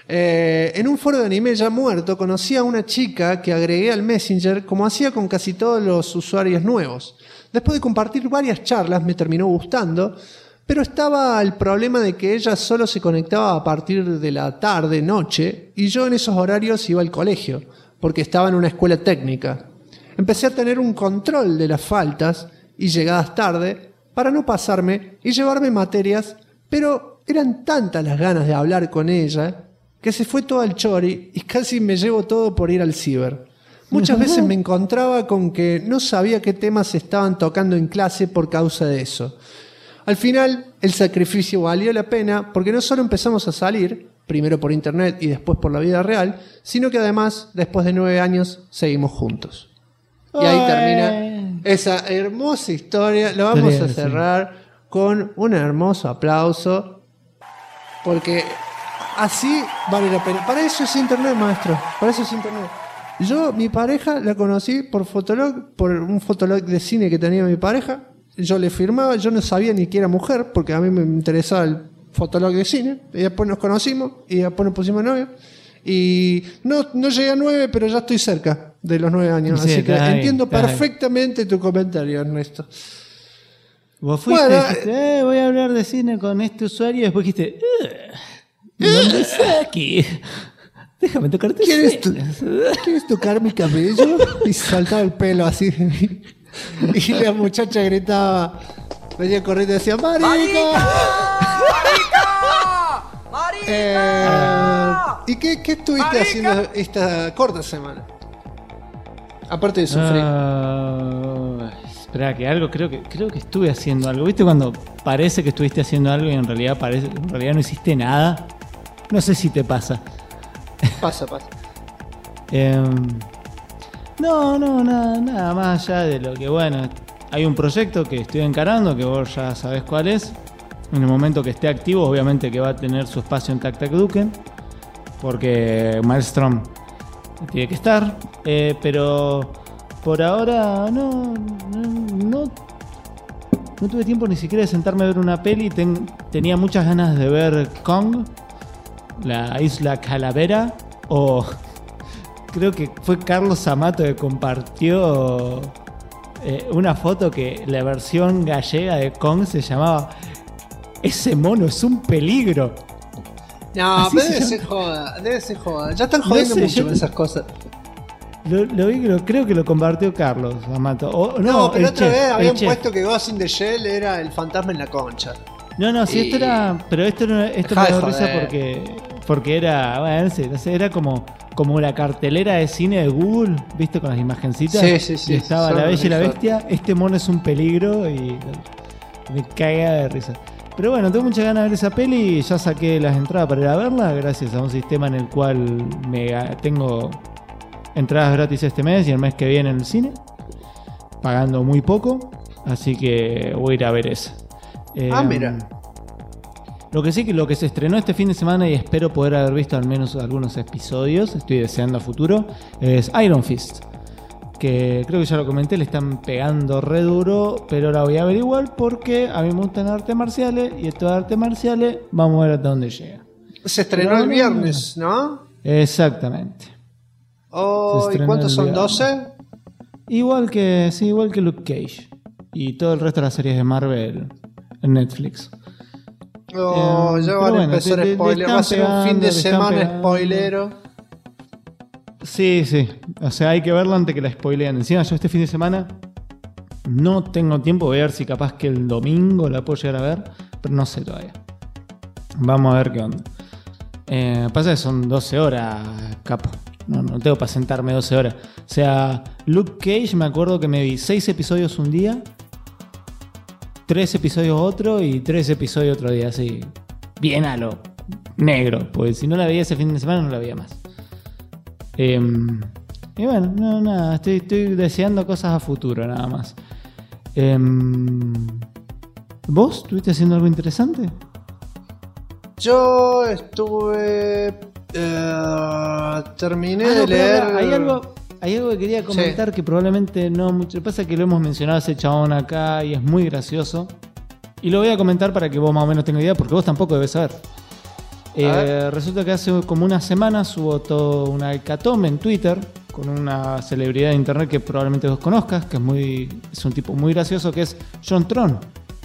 En un foro de anime ya muerto conocí a una chica que agregué al Messenger como hacía con casi todos los usuarios nuevos. Después de compartir varias charlas me terminó gustando, pero estaba el problema de que ella solo se conectaba a partir de la tarde, noche, y yo en esos horarios iba al colegio, porque estaba en una escuela técnica. Empecé a tener un control de las faltas y llegadas tarde para no pasarme y llevarme materias, pero eran tantas las ganas de hablar con ella que se fue todo al chori y casi me llevo todo por ir al ciber. Muchas veces me encontraba con que no sabía qué temas estaban tocando en clase por causa de eso. Al final, el sacrificio valió la pena porque no solo empezamos a salir, primero por internet y después por la vida real, sino que además, después de 9 años, seguimos juntos. Y ahí termina esa hermosa historia. Lo vamos a cerrar con un hermoso aplauso porque así vale la pena. Para eso es internet, maestro. Para eso es internet. Yo, mi pareja, la conocí por Fotolog, por un Fotolog de cine que tenía mi pareja. Yo le firmaba, yo no sabía ni que era mujer, porque a mí me interesaba el Fotolog de cine. Y después nos conocimos y después nos pusimos novios. Y no llegué a 9, pero ya estoy cerca de los 9 años. Sí, así que entiendo perfectamente tu comentario, Ernesto. Vos fuiste, dijiste, voy a hablar de cine con este usuario, y después dijiste, ¿dónde está aquí? Déjame tocarte. ¿Quieres tocar mi cabello? Y saltaba el pelo así. Y la muchacha gritaba, venía corriendo y decía, ¡Marica! ¡Marica! ¿Y qué estuviste haciendo esta corta semana? Aparte de sufrir. Espera, que algo, creo que estuve haciendo algo. ¿Viste cuando parece que estuviste haciendo algo y en realidad no hiciste nada? No sé si te pasa. Pasa. Nada más allá de lo que, bueno, hay un proyecto que estoy encarando, que vos ya sabés cuál es. En el momento que esté activo, obviamente que va a tener su espacio en TacTacDuken, porque Maelstrom tiene que estar, pero por ahora no tuve tiempo ni siquiera de sentarme a ver una peli. Tenía muchas ganas de ver Kong, la isla Calavera, o creo que fue Carlos Amato que compartió una foto que la versión gallega de Kong se llamaba "Ese mono es un peligro". No, pero debe ser joda. Ya están jodiendo mucho con esas cosas. Lo vi, creo que lo compartió Carlos Amato. No, pero otra vez habían puesto que Ghost in the Shell era el fantasma en la concha. No, sí, esto era. Pero esto me dio risa porque era. Bueno, no sé, era como la cartelera de cine de Google, ¿viste? Con las imagencitas. Sí. Y estaba La Bella y la Bestia. Este mono es un peligro y me caga de risa. Pero bueno, tengo muchas ganas de ver esa peli y ya saqué las entradas para ir a verla gracias a un sistema en el cual tengo entradas gratis este mes y el mes que viene en el cine, pagando muy poco, así que voy a ir a ver esa. Mira. Lo que sí, que lo que se estrenó este fin de semana y espero poder haber visto al menos algunos episodios, estoy deseando a futuro, es Iron Fist, que creo que ya lo comenté, le están pegando re duro, pero ahora voy a averiguar porque a mí me gustan artes marciales y esto de artes marciales vamos a ver hasta dónde llega. Se estrenó el viernes, ¿no? Exactamente. ¿Y cuántos son? ¿12? Igual que Luke Cage y todo el resto de las series de Marvel en Netflix. Ya van a empezar a spoiler. Va a ser un fin de semana spoilero. Sí. O sea, hay que verla antes que la spoileen. Encima, yo este fin de semana no tengo tiempo. Voy a ver si capaz que el domingo la puedo llegar a ver, pero no sé todavía. Vamos a ver qué onda. Pasa que son 12 horas, capo. No tengo para sentarme 12 horas. O sea, Luke Cage, me acuerdo que me vi 6 episodios un día, 3 episodios otro y 3 episodios otro día. Así, bien a lo negro. Porque si no la veía ese fin de semana, no la veía más. Y bueno, nada. Estoy deseando cosas a futuro, nada más. ¿Vos estuviste haciendo algo interesante? Yo estuve... terminé de leer... Hay algo que quería comentar que probablemente no mucho. Lo que pasa es que lo hemos mencionado a ese chabón acá y es muy gracioso. Y lo voy a comentar para que vos más o menos tengas idea, porque vos tampoco debes saber. Resulta que hace como una semana hubo toda una hecatombe en Twitter con una celebridad de internet que probablemente vos conozcas, que es un tipo muy gracioso, que es JonTron.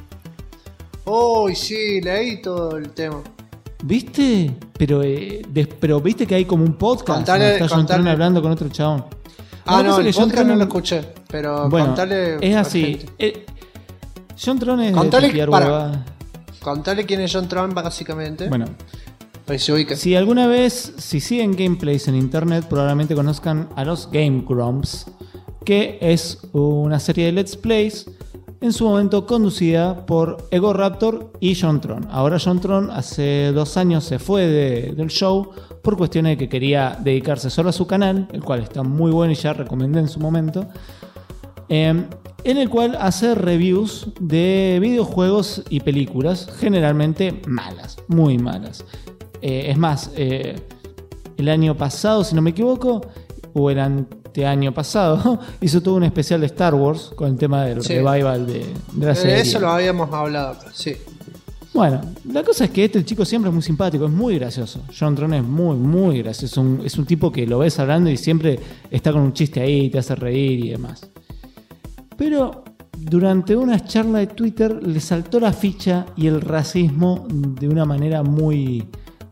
Sí, leí todo el tema. ¿Viste? Pero viste que hay como un podcast donde está JonTron hablando con otro chabón. No, el podcast no lo escuché, pero bueno, contale. Es así. JonTron es contale quién es JonTron, básicamente. Bueno, si alguna vez, si siguen gameplays en internet, probablemente conozcan a los Game Grumps, que es una serie de Let's Plays en su momento conducida por Egoraptor y JonTron. Ahora JonTron hace 2 años se fue del show por cuestiones de que quería dedicarse solo a su canal, el cual está muy bueno y ya recomendé en su momento, en el cual hace reviews de videojuegos y películas, generalmente malas, muy malas. Es más, el año pasado, si no me equivoco, o el anteaño pasado, hizo todo un especial de Star Wars con el tema del revival de la serie. De eso lo habíamos hablado, sí. Bueno, la cosa es que este chico siempre es muy simpático, es muy gracioso. JonTron es muy, muy gracioso. Es un tipo que lo ves hablando y siempre está con un chiste ahí, te hace reír y demás. Pero durante una charla de Twitter le saltó la ficha y el racismo de una manera muy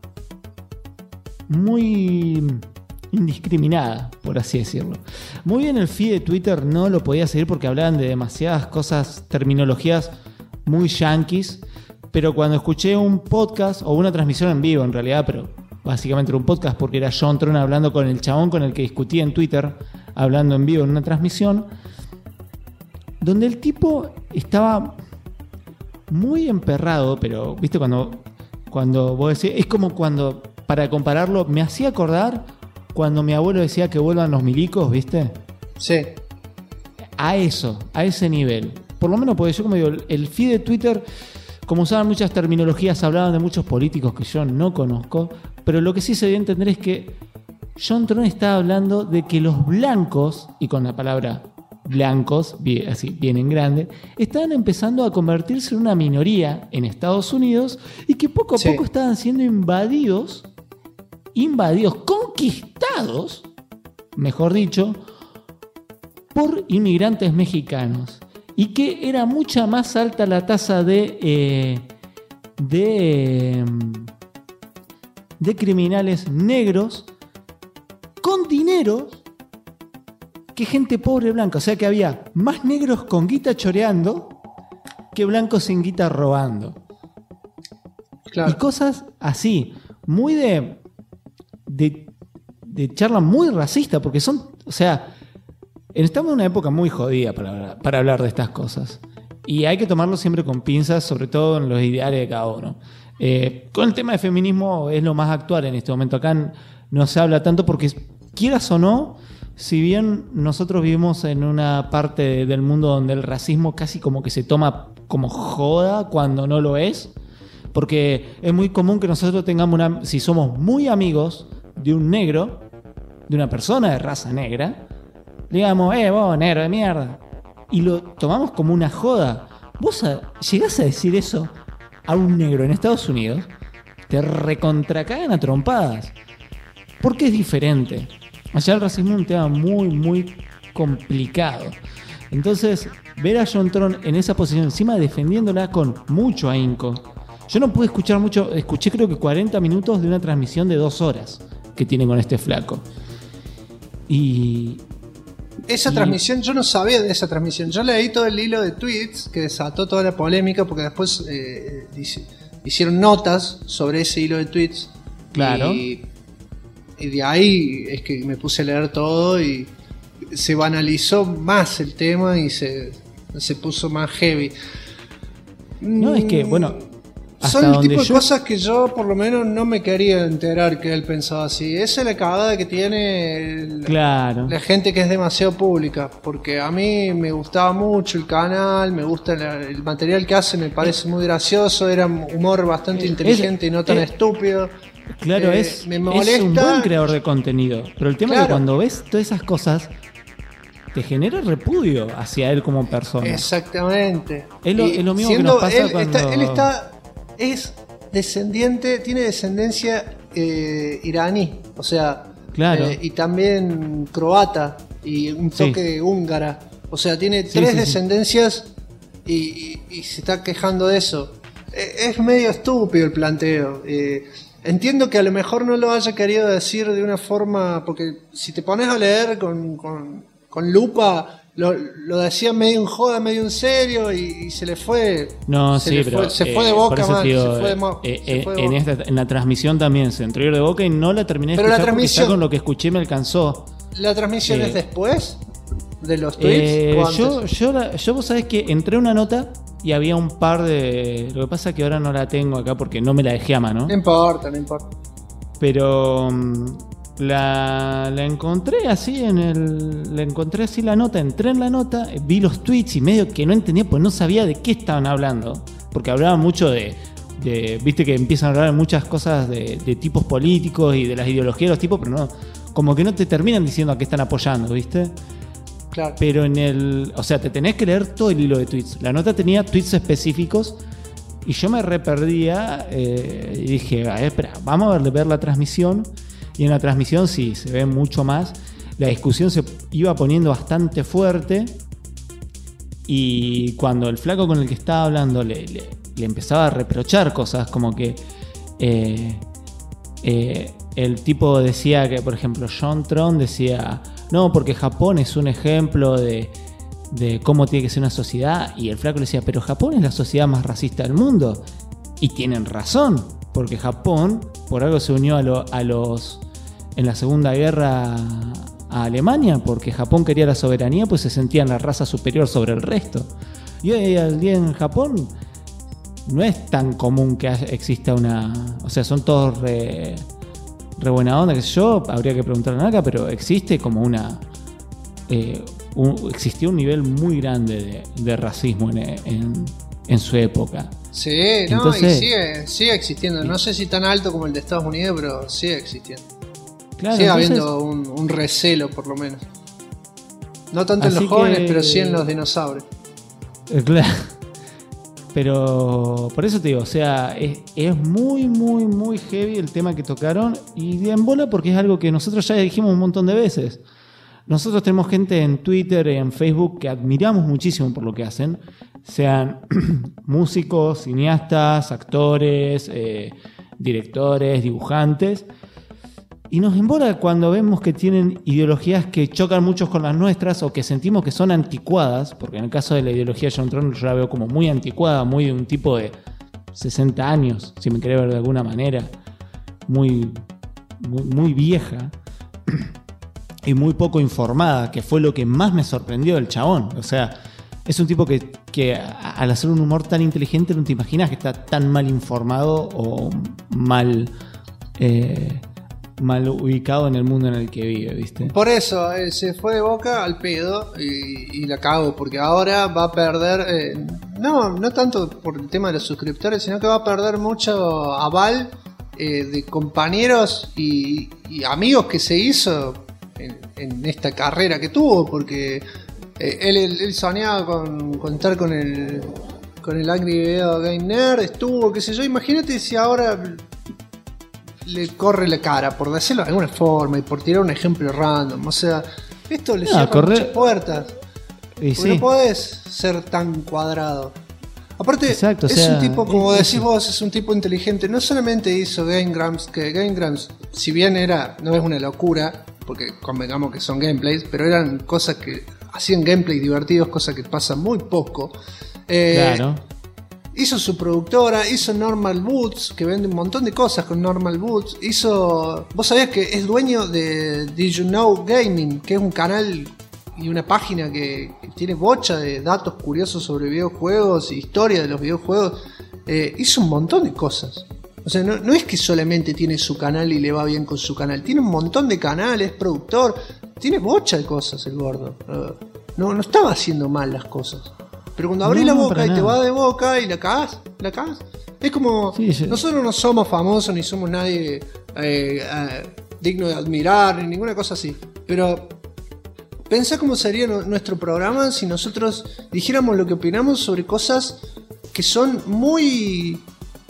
indiscriminada, por así decirlo. Muy bien, el feed de Twitter no lo podía seguir porque hablaban de demasiadas cosas, terminologías muy yanquis, pero cuando escuché un podcast o una transmisión en vivo en realidad, pero básicamente era un podcast porque era JonTron hablando con el chabón con el que discutía en Twitter, hablando en vivo en una transmisión, donde el tipo estaba muy emperrado, pero viste cuando vos decís, es como cuando, para compararlo, me hacía acordar cuando mi abuelo decía que vuelvan los milicos, ¿viste? Sí. A ese nivel. Por lo menos porque yo, como digo, el feed de Twitter, como usaban muchas terminologías, hablaban de muchos políticos que yo no conozco, pero lo que sí se debe entender es que JonTron está hablando de que los blancos, y con la palabra blancos, así bien en grande, están empezando a convertirse en una minoría en Estados Unidos y que poco a poco estaban siendo invadidos, conquistados, mejor dicho, por inmigrantes mexicanos, y que era mucha más alta la tasa de criminales negros con dinero que gente pobre blanca. O sea que había más negros con guita choreando que blancos sin guita robando. Claro. Y cosas así, muy de charla muy racista, porque son, o sea, estamos en una época muy jodida para hablar de estas cosas. Y hay que tomarlo siempre con pinzas, sobre todo en los ideales de cada uno. Con el tema de feminismo es lo más actual en este momento. Acá no se habla tanto porque, quieras o no, si bien nosotros vivimos en una parte del mundo donde el racismo casi como que se toma como joda cuando no lo es, porque es muy común que nosotros tengamos si somos muy amigos de un negro, de una persona de raza negra, digamos, vos negro de mierda, y lo tomamos como una joda. Vos llegás a decir eso a un negro en Estados Unidos, te recontracagan a trompadas, porque es diferente. Allá el racismo es un tema muy, muy complicado. Entonces, ver a JonTron en esa posición, encima defendiéndola con mucho ahínco. Yo no pude escuchar mucho, escuché creo que 40 minutos de una transmisión de 2 horas que tiene con este flaco. Transmisión, yo no sabía de esa transmisión. Yo leí todo el hilo de tweets que desató toda la polémica, porque después hicieron notas sobre ese hilo de tweets. Claro. Y de ahí es que me puse a leer todo y se banalizó más el tema y se puso más heavy. No, es que, bueno, son el tipo de cosas que yo por lo menos no me quería enterar que él pensaba así. Esa es la cagada que tiene la gente que es demasiado pública, porque a mí me gustaba mucho el canal, me gusta el material que hace, me parece muy gracioso, era humor bastante inteligente y no tan estúpido. Claro, me molesta. Es un buen creador de contenido, pero el tema es que cuando ves todas esas cosas te genera repudio hacia él como persona. Exactamente. Es lo mismo que nos pasa cuando... Es tiene descendencia iraní, o sea, claro. Y también croata y un toque de húngara, o sea, tiene tres descendencias y se está quejando de eso. Es medio estúpido el planteo. Entiendo que a lo mejor no lo haya querido decir de una forma, porque si te pones a leer con lupa, lo decía medio en joda, medio en serio y se le fue. No, se fue de boca, man. En la transmisión también se entró de boca y no la terminé de escuchar porque ya con lo que escuché me alcanzó. ¿La transmisión es después de los tweets? Yo vos sabés que entré una nota y había un par de... Lo que pasa es que ahora no la tengo acá porque no me la dejé a mano. No importa. Pero la encontré así encontré así la nota, entré en la nota, vi los tweets y medio que no entendía, pues no sabía de qué estaban hablando. Porque hablaban mucho de viste que empiezan a hablar de muchas cosas de tipos políticos y de las ideologías de los tipos, pero no, como que no te terminan diciendo a qué están apoyando, ¿viste? Claro. Pero o sea, te tenés que leer todo el hilo de tweets. La nota tenía tweets específicos y yo me reperdía y dije, espera, vamos a ver la transmisión. Y en la transmisión sí, se ve mucho más. La discusión se iba poniendo bastante fuerte y cuando el flaco con el que estaba hablando le empezaba a reprochar cosas como que el tipo decía que, por ejemplo, John Tron decía, no, porque Japón es un ejemplo de cómo tiene que ser una sociedad, y el flaco le decía, pero Japón es la sociedad más racista del mundo, y tienen razón, porque Japón por algo se unió en la Segunda Guerra a Alemania, porque Japón quería la soberanía, pues se sentían la raza superior sobre el resto, y hoy en Japón no es tan común que exista o sea, son todos re buena onda, que sé yo, habría que preguntarle a Naka, pero existe como existió un nivel muy grande de racismo en su época. Sí, entonces, y sigue existiendo. No sé si tan alto como el de Estados Unidos, pero sigue existiendo. Claro, sigue habiendo un recelo, por lo menos. No tanto en los jóvenes, pero sí en los dinosaurios. Claro. Pero por eso te digo, o sea, es muy, muy, muy heavy el tema que tocaron y en bola porque es algo que nosotros ya dijimos un montón de veces. Nosotros tenemos gente en Twitter y en Facebook que admiramos muchísimo por lo que hacen, sean músicos, cineastas, actores, directores, dibujantes. Y nos embola cuando vemos que tienen ideologías que chocan mucho con las nuestras o que sentimos que son anticuadas, porque en el caso de la ideología de John Tron yo la veo como muy anticuada, muy de un tipo de 60 años, si me querés ver de alguna manera, muy, muy, muy vieja y muy poco informada, que fue lo que más me sorprendió del chabón. O sea, es un tipo que al hacer un humor tan inteligente no te imaginas que está tan mal informado o mal ubicado en el mundo en el que vive, ¿viste? Por eso se fue de boca al pedo y la cago, porque ahora va a perder, no tanto por el tema de los suscriptores, sino que va a perder mucho aval de compañeros y amigos que se hizo en esta carrera que tuvo, porque él soñaba con estar con el Angry Video Game Nerd, estuvo, qué sé yo. Imagínate si ahora le corre la cara, por decirlo de alguna forma y por tirar un ejemplo random. O sea, esto le cierra muchas puertas. No podés ser tan cuadrado. Aparte, exacto, es un tipo, como decís vos, es un tipo inteligente. No solamente hizo Game Grumps, que Game Grumps, si bien no es una locura, porque convengamos que son gameplays, pero eran cosas que hacían gameplays divertidos, cosas que pasan muy poco. Claro. Hizo su productora, hizo Normal Boots, que vende un montón de cosas con Normal Boots. Vos sabías que es dueño de Did You Know Gaming, que es un canal y una página que tiene bocha de datos curiosos sobre videojuegos y historia de los videojuegos. Hizo un montón de cosas. O sea, no es que solamente tiene su canal y le va bien con su canal. Tiene un montón de canales, es productor, tiene bocha de cosas el gordo. No estaba haciendo mal las cosas. Pero cuando abrís la boca y te va de boca y la cagás. Es como, nosotros no somos famosos ni somos nadie digno de admirar ni ninguna cosa así. Pero pensá cómo sería nuestro programa si nosotros dijéramos lo que opinamos sobre cosas que son muy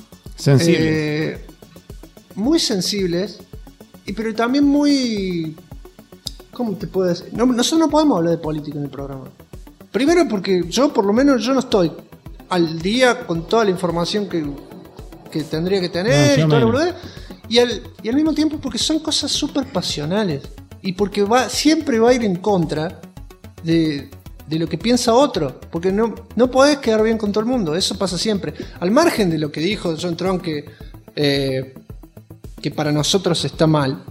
Sensibles. Muy sensibles, pero también muy... ¿Cómo te puedo decir? Nosotros no podemos hablar de política en el programa. Primero porque yo, por lo menos, yo no estoy al día con toda la información que tendría que tener y todo lo que... Y al mismo tiempo porque son cosas súper pasionales. Y porque siempre va a ir en contra de lo que piensa otro. Porque no podés quedar bien con todo el mundo. Eso pasa siempre. Al margen de lo que dijo John Trump, que para nosotros está mal.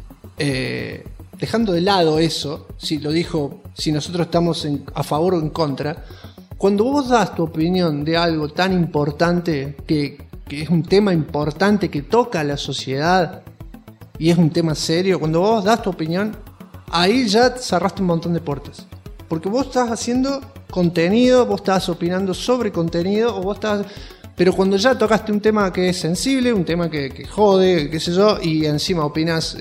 Dejando de lado eso, si lo dijo, si nosotros estamos a favor o en contra. Cuando vos das tu opinión de algo tan importante, que es un tema importante que toca a la sociedad y es un tema serio, cuando vos das tu opinión, ahí ya cerraste un montón de puertas. Porque vos estás haciendo contenido, vos estás opinando sobre contenido, o vos estás... Pero cuando ya tocaste un tema que es sensible, un tema que jode, qué sé yo, y encima opinas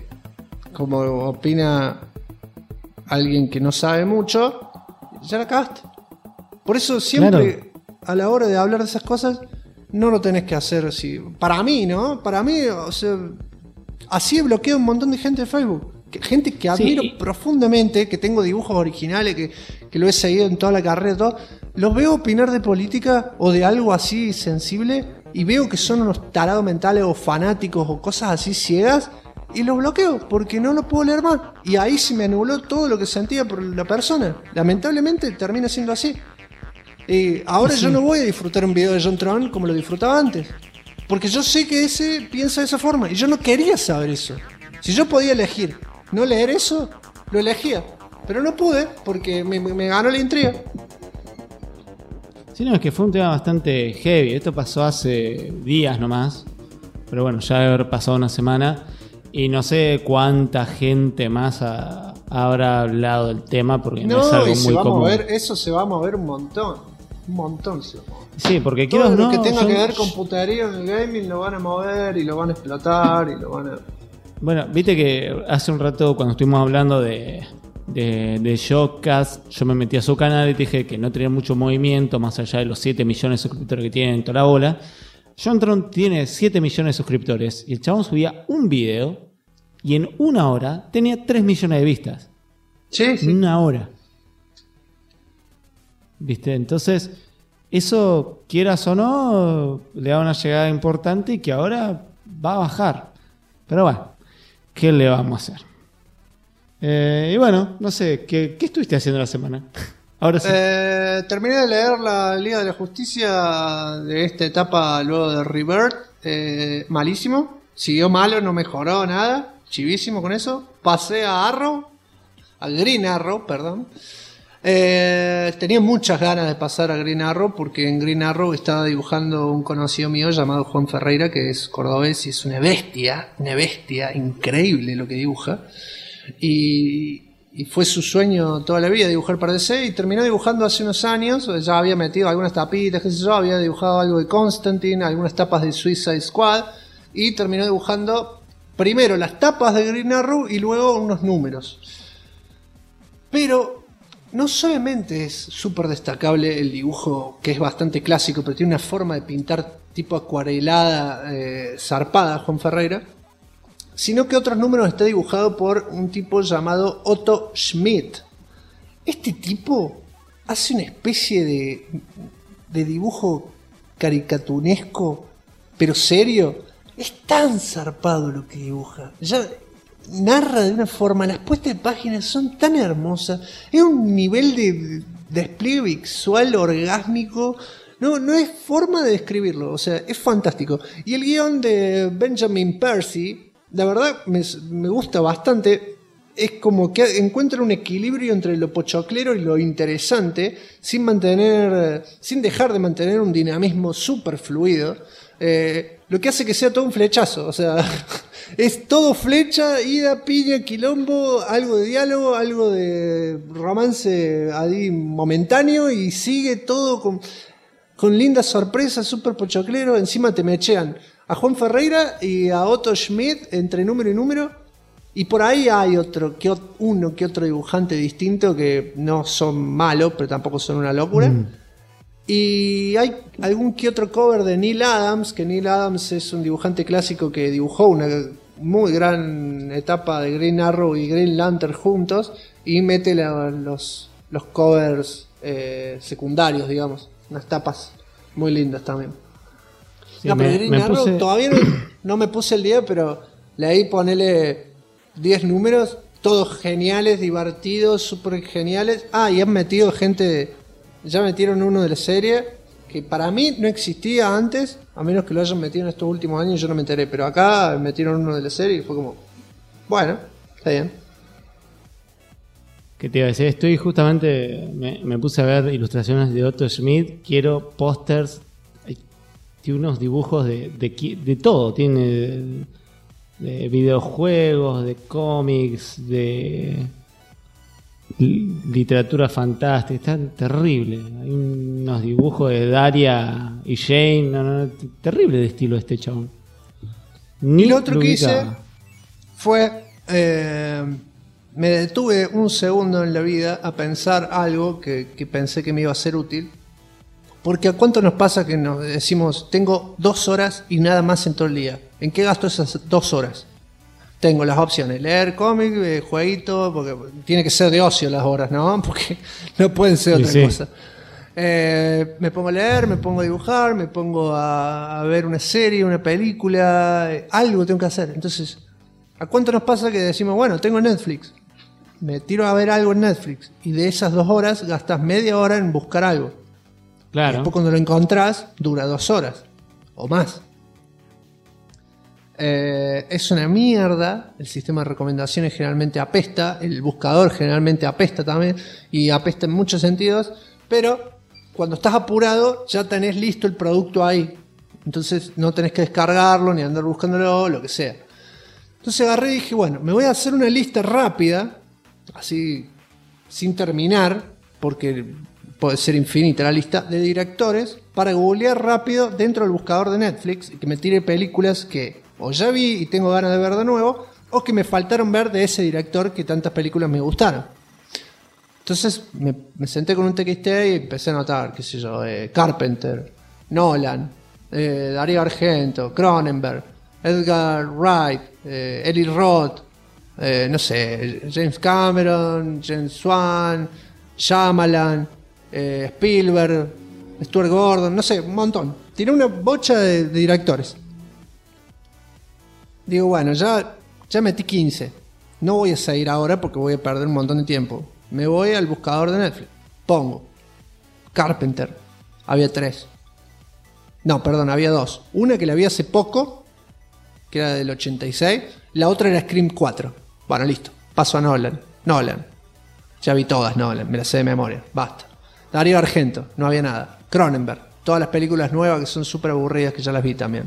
como opina alguien que no sabe mucho, ya la cagaste. Por eso siempre, a la hora de hablar de esas cosas, no lo tenés que hacer así. Para mí, ¿no? Para mí, o sea, así he bloqueado un montón de gente de Facebook. Gente que admiro profundamente, que tengo dibujos originales, que lo he seguido en toda la carrera, todo. Los veo opinar de política o de algo así sensible y veo que son unos tarados mentales o fanáticos o cosas así ciegas y los bloqueo porque no lo puedo leer más. Y ahí se me anuló todo lo que sentía por la persona. Lamentablemente termina siendo así. Ahora yo no voy a disfrutar un video de John Tron como lo disfrutaba antes. Porque yo sé que ese piensa de esa forma. Y yo no quería saber eso. Si yo podía elegir no leer eso, lo elegía. Pero no pude porque me ganó la intriga. Sí, no, es que fue un tema bastante heavy. Esto pasó hace días nomás. Pero bueno, ya debe haber pasado una semana. Y no sé cuánta gente más habrá hablado del tema porque no es algo muy común. Eso se va a mover un montón. Un montón se va a mover. Sí, porque todo lo que tenga que ver con putería en el gaming lo van a mover y lo van a explotar y lo van a... Bueno, viste que hace un rato cuando estuvimos hablando de Shockcast, yo me metí a su canal y te dije que no tenía mucho movimiento más allá de los 7 millones de suscriptores que tienen en toda la bola. John Tron tiene 7 millones de suscriptores y el chabón subía un video y en una hora tenía 3 millones de vistas. Sí. En una hora. ¿Viste? Entonces, eso, quieras o no, le da una llegada importante y que ahora va a bajar. Pero bueno, ¿qué le vamos a hacer? Y bueno, no sé, ¿qué estuviste haciendo la semana? Ahora sí. Terminé de leer la Liga de la Justicia de esta etapa luego de Rebirth. Malísimo. Siguió malo, no mejoró nada. Chivísimo con eso. Pasé a Arrow. Al Green Arrow, perdón. Tenía muchas ganas de pasar a Green Arrow porque en Green Arrow estaba dibujando un conocido mío llamado Juan Ferreira, que es cordobés y es una bestia increíble lo que dibuja. Y fue su sueño toda la vida dibujar para DC y terminó dibujando hace unos años. Ya había metido algunas tapitas, qué sé yo, había dibujado algo de Constantine, algunas tapas de Suicide Squad y terminó dibujando primero las tapas de Green Arrow y luego unos números. Pero no solamente es súper destacable el dibujo, que es bastante clásico, pero tiene una forma de pintar tipo acuarelada, zarpada, Juan Ferreira, sino que otros números está dibujado por un tipo llamado Otto Schmidt. Este tipo hace una especie de dibujo caricaturesco, pero serio. Es tan zarpado lo que dibuja. Ya narra de una forma, las puestas de páginas son tan hermosas. Es un nivel de despliegue visual orgásmico. No es forma de describirlo. O sea, es fantástico. Y el guión de Benjamin Percy, la verdad me gusta bastante. Es como que encuentra un equilibrio entre lo pochoclero y lo interesante, sin dejar de mantener un dinamismo súper fluido. Lo que hace que sea todo un flechazo. O sea, es todo flecha, ida, piña, quilombo, algo de diálogo, algo de romance ahí momentáneo y sigue todo con lindas sorpresas, súper pochoclero. Encima te mechean a Juan Ferreira y a Otto Schmidt entre número y número, y por ahí hay uno que otro dibujante distinto que no son malos, pero tampoco son una locura. Y hay algún que otro cover de Neil Adams, que Neil Adams es un dibujante clásico que dibujó una muy gran etapa de Green Arrow y Green Lantern juntos, y mete los covers secundarios, digamos, unas tapas muy lindas también. Sí, no, pero Green Arrow todavía no me puse el día, pero leí, ponele 10 números, todos geniales, divertidos, súper geniales. Y han metido gente, ya metieron uno de la serie, que para mí no existía antes, a menos que lo hayan metido en estos últimos años, yo no me enteré, pero acá metieron uno de la serie y fue como, bueno, está bien. ¿Qué te iba a decir? Estoy justamente, me puse a ver ilustraciones de Otto Schmidt, quiero pósters, tiene unos dibujos de todo, tiene de videojuegos, de cómics, de literatura fantástica, está terrible. Hay unos dibujos de Daria y Jane, terrible de estilo este chabón. Y lo otro que hice fue, me detuve un segundo en la vida a pensar algo que pensé que me iba a ser útil. Porque ¿a cuánto nos pasa que nos decimos, tengo 2 horas y nada más en todo el día? ¿En qué gasto esas 2 horas? Tengo las opciones, leer cómic, jueguito, porque tiene que ser de ocio las horas, ¿no? Porque no pueden ser otra cosa. Me pongo a leer, me pongo a dibujar, me pongo a ver una serie, una película, algo tengo que hacer. Entonces, ¿a cuánto nos pasa que decimos, bueno, tengo Netflix, me tiro a ver algo en Netflix, y de esas 2 horas gastas media hora en buscar algo? Claro. Y después cuando lo encontrás, dura 2 horas o más. Es una mierda. El sistema de recomendaciones generalmente apesta. El buscador generalmente apesta también. Y apesta en muchos sentidos. Pero cuando estás apurado, ya tenés listo el producto ahí. Entonces no tenés que descargarlo ni andar buscándolo, lo que sea. Entonces agarré y dije, bueno, me voy a hacer una lista rápida, así sin terminar, porque puede ser infinita la lista de directores, para googlear rápido dentro del buscador de Netflix y que me tire películas que o ya vi y tengo ganas de ver de nuevo, o que me faltaron ver de ese director que tantas películas me gustaron. Entonces me senté con un TXT y empecé a anotar, qué sé yo, Carpenter, Nolan, Darío Argento, Cronenberg, Edgar Wright, Eli Roth, no sé, James Cameron, James Wan, Shyamalan, Spielberg, Stuart Gordon, no sé, un montón. Tiré una bocha de directores. Digo, bueno, ya metí 15. No voy a seguir ahora porque voy a perder un montón de tiempo. Me voy al buscador de Netflix. Pongo Carpenter. Había 3. No, perdón, había 2. Una que la vi hace poco, que era del 86. La otra era Scream 4. Bueno, listo. Paso a Nolan. Ya vi todas Nolan, me las sé de memoria. Basta. Darío Argento, no había nada. Cronenberg, todas las películas nuevas que son súper aburridas, que ya las vi también.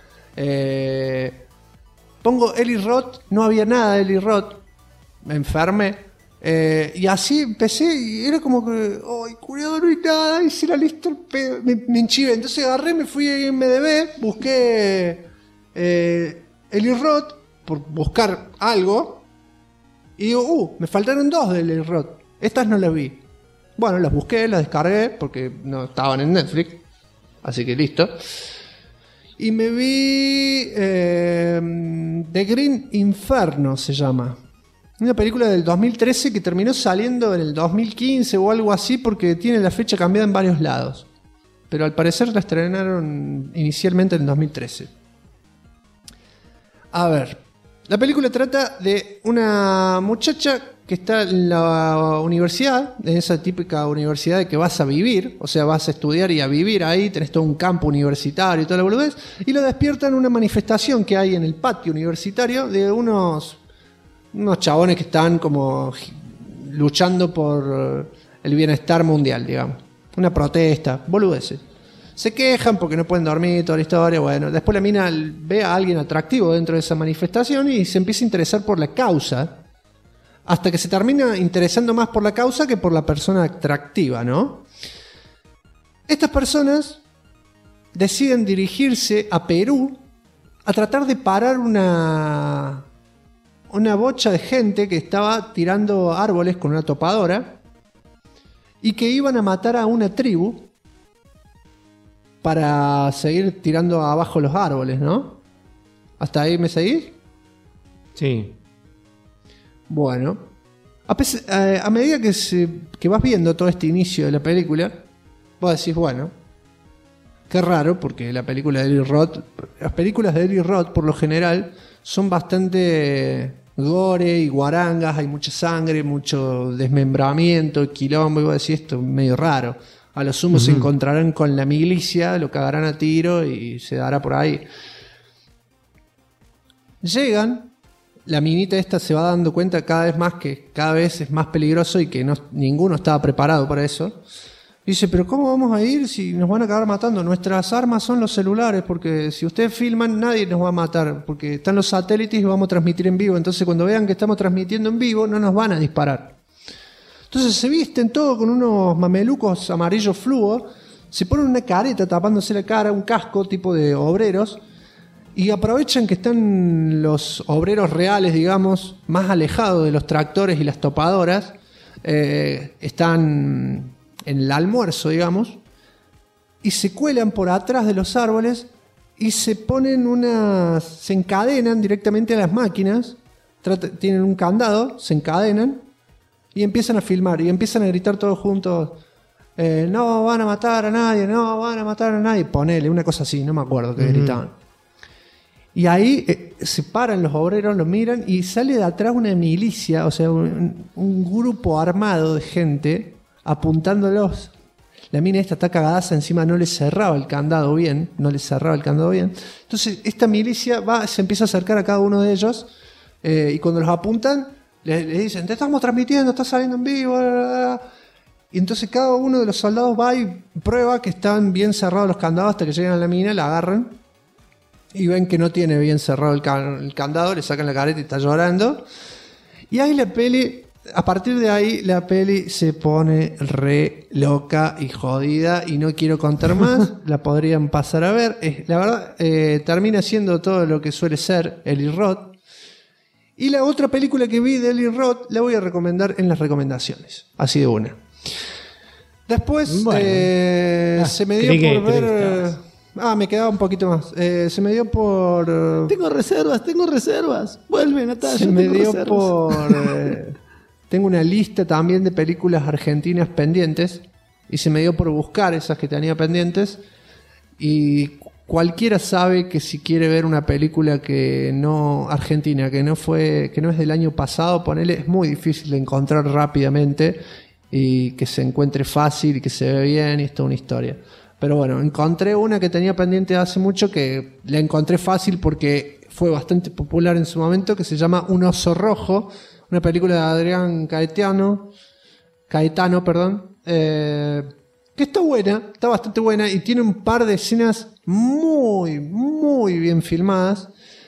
Pongo Eli Roth, no había nada de Eli Roth. Me enfermé. Y así empecé y era como que, ¡ay, cuidado, no hay nada! Hice la lista, me enchivé. Entonces agarré, me fui a IMDb, busqué Eli Roth por buscar algo. Y digo, me faltaron 2 de Eli Roth. Estas no las vi. Bueno, las busqué, las descargué porque no estaban en Netflix. Así que listo. Y me vi The Green Inferno, se llama. Una película del 2013 que terminó saliendo en el 2015 o algo así porque tiene la fecha cambiada en varios lados. Pero al parecer la estrenaron inicialmente en el 2013. A ver, la película trata de una muchacha que está en la universidad, en esa típica universidad de que vas a vivir, o sea, vas a estudiar y a vivir ahí, tenés todo un campo universitario y toda la boludez, y lo despiertan una manifestación que hay en el patio universitario de unos chabones que están como luchando por el bienestar mundial, digamos. Una protesta, boludeces. Se quejan porque no pueden dormir, toda la historia. Bueno, después la mina ve a alguien atractivo dentro de esa manifestación y se empieza a interesar por la causa, hasta que se termina interesando más por la causa que por la persona atractiva, ¿no? Estas personas deciden dirigirse a Perú a tratar de parar una bocha de gente que estaba tirando árboles con una topadora y que iban a matar a una tribu para seguir tirando abajo los árboles, ¿no? ¿Hasta ahí me seguís? Sí. Bueno, a medida que vas viendo todo este inicio de la película, vos decís, bueno, qué raro, porque las películas de Eli Roth por lo general son bastante gore y guarangas, hay mucha sangre, mucho desmembramiento, quilombo, y vos decís, esto es medio raro. A lo sumo se encontrarán con la milicia, lo cagarán a tiro y se dará por ahí. Llegan, la minita esta se va dando cuenta cada vez más que cada vez es más peligroso y que ninguno estaba preparado para eso. Dice, pero ¿cómo vamos a ir si nos van a acabar matando? Nuestras armas son los celulares, porque si ustedes filman nadie nos va a matar, porque están los satélites y vamos a transmitir en vivo. Entonces cuando vean que estamos transmitiendo en vivo no nos van a disparar. Entonces se visten todo con unos mamelucos amarillos fluo, se ponen una careta tapándose la cara, un casco tipo de obreros, y aprovechan que están los obreros reales, digamos, más alejados de los tractores y las topadoras, están en el almuerzo, digamos, y se cuelan por atrás de los árboles y se encadenan directamente a las máquinas, tienen un candado, se encadenan y empiezan a filmar y empiezan a gritar todos juntos, no van a matar a nadie, no van a matar a nadie, ponele, una cosa así, no me acuerdo qué gritaban. Y ahí se paran los obreros, lo miran y sale de atrás una milicia, o sea, un grupo armado de gente apuntándolos. La mina esta está cagadaza, encima no le cerraba el candado bien. Entonces esta milicia se empieza a acercar a cada uno de ellos y cuando los apuntan le dicen, te estamos transmitiendo, estás saliendo en vivo, bla, bla, bla. Y entonces cada uno de los soldados va y prueba que están bien cerrados los candados hasta que llegan a la mina, la agarran y ven que no tiene bien cerrado el candado, le sacan la careta y está llorando. Y ahí a partir de ahí la peli se pone re loca y jodida y no quiero contar más, la podrían pasar a ver. La verdad, termina siendo todo lo que suele ser Eli Roth. Y la otra película que vi de Eli Roth la voy a recomendar en las recomendaciones, así de una. Después se me dio por ver... me quedaba un poquito más. Se me dio por... Tengo reservas. Vuelve, Natalia. Se me dio por... Tengo una lista también de películas argentinas pendientes y se me dio por buscar esas que tenía pendientes. Y cualquiera sabe que si quiere ver una película argentina, que no es del año pasado, ponele, es muy difícil de encontrar rápidamente y que se encuentre fácil y que se ve bien y es toda una historia. Pero bueno, encontré una que tenía pendiente hace mucho, que la encontré fácil porque fue bastante popular en su momento, que se llama Un oso rojo, una película de Adrián Caetano, que está buena, está bastante buena y tiene un par de escenas muy, muy bien filmadas.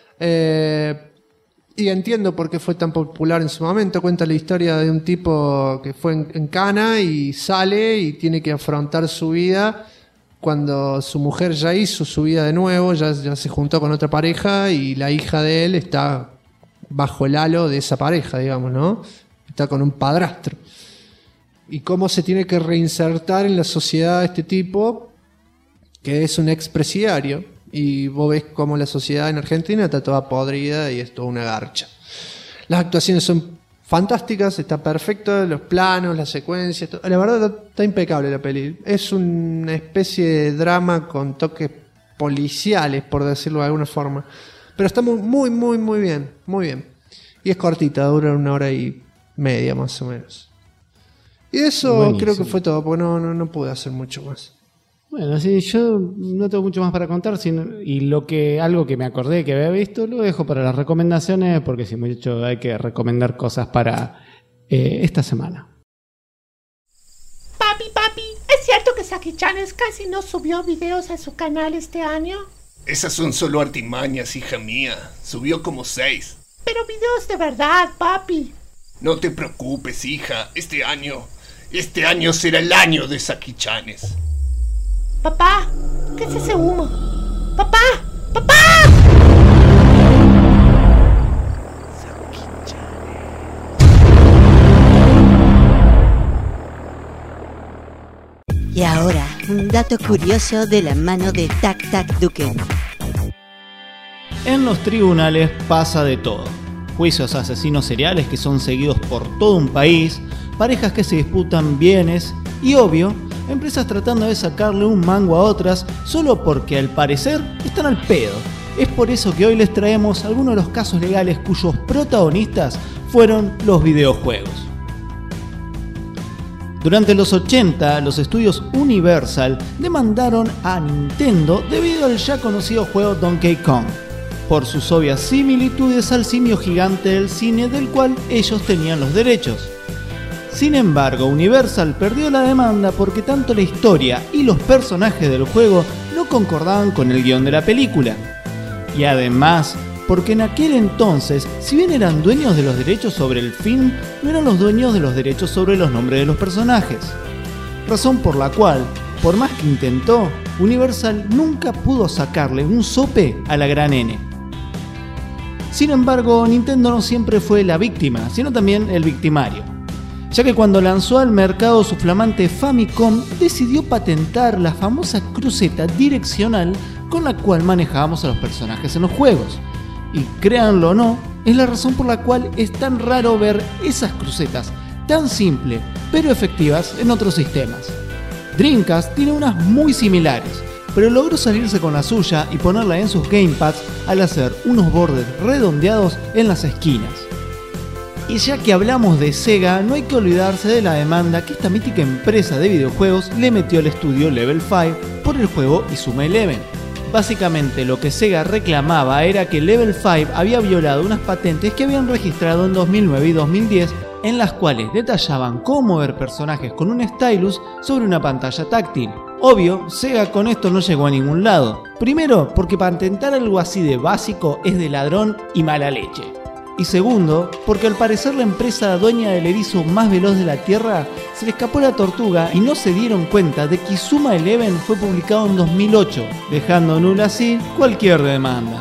Y entiendo por qué fue tan popular en su momento. Cuenta la historia de un tipo que fue en cana y sale y tiene que afrontar su vida cuando su mujer ya hizo su vida de nuevo, ya se juntó con otra pareja y la hija de él está bajo el halo de esa pareja, digamos, ¿no? Está con un padrastro. Y cómo se tiene que reinsertar en la sociedad este tipo, que es un expresidiario. Y vos ves cómo la sociedad en Argentina está toda podrida y es toda una garcha. Las actuaciones son fantásticas, está perfecto, los planos, las secuencias, todo. La verdad está impecable la peli. Es una especie de drama con toques policiales, por decirlo de alguna forma. Pero está muy, muy, muy bien, muy bien. Y es cortita, dura 1h30 más o menos. Y eso buenísimo. Creo que fue todo, porque no pude hacer mucho más. Bueno, sí, yo no tengo mucho más para contar, algo que me acordé que había visto, lo dejo para las recomendaciones, porque si mucho hay que recomendar cosas para esta semana. Papi, ¿es cierto que Saki-chan casi no subió videos a su canal este año? Esas son solo artimañas, hija mía. Subió como 6. Pero videos de verdad, papi. No te preocupes, hija. Este año será el año de Saki-chanes. Papá, ¿qué es ese humo? ¡Papá! Y ahora, un dato curioso de la mano de Tac Tac Duken. En los tribunales pasa de todo. Juicios a asesinos seriales que son seguidos por todo un país, parejas que se disputan bienes y, obvio, empresas tratando de sacarle un mango a otras solo porque al parecer están al pedo. Es por eso que hoy les traemos algunos de los casos legales cuyos protagonistas fueron los videojuegos. Durante los 80, los estudios Universal demandaron a Nintendo debido al ya conocido juego Donkey Kong, por sus obvias similitudes al simio gigante del cine del cual ellos tenían los derechos. Sin embargo, Universal perdió la demanda porque tanto la historia y los personajes del juego no concordaban con el guión de la película. Y además, porque en aquel entonces, si bien eran dueños de los derechos sobre el film, no eran los dueños de los derechos sobre los nombres de los personajes. Razón por la cual, por más que intentó, Universal nunca pudo sacarle un sope a la gran N. Sin embargo, Nintendo no siempre fue la víctima, sino también el victimario, ya que cuando lanzó al mercado su flamante Famicom, decidió patentar la famosa cruceta direccional con la cual manejábamos a los personajes en los juegos. Y créanlo o no, es la razón por la cual es tan raro ver esas crucetas tan simples pero efectivas en otros sistemas. Dreamcast tiene unas muy similares, pero logró salirse con la suya y ponerla en sus gamepads al hacer unos bordes redondeados en las esquinas. Y ya que hablamos de Sega, no hay que olvidarse de la demanda que esta mítica empresa de videojuegos le metió al estudio Level 5 por el juego Izuma Eleven. Básicamente lo que Sega reclamaba era que Level 5 había violado unas patentes que habían registrado en 2009 y 2010, en las cuales detallaban cómo mover personajes con un stylus sobre una pantalla táctil. Obvio, Sega con esto no llegó a ningún lado. Primero, porque patentar algo así de básico es de ladrón y mala leche. Y segundo, porque al parecer la empresa dueña del erizo más veloz de la Tierra se le escapó la tortuga y no se dieron cuenta de que Izuma Eleven fue publicado en 2008, dejando nula así cualquier demanda.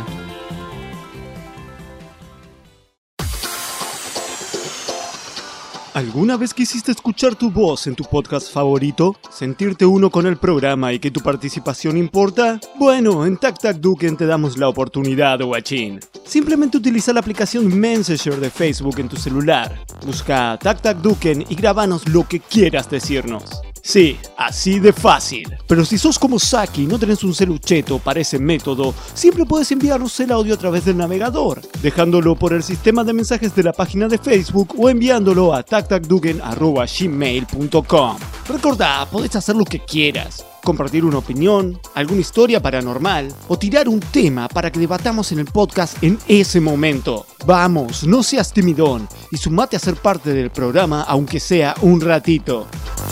¿Alguna vez quisiste escuchar tu voz en tu podcast favorito? ¿Sentirte uno con el programa y que tu participación importa? Bueno, en Tac Tac Duken te damos la oportunidad, guachín. Simplemente utiliza la aplicación Messenger de Facebook en tu celular. Busca Tac Tac Duken y grábanos lo que quieras decirnos. Sí, así de fácil. Pero si sos como Saki y no tenés un celucheto para ese método, siempre puedes enviarnos el audio a través del navegador, dejándolo por el sistema de mensajes de la página de Facebook o enviándolo a tactacduken@gmail.com. Recordá, podés hacer lo que quieras. Compartir una opinión, alguna historia paranormal o tirar un tema para que debatamos en el podcast en ese momento. Vamos, no seas timidón y sumate a ser parte del programa aunque sea un ratito.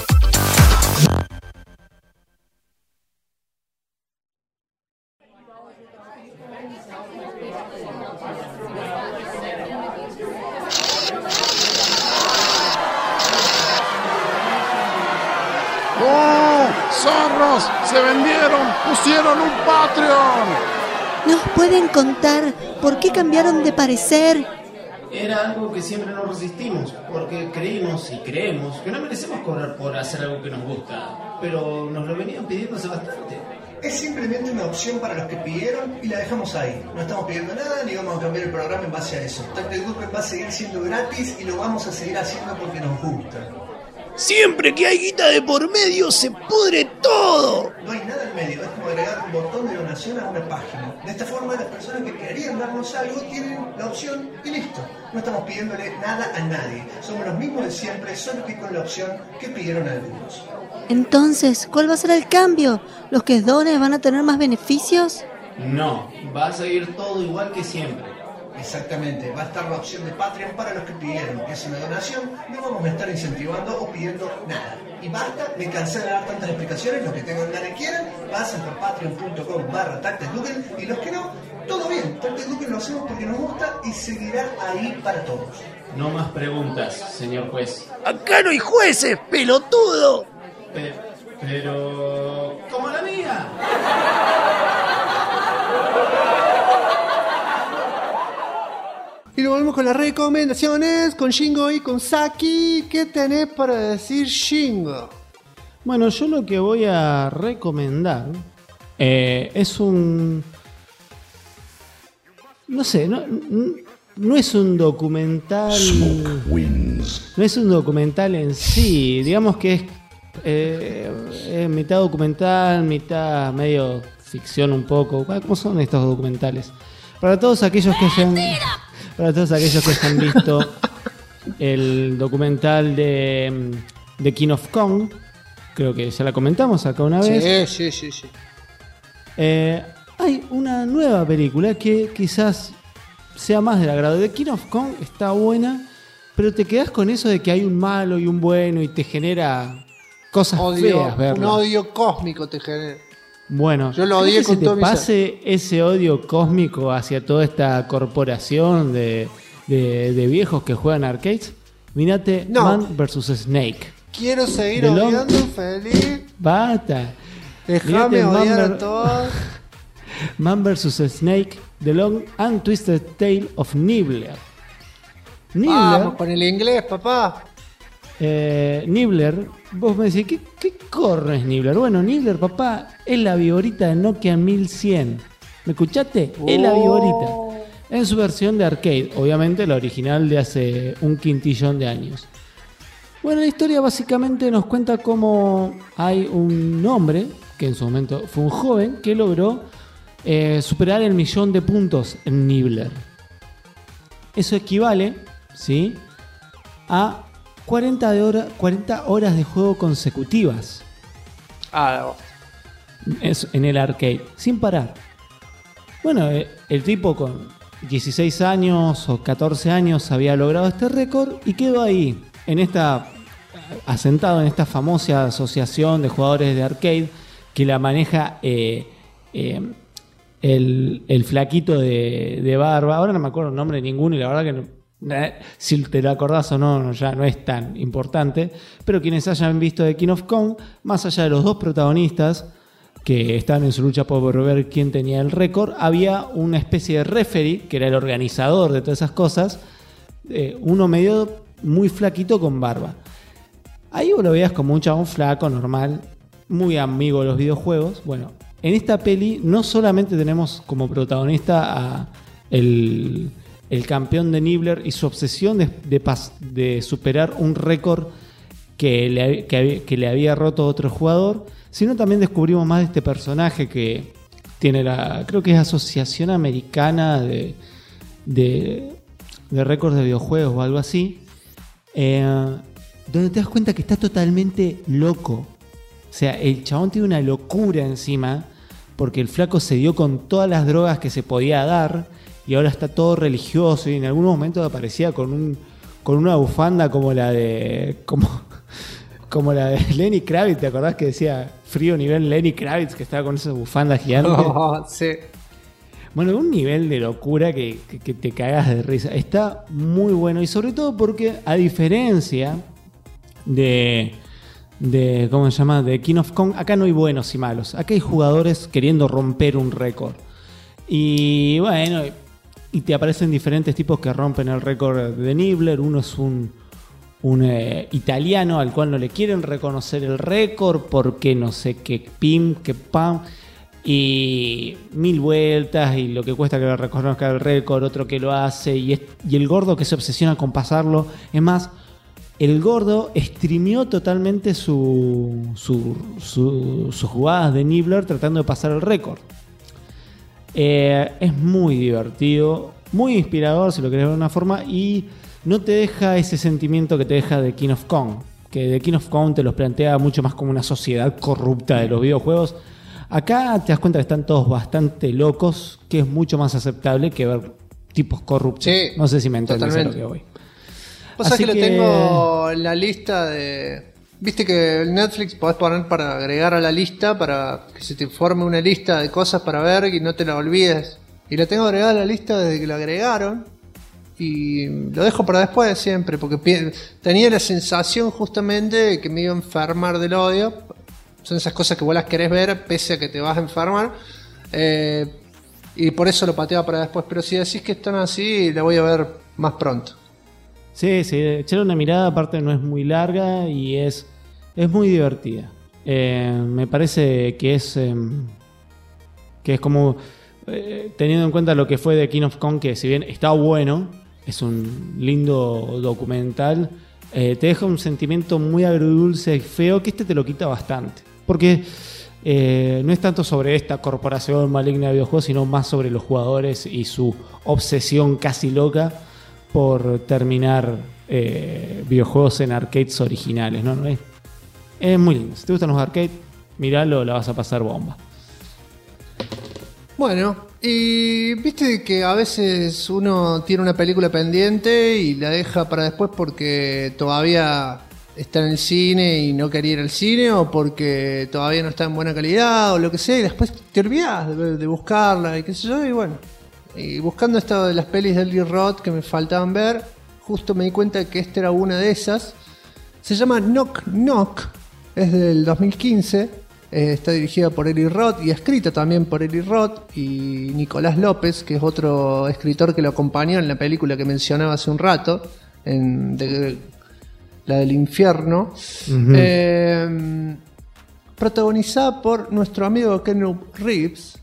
¡Oh! ¡Zorros! ¡Se vendieron! ¡Pusieron un Patreon! ¿Nos pueden contar por qué cambiaron de parecer? Era algo que siempre nos resistimos, porque creímos y creemos que no merecemos cobrar por hacer algo que nos gusta, pero nos lo venían pidiendo hace bastante. Es simplemente una opción para los que pidieron y la dejamos ahí. No estamos pidiendo nada ni vamos a cambiar el programa en base a eso. Tac Tac Duken va a seguir siendo gratis y lo vamos a seguir haciendo porque nos gusta. Siempre que hay guita de por medio se pudre todo. No hay nada en medio, es como agregar un botón de donación a una página. De esta forma las personas que querían darnos algo tienen la opción y listo. No estamos pidiéndole nada a nadie. Somos los mismos de siempre, solo que con la opción que pidieron algunos. Entonces, ¿cuál va a ser el cambio? ¿Los que donen van a tener más beneficios? No, va a seguir todo igual que siempre. Exactamente, va a estar la opción de Patreon para los que pidieron, que es una donación, no vamos a estar incentivando o pidiendo nada. Y basta, me cansé de dar tantas explicaciones, los que tengan ganas y quieran, pasen por patreon.com/TacTacDuken y los que no, todo bien, Tac Tac Duken lo hacemos porque nos gusta y seguirá ahí para todos. No más preguntas, señor juez. Acá no hay jueces, pelotudo. Pero... ¡como la mía! Y nos volvemos con las recomendaciones, con Shingo y con Saki. ¿Qué tenés para decir, Shingo? Bueno, yo lo que voy a recomendar es un... No sé, no es un documental... No es un documental en sí. Digamos que es mitad documental, mitad medio ficción un poco. ¿Cómo son estos documentales? Para todos aquellos que hayan visto el documental de King of Kong, creo que ya la comentamos acá una vez. Sí. Hay una nueva película que quizás sea más del agrado. The King of Kong está buena, pero te quedás con eso de que hay un malo y un bueno y te genera cosas feas verlo. Un odio cósmico te genera. Bueno, yo lo odié con todo mi ser. Pase ese odio cósmico hacia toda esta corporación de viejos que juegan arcades. Mirate Man vs. Snake. Quiero seguir odiando, feliz. Basta. Déjame odiar a todos. Man vs. Snake, The Long and Twisted Tale of Nibbler. Vamos con el inglés, papá. Nibbler, vos me decís, ¿qué corres Nibbler? Bueno, Nibbler, papá, es la viborita de Nokia 1100. ¿Me escuchaste? Es la viborita. En su versión de arcade, obviamente la original de hace un quintillón de años. Bueno, la historia básicamente nos cuenta cómo hay un hombre, que en su momento fue un joven, que logró superar el 1.000.000 de puntos en Nibbler. Eso equivale, ¿sí?, a 40 horas de juego consecutivas. En el arcade, sin parar. Bueno, el tipo con 16 años o 14 años había logrado este récord y quedó ahí, asentado en esta famosa asociación de jugadores de arcade que la maneja el flaquito de barba. Ahora no me acuerdo el nombre de ninguno y la verdad que no, si te lo acordás o no, ya no es tan importante. Pero quienes hayan visto The King of Kong, más allá de los dos protagonistas que estaban en su lucha por ver quién tenía el récord, había una especie de referee que era el organizador de todas esas cosas, uno medio muy flaquito con barba. Ahí vos lo veías como un chabón flaco, normal, muy amigo de los videojuegos. Bueno, en esta peli no solamente tenemos como protagonista a el campeón de Nibbler y su obsesión de superar un récord que le había roto otro jugador, sino también descubrimos más de este personaje que tiene creo que es Asociación Americana de récords de videojuegos o algo así, donde te das cuenta que está totalmente loco. O sea, el chabón tiene una locura encima, porque el flaco se dio con todas las drogas que se podía dar y ahora está todo religioso y en algún momento aparecía con una bufanda como la de Lenny Kravitz. ¿Te acordás que decía frío nivel Lenny Kravitz, que estaba con esa bufanda gigante? Oh, sí. Bueno, un nivel de locura que te cagas de risa. Está muy bueno y sobre todo porque a diferencia de ¿cómo se llama? De King of Kong, acá no hay buenos y malos. Acá hay jugadores queriendo romper un récord. Y bueno, y te aparecen diferentes tipos que rompen el récord de Nibbler. Uno es un italiano al cual no le quieren reconocer el récord porque no sé qué pim, qué pam, y 1000 vueltas y lo que cuesta que le reconozca el récord, otro que lo hace y el gordo que se obsesiona con pasarlo. Es más, el gordo streameó totalmente sus jugadas de Nibbler tratando de pasar el récord. Es muy divertido, muy inspirador si lo querés ver de una forma, y no te deja ese sentimiento que te deja de King of Kong, que de King of Kong te los plantea mucho más como una sociedad corrupta de los videojuegos. Acá te das cuenta que están todos bastante locos, que es mucho más aceptable que ver tipos corruptos. Sí, no sé si me entendés a lo que voy. O sea que lo tengo en la lista de... Viste que el Netflix podés poner para agregar a la lista, para que se te forme una lista de cosas para ver y no te la olvides. Y lo tengo agregado a la lista desde que lo agregaron. Y lo dejo para después siempre, porque tenía la sensación justamente de que me iba a enfermar del odio. Son esas cosas que vos las querés ver pese a que te vas a enfermar. Y por eso lo pateaba para después. Pero si decís que están así, la voy a ver más pronto. Sí, echarle una mirada, aparte no es muy larga y es muy divertida. Me parece que es como, teniendo en cuenta lo que fue The King of Kong, que si bien está bueno, es un lindo documental, te deja un sentimiento muy agridulce y feo, que te lo quita bastante. Porque no es tanto sobre esta corporación maligna de videojuegos, sino más sobre los jugadores y su obsesión casi loca por terminar videojuegos en arcades originales, ¿no? Es muy lindo. Si te gustan los arcades, miralo, la vas a pasar bomba. Bueno, y viste que a veces uno tiene una película pendiente y la deja para después porque todavía está en el cine y no quería ir al cine, o porque todavía no está en buena calidad o lo que sea, y después te olvidás de buscarla y qué sé yo. Y bueno, y buscando esto de las pelis de Eli Roth que me faltaban ver, justo me di cuenta que esta era una de esas. Se llama Knock Knock, es del 2015. Está dirigida por Eli Roth y escrita también por Eli Roth y Nicolás López, que es otro escritor que lo acompañó en la película que mencionaba hace un rato, la del infierno. Uh-huh. Protagonizada por nuestro amigo Keanu Reeves.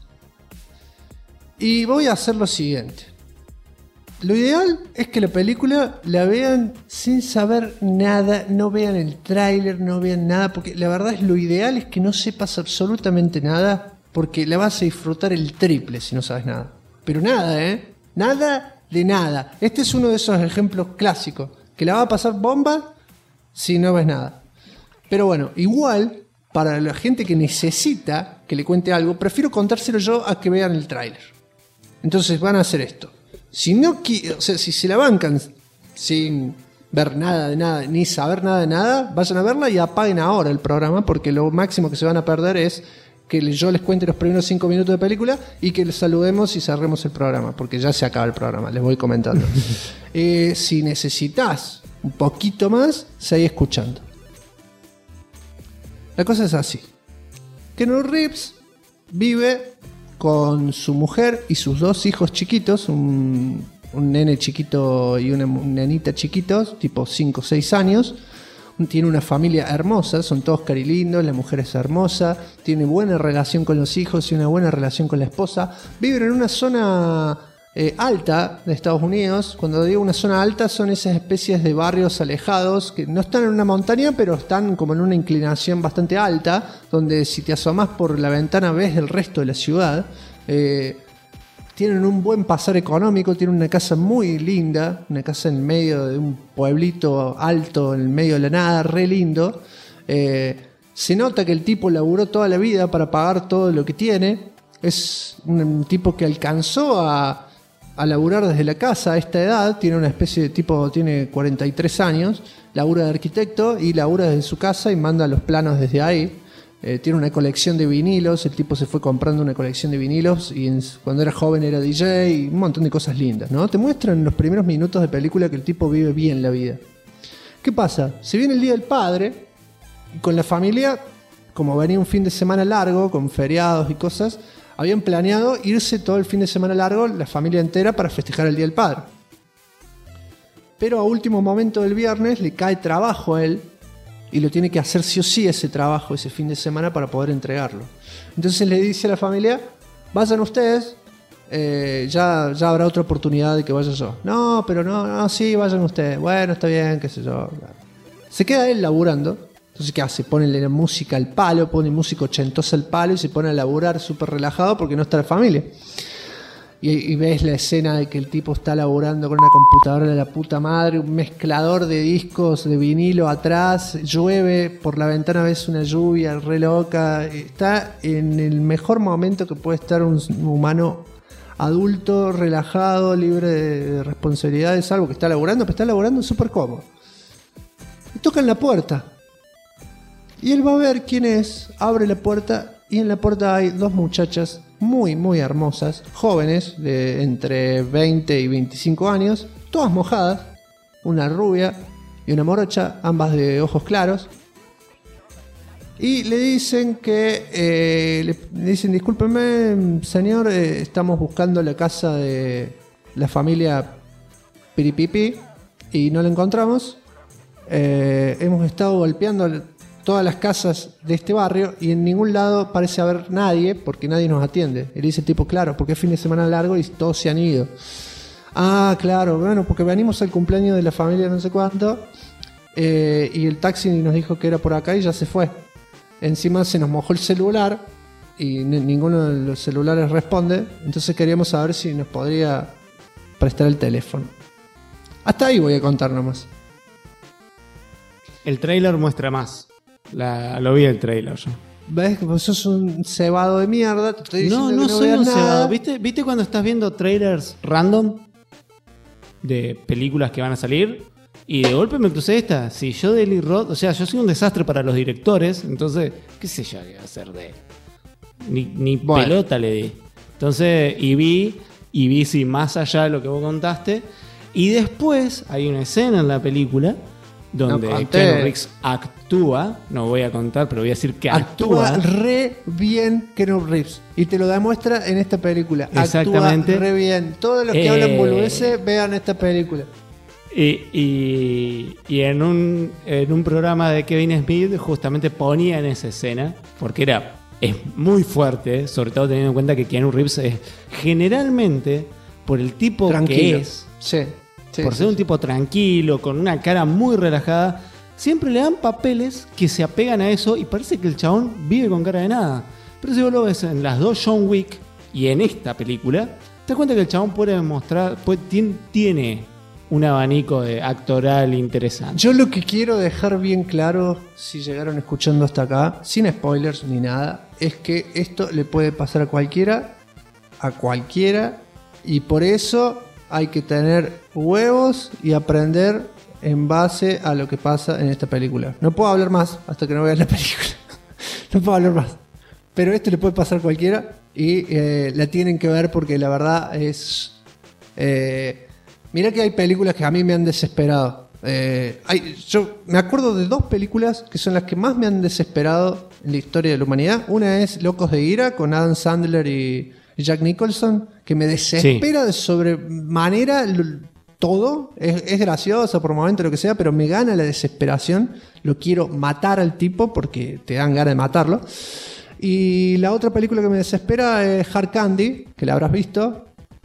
Y voy a hacer lo siguiente. Lo ideal es que la película la vean sin saber nada, no vean el tráiler, no vean nada, porque la verdad es lo ideal es que no sepas absolutamente nada, porque la vas a disfrutar el triple si no sabes nada. Pero nada, nada de nada. Este es uno de esos ejemplos clásicos, que la va a pasar bomba si no ves nada. Pero bueno, igual, para la gente que necesita que le cuente algo, prefiero contárselo yo a que vean el tráiler. Entonces van a hacer esto. Si no, o sea, si se la bancan sin ver nada de nada, ni saber nada de nada, vayan a verla y apaguen ahora el programa, porque lo máximo que se van a perder es que yo les cuente los primeros 5 minutos de película y que les saludemos y cerremos el programa, porque ya se acaba el programa, les voy comentando. Si necesitas un poquito más, seguí escuchando. La cosa es así. Keanu Reeves vive con su mujer y sus 2 hijos chiquitos, un nene chiquito y una nenita chiquitos, tipo 5 o 6 años. Tiene una familia hermosa, son todos carilindos, la mujer es hermosa, tiene buena relación con los hijos y una buena relación con la esposa. Viven en una zona alta de Estados Unidos. Cuando digo una zona alta, son esas especies de barrios alejados que no están en una montaña, pero están como en una inclinación bastante alta, donde si te asomas por la ventana ves el resto de la ciudad. Tienen un buen pasar económico, tienen una casa muy linda, una casa en medio de un pueblito alto, en el medio de la nada, re lindo. Se nota que el tipo laburó toda la vida para pagar todo lo que tiene. Es un tipo que alcanzó a laburar desde la casa a esta edad. Tiene una especie de tipo, tiene 43 años, labura de arquitecto y labura desde su casa y manda los planos desde ahí. Tiene una colección de vinilos, el tipo se fue comprando una colección de vinilos y cuando era joven era DJ y un montón de cosas lindas, ¿no? Te muestran en los primeros minutos de película que el tipo vive bien la vida. ¿Qué pasa? Se viene el Día del Padre y con la familia, como venía un fin de semana largo, con feriados y cosas, habían planeado irse todo el fin de semana largo, la familia entera, para festejar el Día del Padre. Pero a último momento del viernes le cae trabajo a él y lo tiene que hacer sí o sí ese trabajo, ese fin de semana, para poder entregarlo. Entonces le dice a la familia, vayan ustedes, ya habrá otra oportunidad de que vaya yo. No, pero no, sí, vayan ustedes. Bueno, está bien, qué sé yo. Se queda él laburando. Entonces, ¿qué hace? Pone la música al palo, pone música ochentosa al palo y se pone a laburar súper relajado porque no está la familia. Y ves la escena de que el tipo está laburando con una computadora de la puta madre, un mezclador de discos de vinilo atrás, llueve, por la ventana ves una lluvia re loca. Está en el mejor momento que puede estar un humano adulto, relajado, libre de responsabilidades, salvo que está laburando, pero está laburando súper cómodo. Y tocan la puerta. Y él va a ver quién es, abre la puerta y en la puerta hay 2 muchachas muy, muy hermosas, jóvenes, de entre 20 y 25 años, todas mojadas, una rubia y una morocha, ambas de ojos claros. Y le dicen que, le dicen, discúlpeme señor, estamos buscando la casa de la familia Piripipi y no la encontramos. Hemos estado golpeando todas las casas de este barrio y en ningún lado parece haber nadie porque nadie nos atiende. Y le dice el tipo, claro, porque es fin de semana largo y todos se han ido. Ah, claro, bueno, porque venimos al cumpleaños de la familia no sé cuánto y el taxi nos dijo que era por acá y ya se fue. Encima se nos mojó el celular y ninguno de los celulares responde, entonces queríamos saber si nos podría prestar el teléfono. Hasta ahí voy a contar nomás. El trailer muestra más. Lo vi el trailer yo. ¿Ves que vos sos un cebado de mierda? Te estoy diciendo No que no soy veas un nada. cebado. ¿Viste cuando estás viendo trailers random de películas que van a salir? Y de golpe me crucé esta. Si yo de Eli Roth, o sea, yo soy un desastre para los directores, entonces, qué sé yo qué va a hacer de él. Ni Bueno. pelota le di. Entonces, y vi sí, más allá de lo que vos contaste. Y después hay una escena en la película donde No conté. Keanu Reeves actúa, no voy a contar, pero voy a decir que actúa. Re bien Keanu Reeves. Y te lo demuestra en esta película. Exactamente. Actúa re bien. Todos los que hablan boludeces, vean esta película. Y en un programa de Kevin Smith justamente ponía en esa escena, porque es muy fuerte, sobre todo teniendo en cuenta que Keanu Reeves es generalmente, por el tipo Tranquilo. que es, Sí, por ser un tipo tranquilo, con una cara muy relajada, siempre le dan papeles que se apegan a eso y parece que el chabón vive con cara de nada. Pero si vos lo ves en las dos John Wick y en esta película, te das cuenta que el chabón puede mostrar, tiene un abanico de actoral interesante. Yo lo que quiero dejar bien claro, si llegaron escuchando hasta acá, sin spoilers ni nada, es que esto le puede pasar a cualquiera, y por eso hay que tener huevos y aprender en base a lo que pasa en esta película. No puedo hablar más hasta que no veas la película. No puedo hablar más. Pero esto le puede pasar a cualquiera y la tienen que ver porque la verdad es... Mirá que hay películas que a mí me han desesperado. Yo me acuerdo de dos películas que son las que más me han desesperado en la historia de la humanidad. Una es Locos de Ira con Adam Sandler y Jack Nicholson, que me desespera de sobremanera todo. Es gracioso por momento, lo que sea, pero me gana la desesperación. Lo quiero matar al tipo porque te dan ganas de matarlo. Y la otra película que me desespera es Hard Candy, que la habrás visto.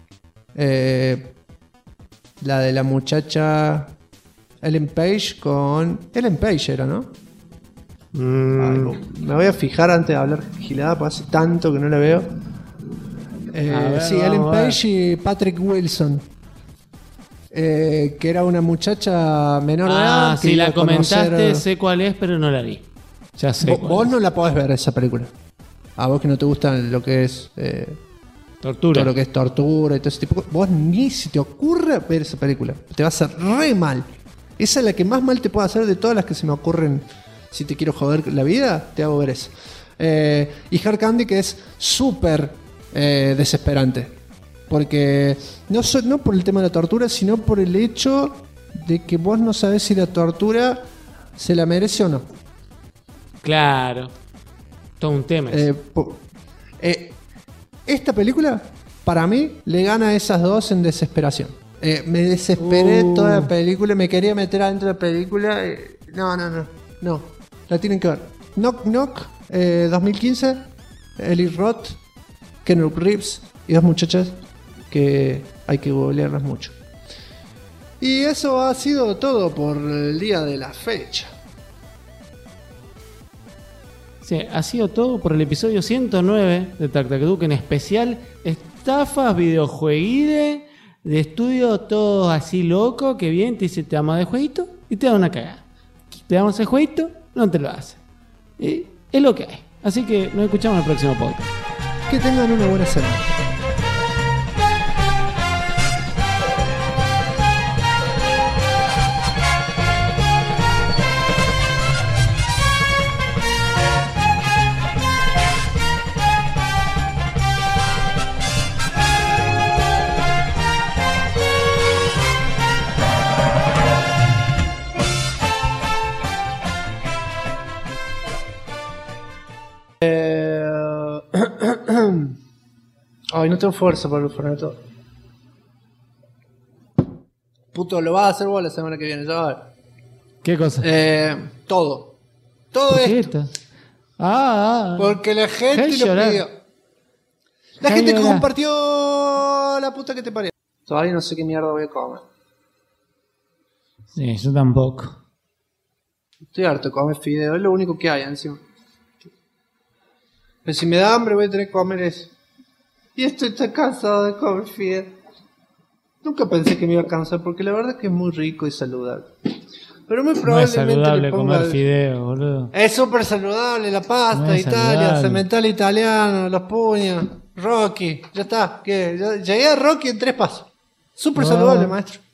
La de la muchacha Ellen Page con... Ellen Page era, ¿no? Ay, me voy a fijar antes de hablar gilada, porque hace tanto que no la veo. Sí, Ellen Page y Patrick Wilson. Que era una muchacha menor de edad. Si la comentaste, sé cuál es, pero no la vi. Ya sé. Vos no la podés ver esa película. A vos que no te gusta lo que es... tortura. Todo lo que es tortura y todo ese tipo de cosas. Vos ni se te ocurre ver esa película. Te va a hacer re mal. Esa es la que más mal te puede hacer de todas las que se me ocurren. Si te quiero joder la vida, te hago ver eso. Y Hard Candy, que es súper desesperante. Porque no por el tema de la tortura, sino por el hecho de que vos no sabés si la tortura se la merece o no. Claro. Todo un tema. Esta película, para mí, le gana a esas dos en desesperación. Me desesperé toda la película, me quería meter adentro de la película. No. La tienen que ver. Knock Knock, 2015, Eli Roth, Keanu Reeves y dos muchachas que hay que googlearlas mucho. Y eso ha sido todo por el día de la fecha. Sí, ha sido todo por el episodio 109 de Tac Tac Duke, en especial estafas videojueguides de estudio, todo así loco, que bien, te dice te damos de jueguito y te da una cagada. Te damos el jueguito, no te lo hace. Y es lo que hay. Así que nos escuchamos en el próximo podcast. Que tengan una buena semana. Ay, no tengo fuerza para el formato. Puto, lo vas a hacer vos la semana que viene, ya va. ¿Qué cosa? Todo. Todo ¿Por qué esto. Ah, Porque la gente Dejá lo llorar. pidió. La Dejá gente que llorar. compartió la puta que te parió. Todavía no sé qué mierda voy a comer. Sí, yo tampoco. Estoy harto de comer fideo, es lo único que hay encima. Pero si me da hambre voy a tener que comer eso. Y estoy tan cansado de comer fideo. Nunca pensé que me iba a cansar porque la verdad es que es muy rico y saludable. Pero muy No es probablemente saludable le ponga... comer fideo, boludo. Es súper saludable, la pasta, No es Italia, saludable. cemental italiano, los puños, Rocky, ya está. ¿Qué? Llegué a Rocky en 3 pasos. Súper No. saludable, maestro.